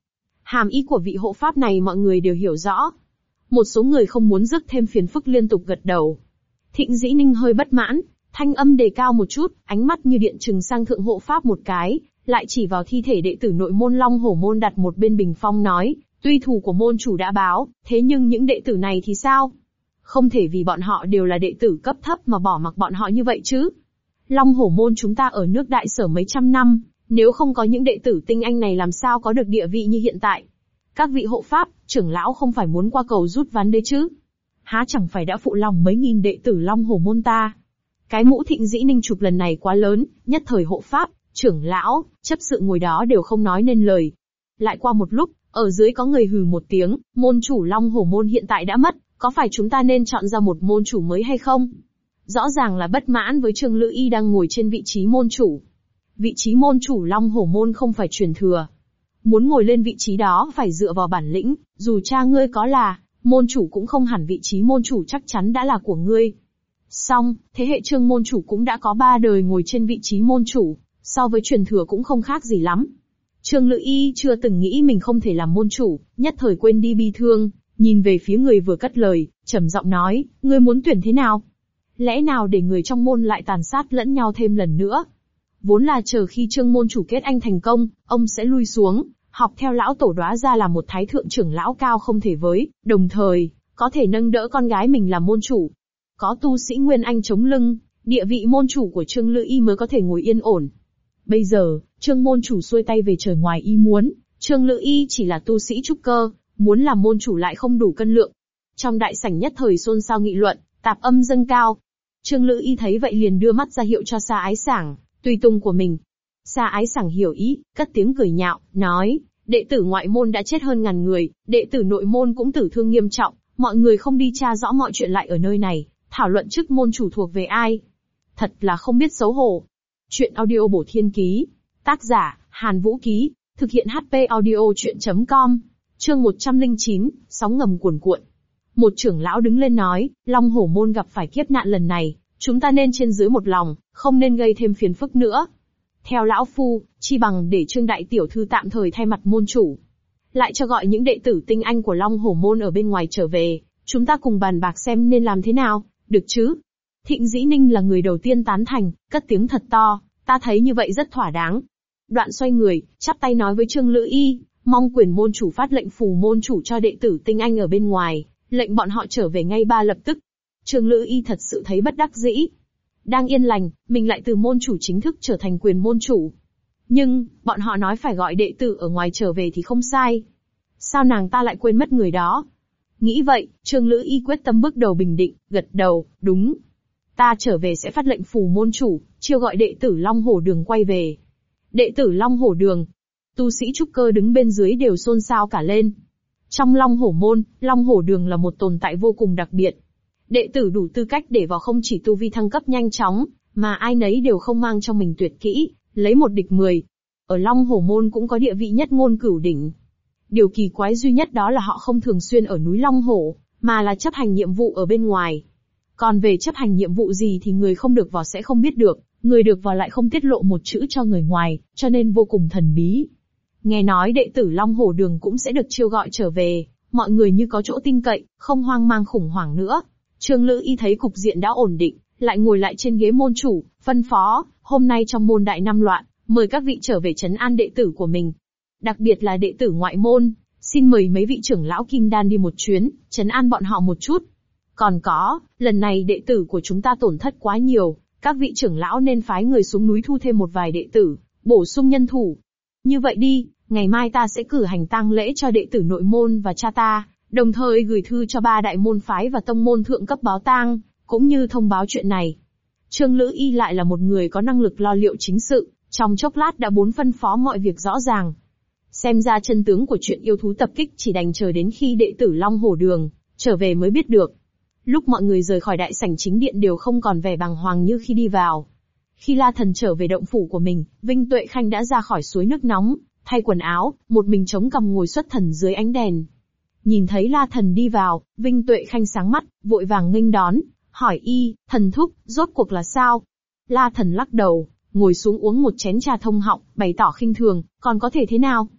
Hàm ý của vị hộ pháp này mọi người đều hiểu rõ. Một số người không muốn rước thêm phiền phức liên tục gật đầu. Thịnh Dĩ Ninh hơi bất mãn, thanh âm đề cao một chút, ánh mắt như điện trừng sang thượng hộ pháp một cái, lại chỉ vào thi thể đệ tử nội môn Long Hổ môn đặt một bên bình phong nói, tuy thù của môn chủ đã báo, thế nhưng những đệ tử này thì sao? Không thể vì bọn họ đều là đệ tử cấp thấp mà bỏ mặc bọn họ như vậy chứ. Long Hổ môn chúng ta ở nước Đại Sở mấy trăm năm, nếu không có những đệ tử tinh anh này làm sao có được địa vị như hiện tại. Các vị hộ pháp, trưởng lão không phải muốn qua cầu rút ván đấy chứ? Há chẳng phải đã phụ lòng mấy nghìn đệ tử Long Hổ môn ta? Cái mũ Thịnh Dĩ Ninh chụp lần này quá lớn, nhất thời hộ pháp, trưởng lão, chấp sự ngồi đó đều không nói nên lời. Lại qua một lúc, ở dưới có người hừ một tiếng, môn chủ Long Hổ môn hiện tại đã mất, có phải chúng ta nên chọn ra một môn chủ mới hay không? Rõ ràng là bất mãn với Trương Lữ Y đang ngồi trên vị trí môn chủ. Vị trí môn chủ Long Hổ môn không phải truyền thừa. Muốn ngồi lên vị trí đó phải dựa vào bản lĩnh, dù cha ngươi có là môn chủ cũng không hẳn vị trí môn chủ chắc chắn đã là của ngươi. Song, thế hệ Trương môn chủ cũng đã có 3 đời ngồi trên vị trí môn chủ, so với truyền thừa cũng không khác gì lắm. Trương Lữ Y chưa từng nghĩ mình không thể làm môn chủ, nhất thời quên đi bi thương, nhìn về phía người vừa cất lời, trầm giọng nói, ngươi muốn tuyển thế nào? Lẽ nào để người trong môn lại tàn sát lẫn nhau thêm lần nữa? Vốn là chờ khi Trương môn chủ kết anh thành công, ông sẽ lui xuống, học theo lão tổ đóa ra làm một thái thượng trưởng lão cao không thể với, đồng thời, có thể nâng đỡ con gái mình làm môn chủ. Có tu sĩ Nguyên Anh chống lưng, địa vị môn chủ của Trương Lữ Y mới có thể ngồi yên ổn. Bây giờ, Trương môn chủ xuôi tay về trời ngoài ý muốn, Trương Lữ Y chỉ là tu sĩ trúc cơ, muốn làm môn chủ lại không đủ cân lượng. Trong đại sảnh nhất thời xôn xao nghị luận, tạp âm dâng cao. Trương Lữ Y thấy vậy liền đưa mắt ra hiệu cho Sa Ái Sảng, tùy tùng của mình. Sa Ái Sảng hiểu ý, cất tiếng cười nhạo, nói, đệ tử ngoại môn đã chết hơn ngàn người, đệ tử nội môn cũng tử thương nghiêm trọng, mọi người không đi tra rõ mọi chuyện lại ở nơi này, thảo luận chức môn chủ thuộc về ai. Thật là không biết xấu hổ. Chuyện audio bổ thiên ký. Tác giả, Hàn Vũ Ký. Thực hiện HP audio chuyện.com. Chương 109, sóng ngầm cuồn cuộn. Một trưởng lão đứng lên nói, Long Hổ môn gặp phải kiếp nạn lần này, chúng ta nên trên dưới một lòng, không nên gây thêm phiền phức nữa. Theo lão phu, chi bằng để Trương đại tiểu thư tạm thời thay mặt môn chủ. Lại cho gọi những đệ tử tinh anh của Long Hổ môn ở bên ngoài trở về, chúng ta cùng bàn bạc xem nên làm thế nào, được chứ? Thịnh Dĩ Ninh là người đầu tiên tán thành, cất tiếng thật to, ta thấy như vậy rất thỏa đáng. Đoạn xoay người, chắp tay nói với Trương Lữ Y, mong quyền môn chủ phát lệnh phù môn chủ cho đệ tử tinh anh ở bên ngoài, lệnh bọn họ trở về ngay lập tức. Trương Lữ Y thật sự thấy bất đắc dĩ. Đang yên lành, mình lại từ môn chủ chính thức trở thành quyền môn chủ. Nhưng, bọn họ nói phải gọi đệ tử ở ngoài trở về thì không sai. Sao nàng ta lại quên mất người đó? Nghĩ vậy, Trương Lữ Y quyết tâm bước đầu bình định, gật đầu, đúng. Ta trở về sẽ phát lệnh phù môn chủ, chiêu gọi đệ tử Long Hổ Đường quay về. Đệ tử Long Hổ Đường. Tu sĩ trúc cơ đứng bên dưới đều xôn xao cả lên. Trong Long Hổ môn, Long Hổ Đường là một tồn tại vô cùng đặc biệt. Đệ tử đủ tư cách để vào không chỉ tu vi thăng cấp nhanh chóng, mà ai nấy đều không mang trong mình tuyệt kỹ, lấy một địch 10. Ở Long Hổ môn cũng có địa vị nhất ngôn cửu đỉnh. Điều kỳ quái duy nhất đó là họ không thường xuyên ở núi Long Hổ, mà là chấp hành nhiệm vụ ở bên ngoài. Còn về chấp hành nhiệm vụ gì thì người không được vào sẽ không biết được, người được vào lại không tiết lộ một chữ cho người ngoài, cho nên vô cùng thần bí. Nghe nói đệ tử Long Hổ Đường cũng sẽ được chiêu gọi trở về, mọi người như có chỗ tin cậy, không hoang mang khủng hoảng nữa. Trương Lữ Y thấy cục diện đã ổn định, lại ngồi lại trên ghế môn chủ, phân phó, hôm nay trong môn đại năm loạn, mời các vị trở về trấn an đệ tử của mình. Đặc biệt là đệ tử ngoại môn, xin mời mấy vị trưởng lão kim đan đi một chuyến, trấn an bọn họ một chút. Còn có, lần này đệ tử của chúng ta tổn thất quá nhiều, các vị trưởng lão nên phái người xuống núi thu thêm một vài đệ tử, bổ sung nhân thủ. Như vậy đi, ngày mai ta sẽ cử hành tang lễ cho đệ tử nội môn và cha ta, đồng thời gửi thư cho 3 đại môn phái và tông môn thượng cấp báo tang, cũng như thông báo chuyện này. Trương Lữ Y lại là một người có năng lực lo liệu chính sự, trong chốc lát đã phân phó mọi việc rõ ràng. Xem ra chân tướng của chuyện yêu thú tập kích chỉ đành chờ đến khi đệ tử Long Hổ Đường trở về mới biết được. Lúc mọi người rời khỏi đại sảnh chính điện đều không còn vẻ bàng hoàng như khi đi vào. Khi La Thần trở về động phủ của mình, Vinh Tuệ Khanh đã ra khỏi suối nước nóng, thay quần áo, một mình chống cằm ngồi xuất thần dưới ánh đèn. Nhìn thấy La Thần đi vào, Vinh Tuệ Khanh sáng mắt, vội vàng nghênh đón, hỏi y, thần thúc, rốt cuộc là sao? La Thần lắc đầu, ngồi xuống uống một chén trà thông họng, bày tỏ khinh thường, còn có thể thế nào?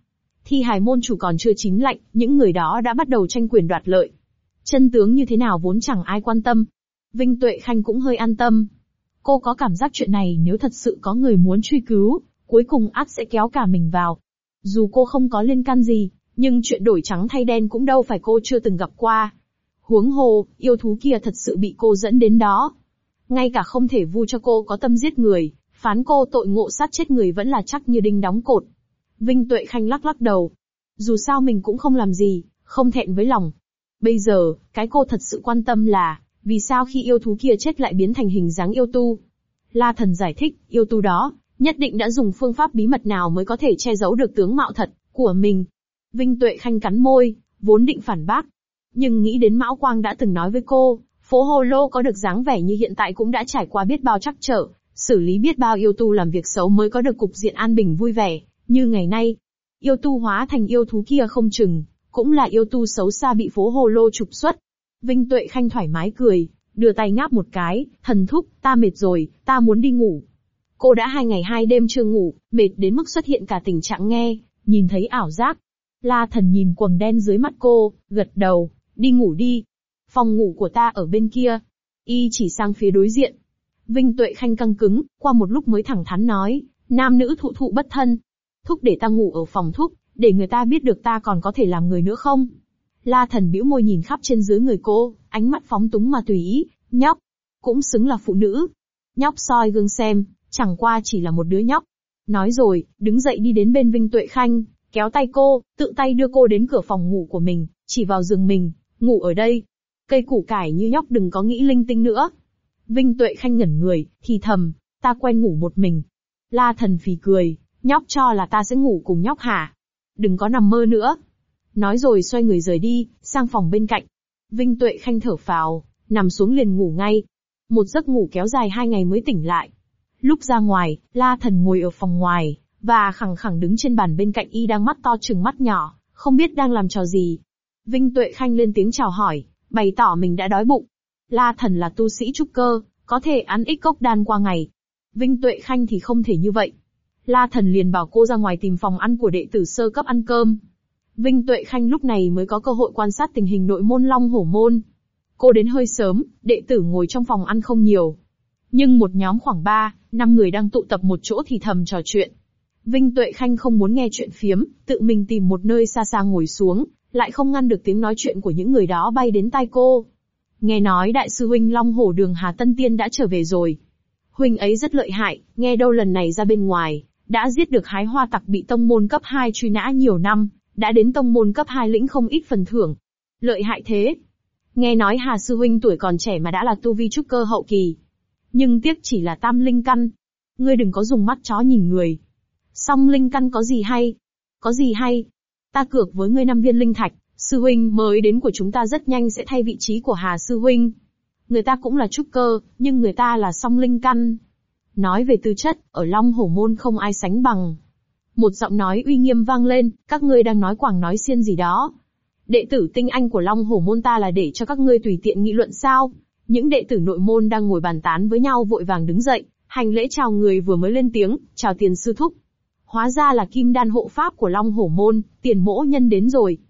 Thi hài môn chủ còn chưa chín lạnh, những người đó đã bắt đầu tranh quyền đoạt lợi. Chân tướng như thế nào vốn chẳng ai quan tâm. Vinh Tuệ Khanh cũng hơi an tâm. Cô có cảm giác chuyện này nếu thật sự có người muốn truy cứu, cuối cùng ắt sẽ kéo cả mình vào. Dù cô không có liên can gì, nhưng chuyện đổi trắng thay đen cũng đâu phải cô chưa từng gặp qua. Huống hồ, yêu thú kia thật sự bị cô dẫn đến đó. Ngay cả không thể vu cho cô có tâm giết người, phán cô tội ngộ sát chết người vẫn là chắc như đinh đóng cột. Vinh Tuệ Khanh lắc lắc đầu. Dù sao mình cũng không làm gì, không thẹn với lòng. Bây giờ, cái cô thật sự quan tâm là, vì sao khi yêu thú kia chết lại biến thành hình dáng yêu tu? La Thần giải thích, yêu tu đó, nhất định đã dùng phương pháp bí mật nào mới có thể che giấu được tướng mạo thật của mình. Vinh Tuệ Khanh cắn môi, vốn định phản bác. Nhưng nghĩ đến Mão Quang đã từng nói với cô, phố Hồ Lô có được dáng vẻ như hiện tại cũng đã trải qua biết bao trắc trở, xử lý biết bao yêu tu làm việc xấu mới có được cục diện an bình vui vẻ, như ngày nay. Yêu tu hóa thành yêu thú kia không chừng, cũng là yêu tu xấu xa bị phố Hồ Lô trục xuất. Vinh Tuệ Khanh thoải mái cười, đưa tay ngáp một cái, thần thúc, ta mệt rồi, ta muốn đi ngủ. Cô đã 2 ngày 2 đêm chưa ngủ, mệt đến mức xuất hiện cả tình trạng nghe, nhìn thấy ảo giác. La Thần nhìn quầng đen dưới mắt cô, gật đầu, đi ngủ đi. Phòng ngủ của ta ở bên kia. Y chỉ sang phía đối diện. Vinh Tuệ Khanh căng cứng, qua một lúc mới thẳng thắn nói, nam nữ thụ thụ bất thân. Thúc để ta ngủ ở phòng thúc, để người ta biết được ta còn có thể làm người nữa không? La Thần bĩu môi nhìn khắp trên dưới người cô, ánh mắt phóng túng mà tùy ý, nhóc. Cũng xứng là phụ nữ. Nhóc soi gương xem, chẳng qua chỉ là một đứa nhóc. Nói rồi, đứng dậy đi đến bên Vinh Tuệ Khanh, kéo tay cô, tự tay đưa cô đến cửa phòng ngủ của mình, chỉ vào giường mình, ngủ ở đây. Cây củ cải như nhóc đừng có nghĩ linh tinh nữa. Vinh Tuệ Khanh ngẩn người, thì thầm, ta quen ngủ một mình. La Thần phì cười, nhóc cho là ta sẽ ngủ cùng nhóc hả? Đừng có nằm mơ nữa. Nói rồi xoay người rời đi, sang phòng bên cạnh. Vinh Tuệ Khanh thở phào, nằm xuống liền ngủ ngay. Một giấc ngủ kéo dài 2 ngày mới tỉnh lại. Lúc ra ngoài, La Thần ngồi ở phòng ngoài, và khẳng khẳng đứng trên bàn bên cạnh y đang mắt to trừng mắt nhỏ, không biết đang làm trò gì. Vinh Tuệ Khanh lên tiếng chào hỏi, bày tỏ mình đã đói bụng. La Thần là tu sĩ trúc cơ, có thể ăn ít cốc đan qua ngày. Vinh Tuệ Khanh thì không thể như vậy. La Thần liền bảo cô ra ngoài tìm phòng ăn của đệ tử sơ cấp ăn cơm. Vinh Tuệ Khanh lúc này mới có cơ hội quan sát tình hình nội môn Long Hổ môn. Cô đến hơi sớm, đệ tử ngồi trong phòng ăn không nhiều. Nhưng một nhóm khoảng 3-5 người đang tụ tập một chỗ thì thầm trò chuyện. Vinh Tuệ Khanh không muốn nghe chuyện phiếm, tự mình tìm một nơi xa xa ngồi xuống, lại không ngăn được tiếng nói chuyện của những người đó bay đến tai cô. Nghe nói đại sư huynh Long Hổ Đường Hà Tân Tiên đã trở về rồi. Huynh ấy rất lợi hại, nghe đâu lần này ra bên ngoài, đã giết được hái hoa tặc bị tông môn cấp 2 truy nã nhiều năm, đã đến tông môn cấp 2 lĩnh không ít phần thưởng. Lợi hại thế. Nghe nói Hà sư huynh tuổi còn trẻ mà đã là tu vi trúc cơ hậu kỳ. Nhưng tiếc chỉ là tam linh căn. Ngươi đừng có dùng mắt chó nhìn người. Song linh căn có gì hay? Có gì hay? Ta cược với ngươi 5 viên linh thạch, sư huynh mới đến của chúng ta rất nhanh sẽ thay vị trí của Hà sư huynh. Người ta cũng là trúc cơ, nhưng người ta là song linh căn. Nói về tư chất, ở Long Hổ môn không ai sánh bằng. Một giọng nói uy nghiêm vang lên, các ngươi đang nói quảng nói xiên gì đó. Đệ tử tinh anh của Long Hổ môn ta là để cho các ngươi tùy tiện nghị luận sao? Những đệ tử nội môn đang ngồi bàn tán với nhau vội vàng đứng dậy, hành lễ chào người vừa mới lên tiếng, chào tiền sư thúc. Hóa ra là kim đan hộ pháp của Long Hổ môn, Tiền mỗ nhân đến rồi.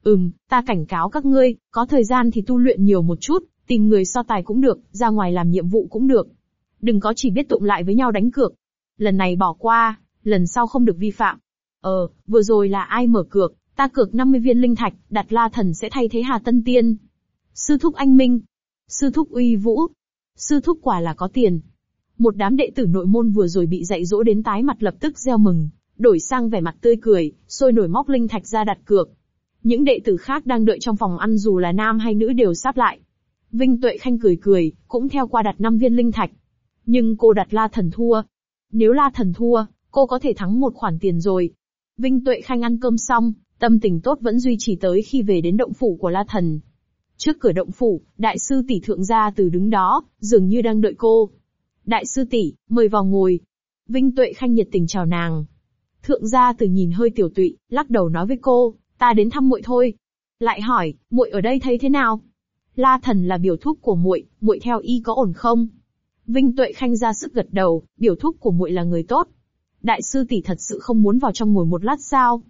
Ta cảnh cáo các ngươi, có thời gian thì tu luyện nhiều một chút, tìm người so tài cũng được, ra ngoài làm nhiệm vụ cũng được. Đừng có chỉ biết tụng lại với nhau đánh cược. Lần này bỏ qua, lần sau không được vi phạm. Vừa rồi là ai mở cược, ta cược 50 viên linh thạch, đặt La Thần sẽ thay thế Hà Tân Tiên. Sư thúc anh minh. Sư thúc uy vũ. Sư thúc quả là có tiền. Một đám đệ tử nội môn vừa rồi bị dạy dỗ đến tái mặt lập tức reo mừng, đổi sang vẻ mặt tươi cười, sôi nổi móc linh thạch ra đặt cược. Những đệ tử khác đang đợi trong phòng ăn dù là nam hay nữ đều sáp lại. Vinh Tuệ Khanh cười cười, cũng theo qua đặt 5 viên linh thạch. Nhưng cô đặt La Thần thua. Nếu La Thần thua, cô có thể thắng một khoản tiền rồi. Vinh Tuệ Khanh ăn cơm xong, tâm tình tốt vẫn duy trì tới khi về đến động phủ của La Thần. Trước cửa động phủ, đại sư tỷ Thượng Gia Từ đứng đó, dường như đang đợi cô. Đại sư tỷ, mời vào ngồi. Vinh Tuệ Khanh nhiệt tình chào nàng. Thượng Gia Từ nhìn hơi tiểu tụy, lắc đầu nói với cô, ta đến thăm muội thôi. Lại hỏi, muội ở đây thấy thế nào? La Thần là biểu thúc của muội, muội theo y có ổn không? Vinh Tuệ Khanh ra sức gật đầu, biểu thúc của muội là người tốt. Đại sư tỷ thật sự không muốn vào trong ngồi một lát sao?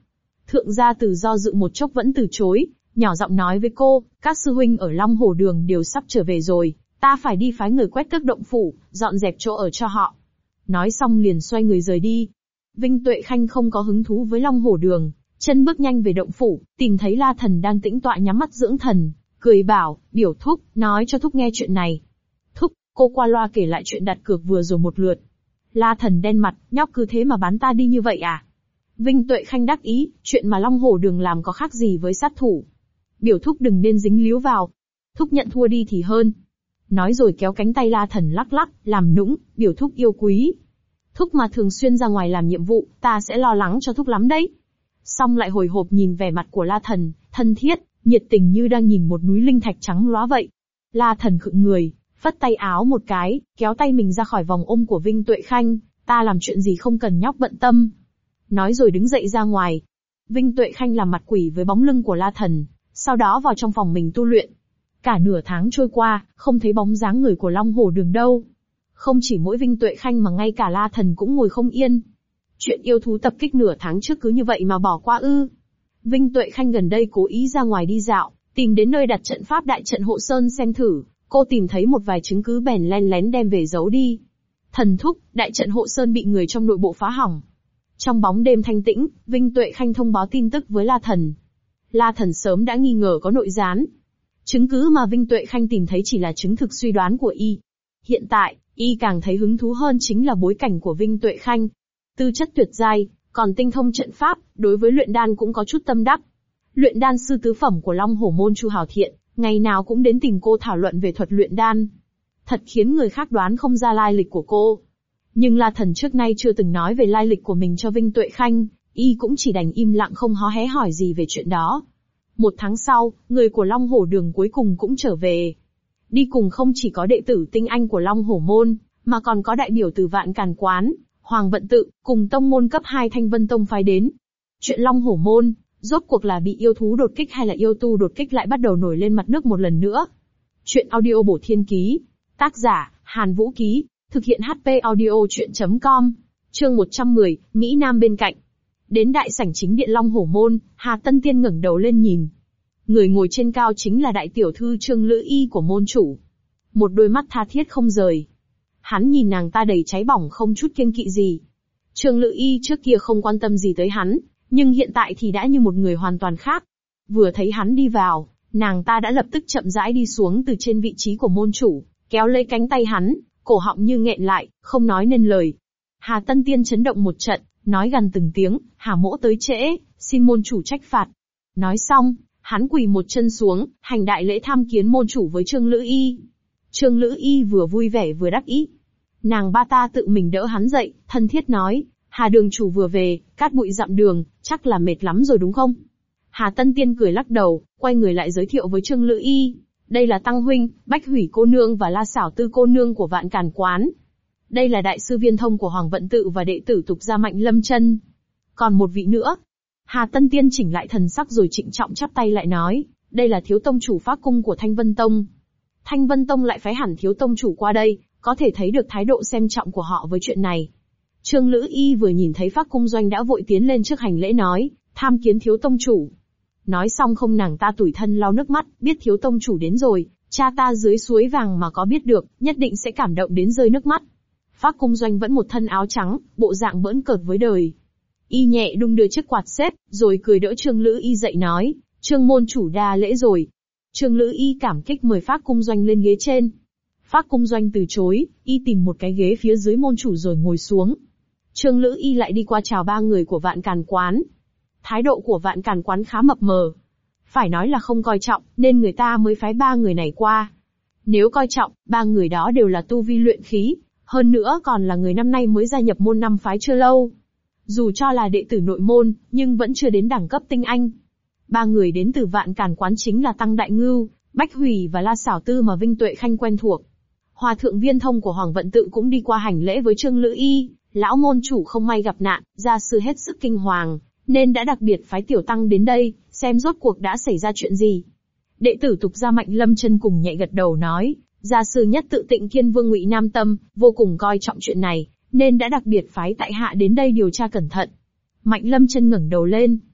Thượng gia Từ do dự một chốc vẫn từ chối, nhỏ giọng nói với cô, các sư huynh ở Long Hồ Đường đều sắp trở về rồi, ta phải đi phái người quét tước động phủ, dọn dẹp chỗ ở cho họ. Nói xong liền xoay người rời đi. Vinh Tuệ Khanh không có hứng thú với Long Hồ Đường, chân bước nhanh về động phủ, tìm thấy La Thần đang tĩnh tọa nhắm mắt dưỡng thần, cười bảo, biểu thúc, nói cho thúc nghe chuyện này. Thúc, cô qua loa kể lại chuyện đặt cược vừa rồi một lượt. La Thần đen mặt, nhóc cứ thế mà bán ta đi như vậy à? Vinh Tuệ Khanh đắc ý, chuyện mà Long Hồ Đường làm có khác gì với sát thủ. Biểu thúc đừng nên dính líu vào. Thúc nhận thua đi thì hơn. Nói rồi kéo cánh tay La Thần lắc lắc, làm nũng, biểu thúc yêu quý. Thúc mà thường xuyên ra ngoài làm nhiệm vụ, ta sẽ lo lắng cho thúc lắm đấy. Xong lại hồi hộp nhìn vẻ mặt của La Thần, thân thiết, nhiệt tình như đang nhìn một núi linh thạch trắng lóa vậy. La Thần khựng người, phất tay áo một cái, kéo tay mình ra khỏi vòng ôm của Vinh Tuệ Khanh, ta làm chuyện gì không cần nhóc bận tâm. Nói rồi đứng dậy ra ngoài. Vinh Tuệ Khanh làm mặt quỷ với bóng lưng của La Thần, sau đó vào trong phòng mình tu luyện. Cả nửa tháng trôi qua, không thấy bóng dáng người của Long Hồ Đường đâu. Không chỉ mỗi Vinh Tuệ Khanh mà ngay cả La Thần cũng ngồi không yên. Chuyện yêu thú tập kích nửa tháng trước cứ như vậy mà bỏ qua ư? Vinh Tuệ Khanh gần đây cố ý ra ngoài đi dạo, tìm đến nơi đặt trận pháp đại trận hộ sơn xem thử, cô tìm thấy một vài chứng cứ bèn len lén đem về giấu đi. Thần thúc, đại trận hộ sơn bị người trong nội bộ phá hỏng. Trong bóng đêm thanh tĩnh, Vinh Tuệ Khanh thông báo tin tức với La Thần. La Thần sớm đã nghi ngờ có nội gián. Chứng cứ mà Vinh Tuệ Khanh tìm thấy chỉ là chứng thực suy đoán của y. Hiện tại, y càng thấy hứng thú hơn chính là bối cảnh của Vinh Tuệ Khanh. Tư chất tuyệt giai, còn tinh thông trận pháp, đối với luyện đan cũng có chút tâm đắc. Luyện đan sư tứ phẩm của Long Hổ Môn Chu Hào Thiện, ngày nào cũng đến tìm cô thảo luận về thuật luyện đan. Thật khiến người khác đoán không ra lai lịch của cô. Nhưng La Thần trước nay chưa từng nói về lai lịch của mình cho Vinh Tuệ Khanh, y cũng chỉ đành im lặng không hó hé hỏi gì về chuyện đó. Một tháng sau, người của Long Hổ Đường cuối cùng cũng trở về. Đi cùng không chỉ có đệ tử tinh anh của Long Hổ Môn, mà còn có đại biểu từ Vạn Càn Quán, Hoàng Vận Tự, cùng tông môn cấp 2 Thanh Vân Tông phái đến. Chuyện Long Hổ Môn, rốt cuộc là bị yêu thú đột kích hay là yêu tu đột kích lại bắt đầu nổi lên mặt nước một lần nữa. Chuyện audio bổ thiên ký. Tác giả, Hàn Vũ Ký. Thực hiện HP audio chuyện.com. Chương 110, Mỹ Nam bên cạnh. Đến đại sảnh chính điện Long Hổ Môn, Hà Tân Tiên ngẩng đầu lên nhìn. Người ngồi trên cao chính là đại tiểu thư Trương Lữ Y của môn chủ. Một đôi mắt tha thiết không rời. Hắn nhìn nàng ta đầy cháy bỏng không chút kiêng kỵ gì. Trương Lữ Y trước kia không quan tâm gì tới hắn, nhưng hiện tại thì đã như một người hoàn toàn khác. Vừa thấy hắn đi vào, nàng ta đã lập tức chậm rãi đi xuống từ trên vị trí của môn chủ, kéo lấy cánh tay hắn, cổ họng như nghẹn lại, không nói nên lời. Hà Tân Tiên chấn động một trận, nói gần từng tiếng, Hà mỗ tới trễ, xin môn chủ trách phạt. Nói xong, hắn quỳ một chân xuống, hành đại lễ tham kiến môn chủ với Trương Lữ Y. Trương Lữ Y vừa vui vẻ vừa đắc ý. Nàng ba ta tự mình đỡ hắn dậy, thân thiết nói, Hà đường chủ vừa về, cát bụi dặm đường, chắc là mệt lắm rồi đúng không? Hà Tân Tiên cười lắc đầu, quay người lại giới thiệu với Trương Lữ Y. Đây là Tăng huynh, Bách Hủy cô nương và La Xảo Tư cô nương của Vạn Càn Quán. Đây là đại sư Viên Thông của Hoàng Vận Tự và đệ tử Tục Gia Mạnh Lâm Chân. Còn một vị nữa. Hà Tân Tiên chỉnh lại thần sắc rồi trịnh trọng chắp tay lại nói, đây là thiếu tông chủ Phác Cung của Thanh Vân Tông. Thanh Vân Tông lại phái hẳn thiếu tông chủ qua đây, có thể thấy được thái độ xem trọng của họ với chuyện này. Trương Lữ Y vừa nhìn thấy Phác Cung Doanh đã vội tiến lên trước hành lễ nói, tham kiến thiếu tông chủ. Nói xong không nàng ta tủi thân lau nước mắt, biết thiếu tông chủ đến rồi, cha ta dưới suối vàng mà có biết được, nhất định sẽ cảm động đến rơi nước mắt. Phác Cung Doanh vẫn một thân áo trắng, bộ dạng bỡn cợt với đời. Y nhẹ đung đưa chiếc quạt xếp, rồi cười đỡ Trương Lữ Y dậy nói, Trương môn chủ đa lễ rồi. Trương Lữ Y cảm kích mời Phác Cung Doanh lên ghế trên. Phác Cung Doanh từ chối, y tìm một cái ghế phía dưới môn chủ rồi ngồi xuống. Trương Lữ Y lại đi qua chào ba người của Vạn Càn Quán. Thái độ của Vạn Càn Quán khá mập mờ. Phải nói là không coi trọng, nên người ta mới phái ba người này qua. Nếu coi trọng, ba người đó đều là tu vi luyện khí, hơn nữa còn là người năm nay mới gia nhập môn năm phái chưa lâu. Dù cho là đệ tử nội môn, nhưng vẫn chưa đến đẳng cấp tinh anh. Ba người đến từ Vạn Càn Quán chính là Tăng Đại Ngưu, Bách Hủy và La Xảo Tư mà Vinh Tuệ Khanh quen thuộc. Hòa thượng Viên Thông của Hoàng Vận Tự cũng đi qua hành lễ với Trương Lữ Y, lão môn chủ không may gặp nạn, gia sư hết sức kinh hoàng, nên đã đặc biệt phái tiểu tăng đến đây, xem rốt cuộc đã xảy ra chuyện gì. Đệ tử Tục Gia Mạnh Lâm Chân cùng nhẹ gật đầu nói, gia sư nhất tự Tịnh Kiên Vương Ngụy Nam Tâm, vô cùng coi trọng chuyện này, nên đã đặc biệt phái tại hạ đến đây điều tra cẩn thận. Mạnh Lâm Chân ngẩng đầu lên.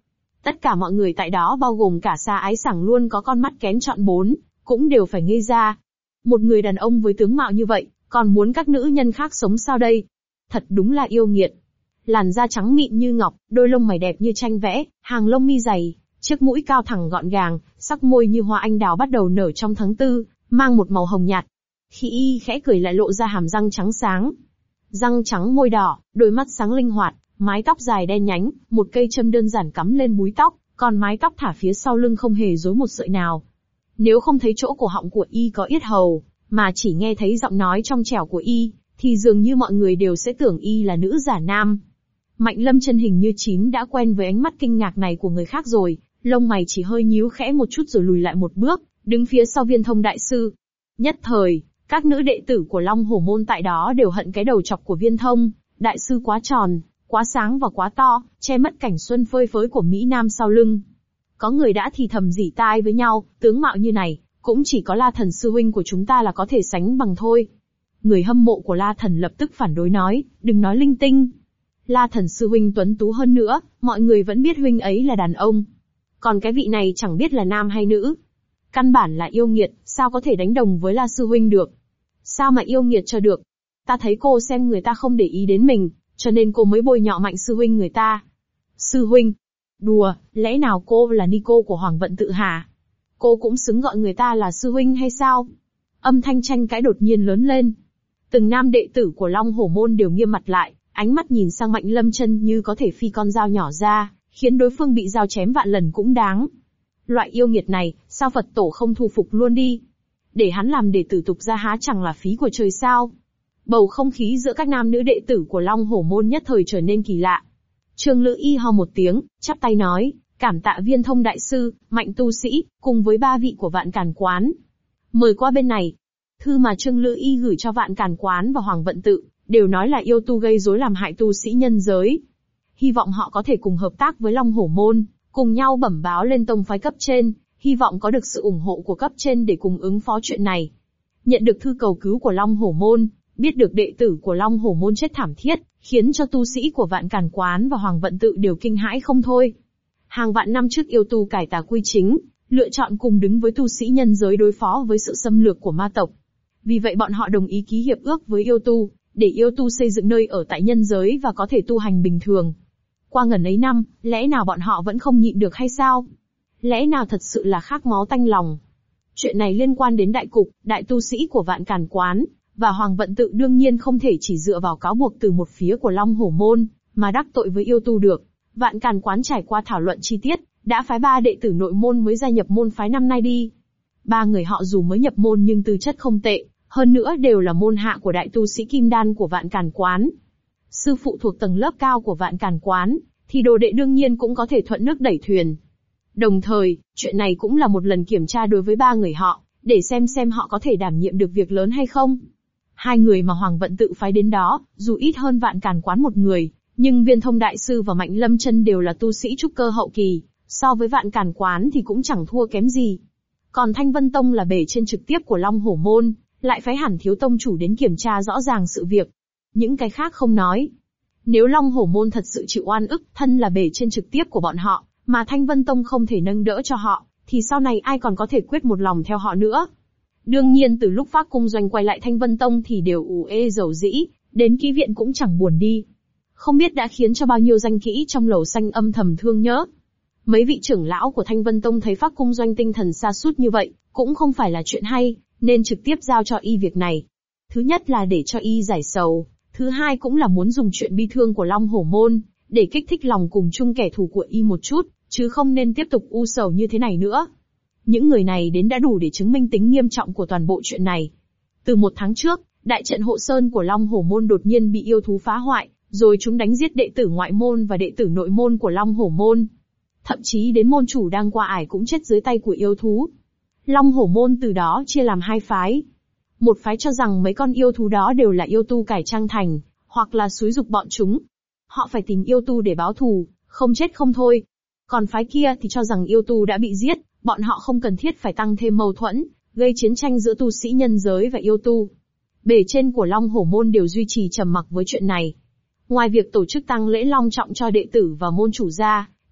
Tất cả mọi người tại đó bao gồm cả Sa Ái Sảng luôn có con mắt kén chọn bốn, cũng đều phải ngây ra. Một người đàn ông với tướng mạo như vậy, còn muốn các nữ nhân khác sống sao đây? Thật đúng là yêu nghiệt. Làn da trắng mịn như ngọc, đôi lông mày đẹp như tranh vẽ, hàng lông mi dày, chiếc mũi cao thẳng gọn gàng, sắc môi như hoa anh đào bắt đầu nở trong tháng tư, mang một màu hồng nhạt. Khi y khẽ cười lại lộ ra hàm răng trắng sáng. Răng trắng môi đỏ, đôi mắt sáng linh hoạt, mái tóc dài đen nhánh, một cây châm đơn giản cắm lên búi tóc, còn mái tóc thả phía sau lưng không hề rối một sợi nào. Nếu không thấy chỗ cổ họng của y có yết hầu, mà chỉ nghe thấy giọng nói trong trẻo của y, thì dường như mọi người đều sẽ tưởng y là nữ giả nam. Mạnh Lâm Chân hình như chín đã quen với ánh mắt kinh ngạc này của người khác rồi, lông mày chỉ hơi nhíu khẽ một chút rồi lùi lại một bước, đứng phía sau Viên Thông đại sư. Nhất thời, các nữ đệ tử của Long Hổ môn tại đó đều hận cái đầu chọc của Viên Thông đại sư quá tròn, quá sáng và quá to, che mất cảnh xuân phơi phới của Mỹ Nam sau lưng. Có người đã thì thầm rỉ tai với nhau, tướng mạo như này, cũng chỉ có La Thần sư huynh của chúng ta là có thể sánh bằng thôi. Người hâm mộ của La Thần lập tức phản đối nói, đừng nói linh tinh. La Thần sư huynh tuấn tú hơn nữa, mọi người vẫn biết huynh ấy là đàn ông. Còn cái vị này chẳng biết là nam hay nữ. Căn bản là yêu nghiệt, sao có thể đánh đồng với La sư huynh được? Sao mà yêu nghiệt cho được? Ta thấy cô xem người ta không để ý đến mình, cho nên cô mới bôi nhọ Mạnh sư huynh người ta. Sư huynh? Đùa, lẽ nào cô là ni cô của Hoàng Vận Tự hả? Cô cũng xứng gọi người ta là sư huynh hay sao? Âm thanh tranh cãi đột nhiên lớn lên. Từng nam đệ tử của Long Hổ môn đều nghiêm mặt lại, ánh mắt nhìn sang Mạnh Lâm Chân như có thể phi con dao nhỏ ra, khiến đối phương bị dao chém vạn lần cũng đáng. Loại yêu nghiệt này, sao Phật tổ không thu phục luôn đi? Để hắn làm đệ tử tục gia há chẳng là phí của trời sao? Bầu không khí giữa các nam nữ đệ tử của Long Hổ môn nhất thời trở nên kỳ lạ. Trương Lữ Y ho một tiếng, chắp tay nói, cảm tạ Viên Thông đại sư, Mạnh tu sĩ, cùng với 3 vị của Vạn Càn quán. Mời qua bên này. Thư mà Trương Lữ Y gửi cho Vạn Càn quán và Hoàng Vận Tự, đều nói là yêu tu gây rối làm hại tu sĩ nhân giới. Hy vọng họ có thể cùng hợp tác với Long Hổ môn, cùng nhau bẩm báo lên tông phái cấp trên, hy vọng có được sự ủng hộ của cấp trên để cùng ứng phó chuyện này. Nhận được thư cầu cứu của Long Hổ môn, biết được đệ tử của Long Hổ môn chết thảm thiết, khiến cho tu sĩ của Vạn Càn quán và Hoàng Vận Tự đều kinh hãi không thôi. Hàng vạn năm trước yêu tu cải tà quy chính, lựa chọn cùng đứng với tu sĩ nhân giới đối phó với sự xâm lược của ma tộc. Vì vậy bọn họ đồng ý ký hiệp ước với yêu tu, để yêu tu xây dựng nơi ở tại nhân giới và có thể tu hành bình thường. Qua ngần ấy năm, lẽ nào bọn họ vẫn không nhịn được hay sao? Lẽ nào thật sự là khát máu tanh lòng? Chuyện này liên quan đến đại cục, đại tu sĩ của Vạn Càn quán, và Hoàng Vận Tự đương nhiên không thể chỉ dựa vào cáo buộc từ một phía của Long Hổ môn, mà đắc tội với yêu tu được. Vạn Càn quán trải qua thảo luận chi tiết, đã phái 3 đệ tử nội môn mới gia nhập môn phái năm nay đi. 3 người họ dù mới nhập môn nhưng tư chất không tệ, hơn nữa đều là môn hạ của đại tu sĩ Kim Đan của Vạn Càn quán. Sư phụ thuộc tầng lớp cao của Vạn Càn quán, thì đồ đệ đương nhiên cũng có thể thuận nước đẩy thuyền. Đồng thời, chuyện này cũng là một lần kiểm tra đối với 3 người họ, để xem họ có thể đảm nhiệm được việc lớn hay không. 2 người mà Hoàng Vận Tự phái đến đó, dù ít hơn Vạn Càn quán một người, nhưng Viên Thông đại sư và Mạnh Lâm Chân đều là tu sĩ trúc cơ hậu kỳ, so với Vạn Càn quán thì cũng chẳng thua kém gì. Còn Thanh Vân Tông là bề trên trực tiếp của Long Hổ môn, lại phái hẳn thiếu tông chủ đến kiểm tra rõ ràng sự việc. Những cái khác không nói. Nếu Long Hổ môn thật sự chịu oan ức, thân là bề trên trực tiếp của bọn họ, mà Thanh Vân Tông không thể nâng đỡ cho họ, thì sau này ai còn có thể quyết một lòng theo họ nữa. Đương nhiên từ lúc Phác Cung Doanh quay lại Thanh Vân Tông thì đều ủ ê dầu dĩ, đến kỹ viện cũng chẳng buồn đi. Không biết đã khiến cho bao nhiêu danh kỹ trong lầu xanh âm thầm thương nhớ. Mấy vị trưởng lão của Thanh Vân Tông thấy Phác Cung Doanh tinh thần sa sút như vậy, cũng không phải là chuyện hay, nên trực tiếp giao cho y việc này. Thứ nhất là để cho y giải sầu, thứ hai cũng là muốn dùng chuyện bi thương của Long Hổ môn, để kích thích lòng cùng chung kẻ thù của y một chút, chứ không nên tiếp tục u sầu như thế này nữa. Những người này đến đã đủ để chứng minh tính nghiêm trọng của toàn bộ chuyện này. Từ 1 tháng trước, đại trận hộ sơn của Long Hổ môn đột nhiên bị yêu thú phá hoại, rồi chúng đánh giết đệ tử ngoại môn và đệ tử nội môn của Long Hổ môn. Thậm chí đến môn chủ đang qua ải cũng chết dưới tay của yêu thú. Long Hổ môn từ đó chia làm 2 phái. Một phái cho rằng mấy con yêu thú đó đều là yêu tu cải trang thành, hoặc là xúi giục bọn chúng. Họ phải tìm yêu tu để báo thù, không chết không thôi. Còn phái kia thì cho rằng yêu tu đã bị giết, bọn họ không cần thiết phải tăng thêm mâu thuẫn, gây chiến tranh giữa tu sĩ nhân giới và yêu tu. Bề trên của Long Hổ môn đều duy trì trầm mặc với chuyện này. Ngoài việc tổ chức tang lễ long trọng cho đệ tử và môn chủ ra,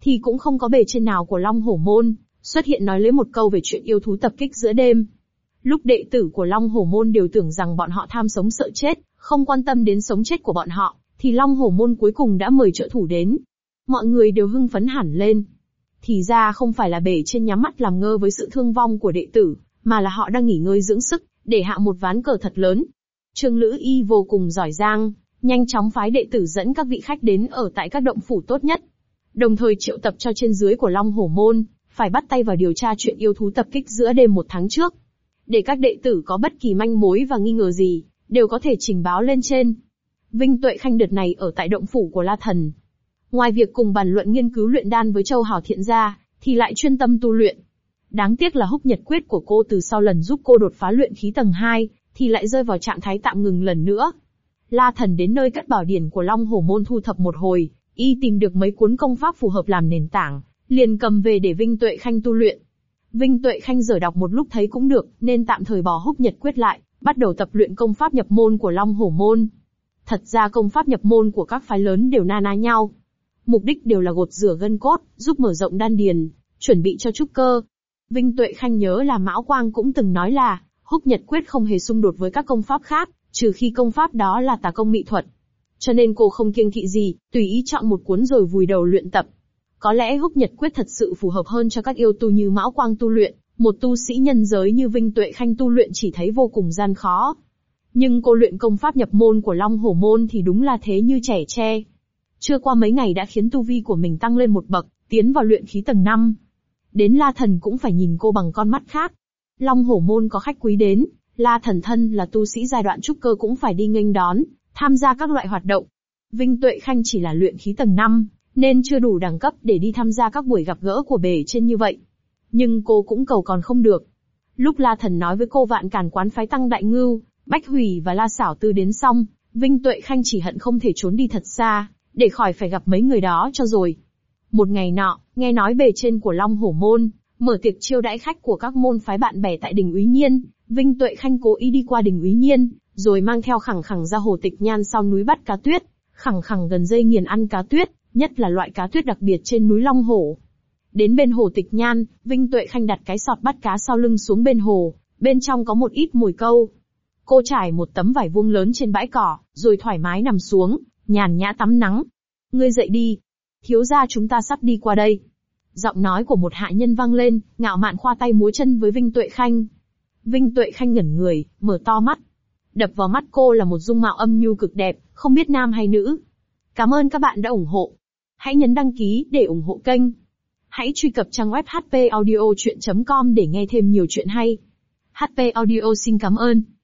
thì cũng không có bề trên nào của Long Hổ Môn xuất hiện nói lấy một câu về chuyện yêu thú tập kích giữa đêm. Lúc đệ tử của Long Hổ Môn đều tưởng rằng bọn họ tham sống sợ chết, không quan tâm đến sống chết của bọn họ, thì Long Hổ Môn cuối cùng đã mời trợ thủ đến. Mọi người đều hưng phấn hẳn lên. Thì ra không phải là bề trên nhắm mắt làm ngơ với sự thương vong của đệ tử, mà là họ đang nghỉ ngơi dưỡng sức, để hạ một ván cờ thật lớn. Trương Lữ Y vô cùng giỏi giang, nhanh chóng phái đệ tử dẫn các vị khách đến ở tại các động phủ tốt nhất. Đồng thời triệu tập cho trên dưới của Long Hổ Môn, phải bắt tay vào điều tra chuyện yêu thú tập kích giữa đêm một tháng trước. Để các đệ tử có bất kỳ manh mối và nghi ngờ gì, đều có thể trình báo lên trên. Vinh Tuệ Khanh đợt này ở tại động phủ của La Thần. Ngoài việc cùng bàn luận nghiên cứu luyện đan với Châu Hào Thiện gia, thì lại chuyên tâm tu luyện. Đáng tiếc là húc nhật quyết của cô từ sau lần giúp cô đột phá luyện khí tầng 2, thì lại rơi vào trạng thái tạm ngừng lần nữa. La Thần đến nơi cất bảo điển của Long Hổ Môn thu thập một hồi, y tìm được mấy cuốn công pháp phù hợp làm nền tảng, liền cầm về để Vinh Tuệ Khanh tu luyện. Vinh Tuệ Khanh giờ đọc một lúc thấy cũng được, nên tạm thời bỏ húc nhật quyết lại, bắt đầu tập luyện công pháp nhập môn của Long Hổ Môn. Thật ra công pháp nhập môn của các phái lớn đều na ná nhau. Mục đích đều là gột rửa gân cốt, giúp mở rộng đan điền, chuẩn bị cho trúc cơ. Vinh Tuệ Khanh nhớ là Mão Quang cũng từng nói là, húc nhật quyết không hề xung đột với các công pháp khác, trừ khi công pháp đó là tà công mỹ thuật. Cho nên cô không kiêng kỵ gì, tùy ý chọn một cuốn rồi vùi đầu luyện tập. Có lẽ húc nhật quyết thật sự phù hợp hơn cho các yêu tu như Mão Quang tu luyện, một tu sĩ nhân giới như Vinh Tuệ Khanh tu luyện chỉ thấy vô cùng gian khó. Nhưng cô luyện công pháp nhập môn của Long Hổ Môn thì đúng là thế như trẻ tre. Chưa qua mấy ngày đã khiến tu vi của mình tăng lên một bậc, tiến vào luyện khí tầng 5. Đến La Thần cũng phải nhìn cô bằng con mắt khác. Long Hổ Môn có khách quý đến, La Thần thân là tu sĩ giai đoạn trúc cơ cũng phải đi nghênh đón, tham gia các loại hoạt động. Vinh Tuệ Khanh chỉ là luyện khí tầng 5, nên chưa đủ đẳng cấp để đi tham gia các buổi gặp gỡ của bề trên như vậy. Nhưng cô cũng cầu còn không được. Lúc La Thần nói với cô Vạn Càn quán phái Tăng Đại Ngưu, Bách Hủy và La Xảo Tư đến xong, Vinh Tuệ Khanh chỉ hận không thể trốn đi thật xa, để khỏi phải gặp mấy người đó cho rồi. Một ngày nọ, nghe nói bề trên của Long Hổ Môn mở tiệc chiêu đãi khách của các môn phái bạn bè tại Đình Úy Nhiên, Vinh Tuệ Khanh cố ý đi qua Đình Úy Nhiên, rồi mang theo Khẳng Khẳng ra hồ Tịch Nhan sau núi bắt cá tuyết. Khẳng Khẳng gần dây nghiền ăn cá tuyết, nhất là loại cá tuyết đặc biệt trên núi Long Hổ. Đến bên hồ Tịch Nhan, Vinh Tuệ Khanh đặt cái sọt bắt cá sau lưng xuống bên hồ, bên trong có một ít mồi câu. Cô trải một tấm vải vuông lớn trên bãi cỏ, rồi thoải mái nằm xuống, nhàn nhã tắm nắng. Ngươi dậy đi. Thiếu gia chúng ta sắp đi qua đây. Giọng nói của một hạ nhân vang lên, ngạo mạn khoa tay múa chân với Vinh Tuệ Khanh. Vinh Tuệ Khanh ngẩn người, mở to mắt. Đập vào mắt cô là một dung mạo âm nhu cực đẹp, không biết nam hay nữ. Cảm ơn các bạn đã ủng hộ. Hãy nhấn đăng ký để ủng hộ kênh. Hãy truy cập trang web hpaudiochuyen.com để nghe thêm nhiều chuyện hay. HP Audio xin cảm ơn.